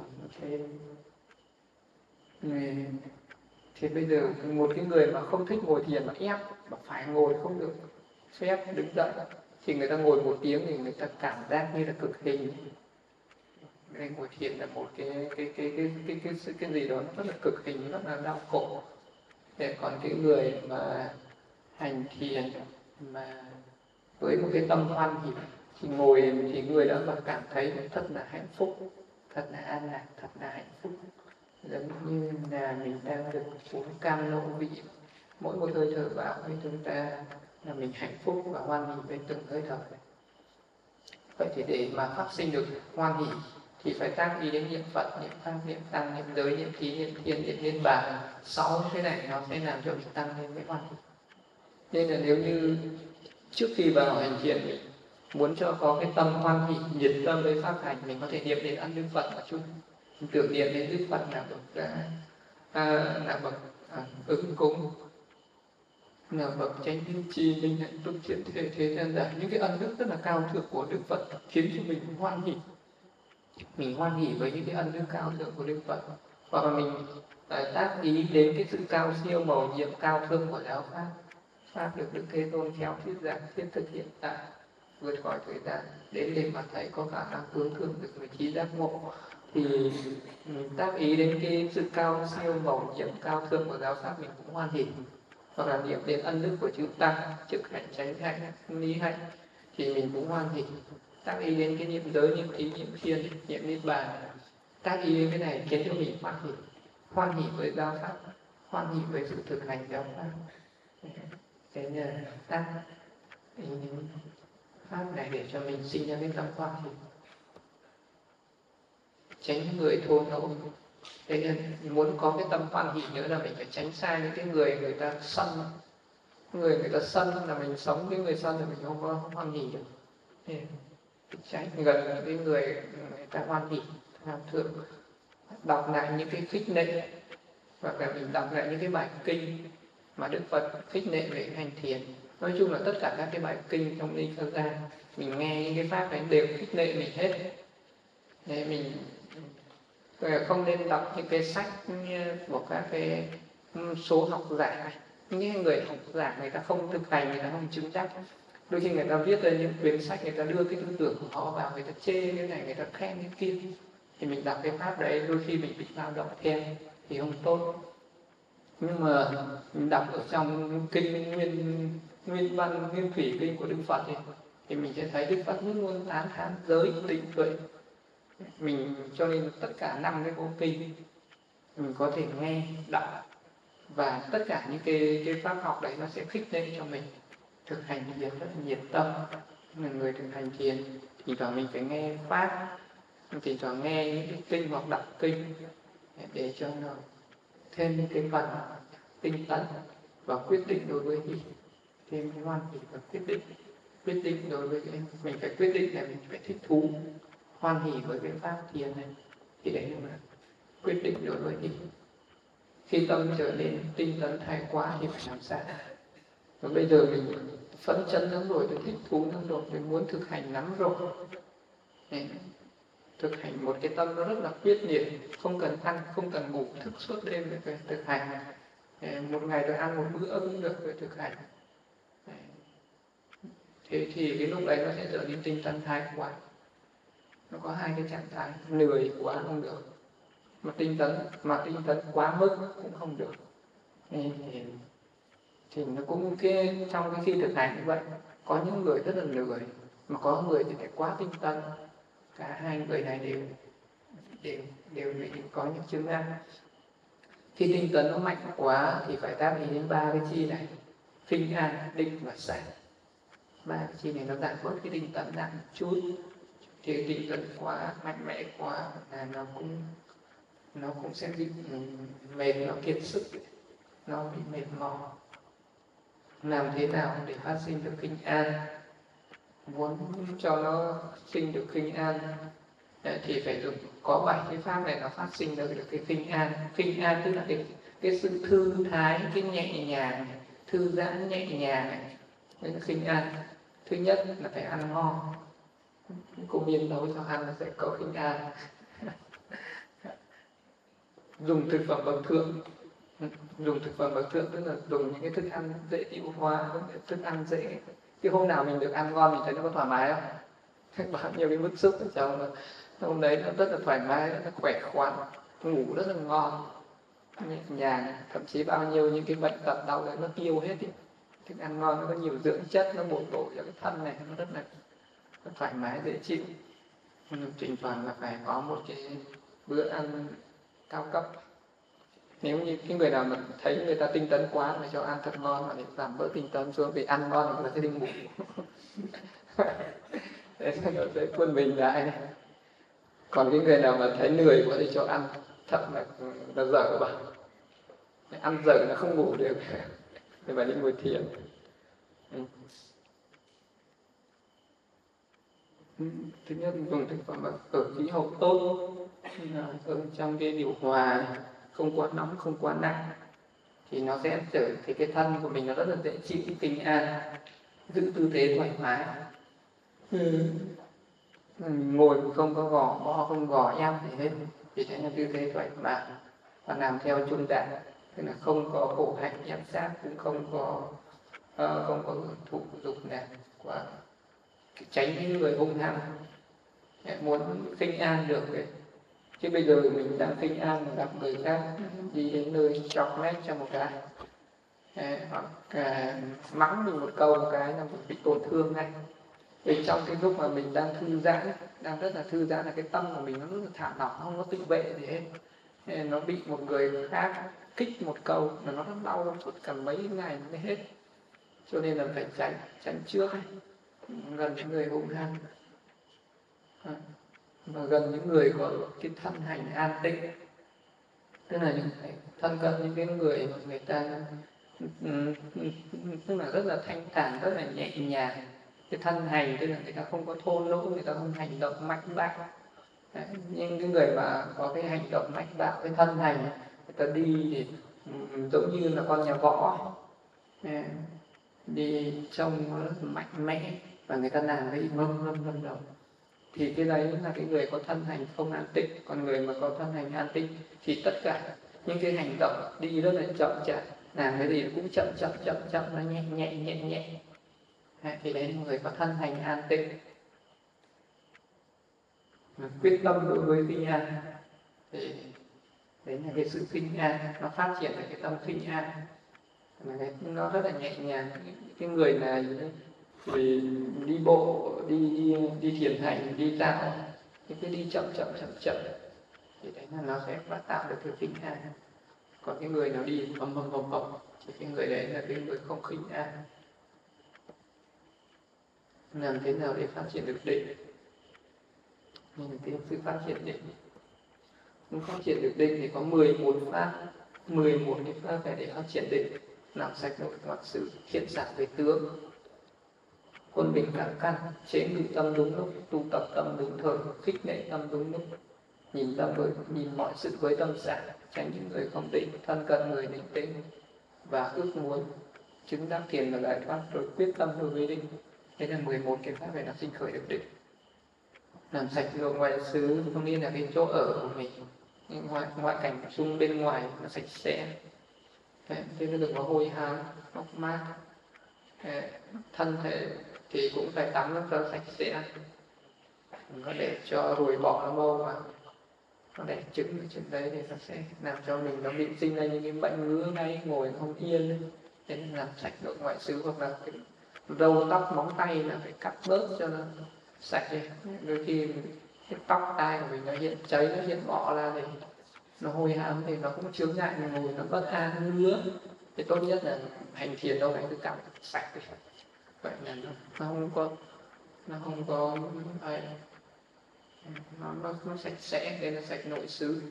Thì bây giờ một cái người mà không thích ngồi thiền mà ép mà phải ngồi không được phép đứng dậy thì người ta ngồi 1 tiếng thì người ta cảm giác như là cực hình. Nên ngồi thiền là một cái gì đó nó rất là cực hình, rất là đau khổ. Thế còn cái người mà hành thiền mà với một cái tâm hoan hỷ thì ngồi thì người đó mà cảm thấy thật là hạnh phúc, thật là an lạc, thật là hạnh phúc, giống như là mình đang được uống cam lô vị, mỗi một hơi thở vào với chúng ta là mình hạnh phúc và hoan hỷ với từng hơi thở. Vậy thì để mà phát sinh được hoan hỷ thì phải tác ý đến niệm Phật, niệm Pháp, niệm Tăng, niệm Giới, niệm Thí, niệm Thiên, niệm Niết Bàn. 6 cái này nó sẽ làm cho mình tăng lên cái hoan hỷ. Nên là nếu như trước khi vào hành thiền mình muốn cho có cái tâm hoan hỷ, nhiệt tâm với pháp hành, mình có thể niệm đến ân Đức Phật một chút, tưởng niệm đến Đức Phật là bậc ứng cúng, là bậc chánh niên tri minh hạnh phúc thiện thế gian giải. Những cái ân đức rất là cao thượng của Đức Phật khiến cho mình hoan hỷ. Mình hoan hỷ với những cái ân đức cao thượng của Đức Phật, hoặc là mình tác ý đến cái sự cao siêu màu nhiệm cao thượng của giáo pháp. pháp được Đức Thế Tôn khéo thuyết giảng thiết thực hiện tại, vượt khỏi thời gian đến để mà thầy có khả năng hướng thượng được vị trí giác ngộ, thì tác ý đến cái sự cao siêu màu nhiệm cao thượng của giáo pháp mình cũng hoan hỉ, hoặc là niệm đến ân đức của chư tăng, trực hạnh chánh hạnh lý hạnh thì mình cũng hoan hỉ. Tác ý đến cái niệm giới, niệm thí, niệm thiên, niệm niết bàn, tác ý đến cái này khiến cho mình hoan hỉ với giáo pháp, hoan hỉ với sự thực hành giáo pháp. Thế nên tác ý pháp này để cho mình sinh ra cái tâm hoan hỉ, tránh người thô lỗ. Thế nên muốn có cái tâm hoan hỉ nữa là mình phải tránh xa những cái người ta sân. Người ta sân là mình sống với người sân là mình không có hoan hỉ được. Tránh gần những cái người ta hoan hỉ, tham thượng, đọc lại những cái khích lệ, hoặc là mình đọc lại những cái bài kinh mà Đức Phật khích lệ về hành thiền. Nói chung là tất cả các cái bài kinh trong Linh Sơn Gia, mình nghe những cái pháp này đều khích lệ mình hết. Thế mình không nên đọc những cái sách của các cái số học giả. Những người học giả người ta không thực hành, người ta không chứng đắc. Đôi khi người ta viết lên những quyển sách, người ta đưa cái tư tưởng của họ vào, người ta chê cái này, người ta khen cái kia. Thì mình đọc cái pháp đấy, đôi khi mình bị lao động theo thì không tốt. Nhưng mà mình đọc ở trong kinh nguyên văn, nguyên thủy kinh của Đức Phật thì mình sẽ thấy Đức Phật luôn luôn tán thán giới định tuệ. Mình cho nên tất cả 5 cái bộ kinh mình có thể nghe, đọc, và tất cả những cái pháp học đấy nó sẽ khích lệ cho mình thực hành thiền rất là nhiệt tâm. Là người thực hành thiền thì thoảng mình phải nghe pháp, thì thoảng nghe những cái kinh hoặc đọc kinh để cho nó thêm những cái phần tinh tấn và quyết định đối với gì, thêm cái hoan hỉ và quyết định đối với cái mình phải quyết định là mình phải thích thú, hoan hỉ với cái pháp thiền này, thì đấy là quyết định đối với gì. Khi tâm trở nên tinh tấn thái quá thì phải làm sao? Và bây giờ mình phấn chấn lắm rồi, tôi thích thú lắm rồi, tôi muốn thực hành lắm rồi. Thực hành một cái tâm nó rất là quyết liệt, không cần ăn, không cần ngủ, thức suốt đêm để phải thực hành. Một ngày tôi ăn một bữa cũng được để thực hành. Thế thì cái lúc đấy nó sẽ trở nên tinh tấn thái quá. Nó có hai cái trạng thái, lười quá không được, mà tinh tấn quá mức cũng không được. Thì nó cũng trong cái khi thực hành như vậy, có những người rất là lười, mà có người thì lại quá tinh tấn. Cả hai người này đều bị có những chứng năng. Khi tinh tấn nó mạnh quá thì phải tác ý đến 3 cái chi này: khinh an, định và sạch. 3 cái chi này nó giảm bớt cái tinh tấn nặng một chút. Thì tinh tấn quá, mạnh mẽ quá là nó cũng sẽ bị mệt, nó kiệt sức, nó bị mệt mỏi. Làm thế nào để phát sinh được khinh an? Muốn cho nó sinh được khinh an thì phải dùng có 7 cái pháp này nó phát sinh được cái khinh an. Khinh an tức là cái sự thư thái, cái nhẹ nhàng, thư giãn nhẹ nhàng này. Đấy là khinh an. Thứ nhất là phải ăn ngon. Cô Miên nấu cho ăn là sẽ có khinh an. Dùng thực phẩm bậc thượng. Dùng thực phẩm bậc thượng tức là dùng những cái thức ăn dễ tiêu hóa, thức ăn dễ. Cái hôm nào mình được ăn ngon mình thấy nó có thoải mái không? Bao nhiêu cái bức xúc ở trong hôm đấy nó rất là thoải mái, rất là khỏe khoắn, ngủ rất là ngon, nhẹ nhàng, thậm chí bao nhiêu những cái bệnh tật đau đấy nó tiêu hết đi. Thức ăn ngon nó có nhiều dưỡng chất, nó bổ bổ cho cái thân này, nó rất là thoải mái dễ chịu. Thỉnh thoảng là phải có một cái bữa ăn cao cấp. Nếu như cái người nào mà thấy người ta tinh tấn quá mà cho ăn thật ngon mà để giảm bớt tinh tấn xuống, vì ăn ngon thì người ta sẽ đi ngủ. Thế nó sẽ quân bình lại này. Còn cái người nào mà thấy lười quá thì cho ăn thật là dở bảo. Ăn dở nó không ngủ được thì phải đi ngồi thiền. Thứ nhất dùng thực phẩm ở khí hậu tốt, ở trong cái điều hòa, không quá nóng, không quá nặng, thì nó sẽ trở thì cái thân của mình nó rất là dễ chịu, bình an, giữ tư thế thoải mái. Ngồi không có gò bó, không gò eo gì hết, thì sẽ là tư thế thoải mái và làm theo trung đạo, tức là không có khổ hạnh ép sát, cũng không có không có hưởng thụ dục nào, và tránh những người hung hăng muốn khinh an được ấy. Chứ bây giờ mình đang khinh an mà gặp người khác đi đến nơi chọc mép cho một cái, hoặc mắng mình một câu một cái là mình bị tổn thương ngay. Vì trong cái lúc mà mình đang thư giãn, đang rất là thư giãn, là cái tâm của mình nó rất là thả lỏng, không có tự vệ gì hết. Nên nó bị một người khác kích một câu là nó rất đau, suốt cả mấy ngày mới hết. Cho nên là phải tránh trước ấy, gần những người hung hăng, và gần những người có cái thân hành an tĩnh. Tức là những thân cận những cái người mà người ta tức là rất là thanh thản, rất là nhẹ nhàng. Cái thân hành tức là người ta không có thô lỗ, người ta không hành động mạnh bạo. Nhưng cái người mà có cái hành động mạnh bạo, cái thân hành, người ta đi thì giống như là con nhà võ, đi trông rất mạnh mẽ, và người ta làm cái ngâm đầu, thì cái đấy là cái người có thân hành không an tịnh. Còn người mà có thân hành an tịnh thì tất cả những cái hành động đi rất là chậm chạp, làm cái gì cũng chậm, nó nhẹ. Thì đấy là người có thân hành an tịnh. Quyết tâm đối với khinh an, thì đấy là cái sự khinh an, nó phát triển được cái tâm khinh an, nó rất là nhẹ nhàng. Cái người này thì đi bộ, đi thiền hành, đi dạo, thì cứ đi chậm, thì đấy là nó sẽ tạo được cái khinh an. Còn cái người nào đi bầm thì cái người đấy là cái người không khinh an. Làm thế nào để phát triển được định? Nhìn cái sự phát triển định. Muốn phát triển được định thì có 11 pháp, 11 cái pháp để phát triển định: làm sạch nội ngoại sự, thiện xảo về tướng, quân bình các căn, chế ngự tâm đúng lúc, tu tập tâm đúng thời, khích lệ tâm đúng lúc, nhìn mọi sự với tâm xả, tránh những người không định, thân cận người định tĩnh, và ước muốn chứng đắc thiền và giải thoát, rồi quyết tâm đối với định. Đây là 11 cái pháp để nó sinh khởi được định. Làm sạch nội ngoại xứ không nghĩa là cái chỗ ở của mình, ngoại cảnh xung bên ngoài nó sạch sẽ, thế nó đừng có hôi hám, mốc mát. Thân thể thì cũng phải tắm nó cho sạch sẽ, đừng có để cho ruồi bọ nó bâu vào, nó đẻ trứng ở trên đấy thì nó sẽ làm cho mình nó bị sinh ra những cái bệnh ngứa ngáy, ngồi không yên. Thế nên làm sạch nội ngoại xứ, hoặc là cái râu tóc móng tay là phải cắt bớt cho nó sạch đi. Đôi khi cái tóc tai của mình nó hiện cháy, nó hiện bọ ra thì nó hôi hám, thì nó cũng chướng ngại mình ngồi, nó bất an ngứa. Thì tốt nhất là hành thiền đâu phải cứ cạo sạch đi. Vậy là nó không có ai, nó sạch sẽ. Đây là sạch nội xứ.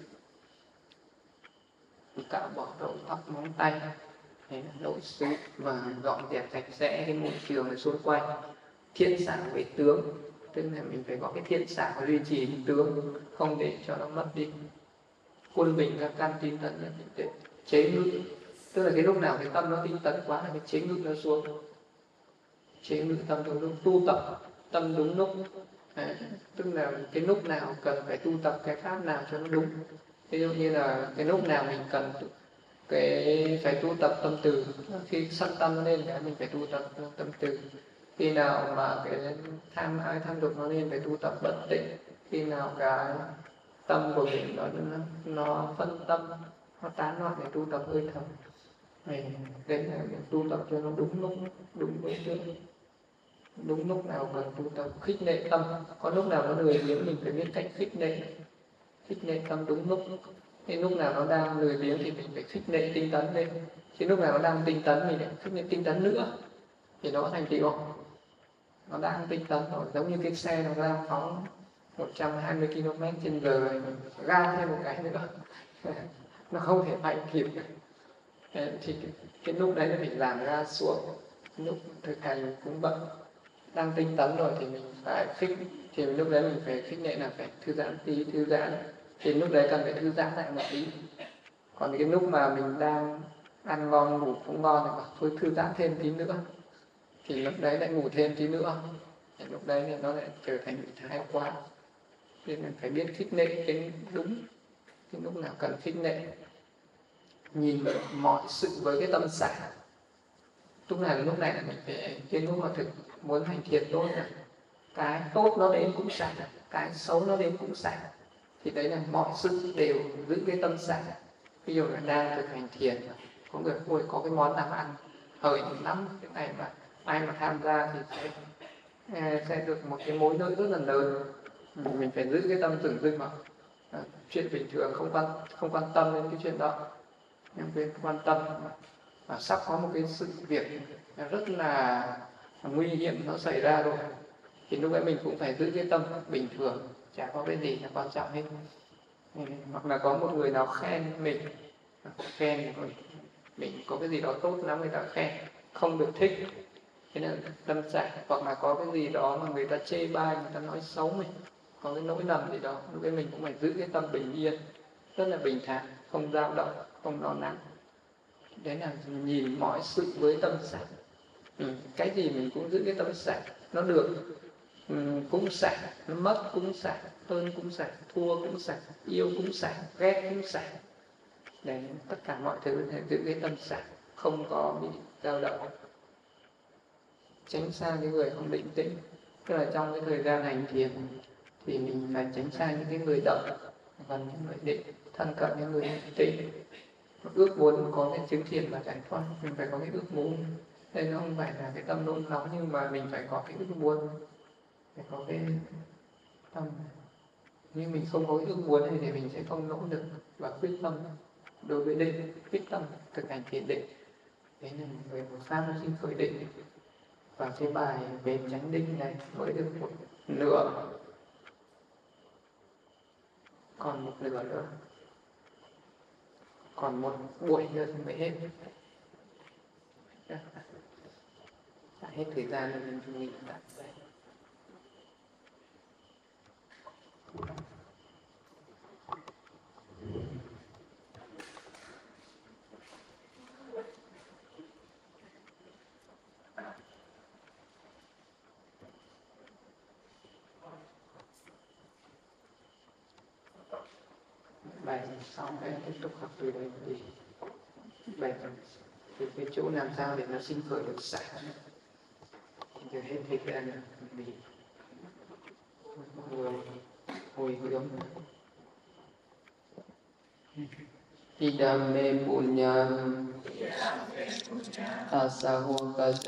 Cạo bỏ râu tóc móng tay, đây là nội xứ, và dọn dẹp sạch sẽ cái môi trường ở xung quanh. Thiện xảo về tướng, tức là mình phải có cái thiện xảo duy trì cái tướng, không để cho nó mất đi. Quân bình các căn, tinh tấn là để chế ngự, tức là cái lúc nào cái tâm nó tinh tấn quá là cái chế ngự nó xuống. Chế ngự tâm đúng lúc, tu tập tâm đúng lúc. Tức là cái lúc nào cần phải tu tập cái pháp nào cho nó đúng. Ví dụ như là cái lúc nào mình cần phải tu tập tâm từ, khi sân tâm nó lên cái mình phải tu tập tâm từ. Khi nào mà cái tham ái tham dục nó lên phải tu tập bất tịnh. Khi nào cái tâm của mình nó phân tâm, nó tán loạn để tu tập hơi thở. Đấy là tu tập cho nó đúng lúc, đúng đối tượng. Đúng lúc nào cần tu tập khích lệ tâm, có lúc nào nó lười biếng mình phải biết cách khích lệ tâm đúng lúc. Cái lúc nào nó đang lười biếng thì mình phải khích lệ tinh tấn lên. Chứ lúc nào nó đang tinh tấn mình lại khích lệ tinh tấn nữa thì nó thành tựu. Nó đang tinh tấn rồi, giống như cái xe nó đang phóng 120 km/h rồi, ga thêm một cái nữa nó không thể phanh kịp. Thì cái lúc đấy là mình làm ga xuống. Lúc thực hành cũng bận, đang tinh tấn rồi thì mình phải thì lúc đấy mình phải khích lệ là phải thư giãn tí, thư giãn. Thì lúc đấy cần phải thư giãn lại một tí. Còn cái lúc mà mình đang ăn ngon ngủ cũng ngon thì bảo thôi thư giãn thêm tí nữa, thì lúc đấy lại ngủ thêm tí nữa, thì lúc đấy thì nó lại trở thành bị thái quá. Nên mình phải biết khích lệ cái đúng, cái lúc nào cần khích lệ. Nhìn mọi sự với cái tâm xả, Lúc này mình phải cái lúc mà muốn hành thiền tốt này, cái tốt nó đến cũng sạch, cái xấu nó đến cũng sạch, thì đấy là mọi sự đều giữ cái tâm sạch. Ví dụ là đang thực hành thiền, có người ôi có cái món nào ăn hời lắm, cái này mà ai mà tham gia thì sẽ được một cái mối lợi rất là lớn. Mình phải giữ cái tâm tưởng dưng mà chuyện bình thường không quan tâm đến cái chuyện đó, nhưng cái quan tâm mà sắp có một cái sự việc rất là nguy hiểm nó xảy ra rồi, thì lúc ấy mình cũng phải giữ cái tâm bình thường, chả có cái gì là quan trọng hết. Hoặc là có một người nào khen mình có cái gì đó tốt lắm, người ta khen không được thích, thế là tâm trạng. Hoặc là có cái gì đó mà người ta chê bai, người ta nói xấu mình, có cái nỗi lầm gì đó, lúc ấy mình cũng phải giữ cái tâm bình yên, rất là bình thản, không dao động, không lo lắng. Đấy là nhìn mọi sự với tâm sạch. Cái gì mình cũng giữ cái tâm sạch, nó được cũng sạch, nó mất cũng sạch, hơn cũng sạch, thua cũng sạch, yêu cũng sạch, ghét cũng sạch. Để tất cả mọi thứ để giữ cái tâm sạch, không có bị dao động, tránh xa cái người không định tĩnh. Tức là trong cái thời gian hành thiền thì mình phải tránh xa những cái người động, gần những người định, thân cận những người tĩnh. Ước muốn có cái chứng thiền và giải thoát, mình phải có cái ước muốn. Đây nó không phải là cái tâm nôn nóng, nhưng mà mình phải có cái ước muốn, phải có cái tâm. Nhưng mình không có cái ước muốn này thì mình sẽ không nỗ lực và quyết tâm đối với định, quyết tâm thực hành thiền định. Đấy là về một pháp nó sinh khởi định. Và cái bài về chánh định này mới được một nửa, còn một nửa nữa, còn một buổi nữa thì mới hết. Đã hết thời gian nên mình nghỉ tại đây. Bài sau em tiếp tục học từ đây đi. Bài từ cái chỗ làm sao để nó sinh khởi được xả, thì hết thời gian mình người hồi hướng. Idam me punyam asaho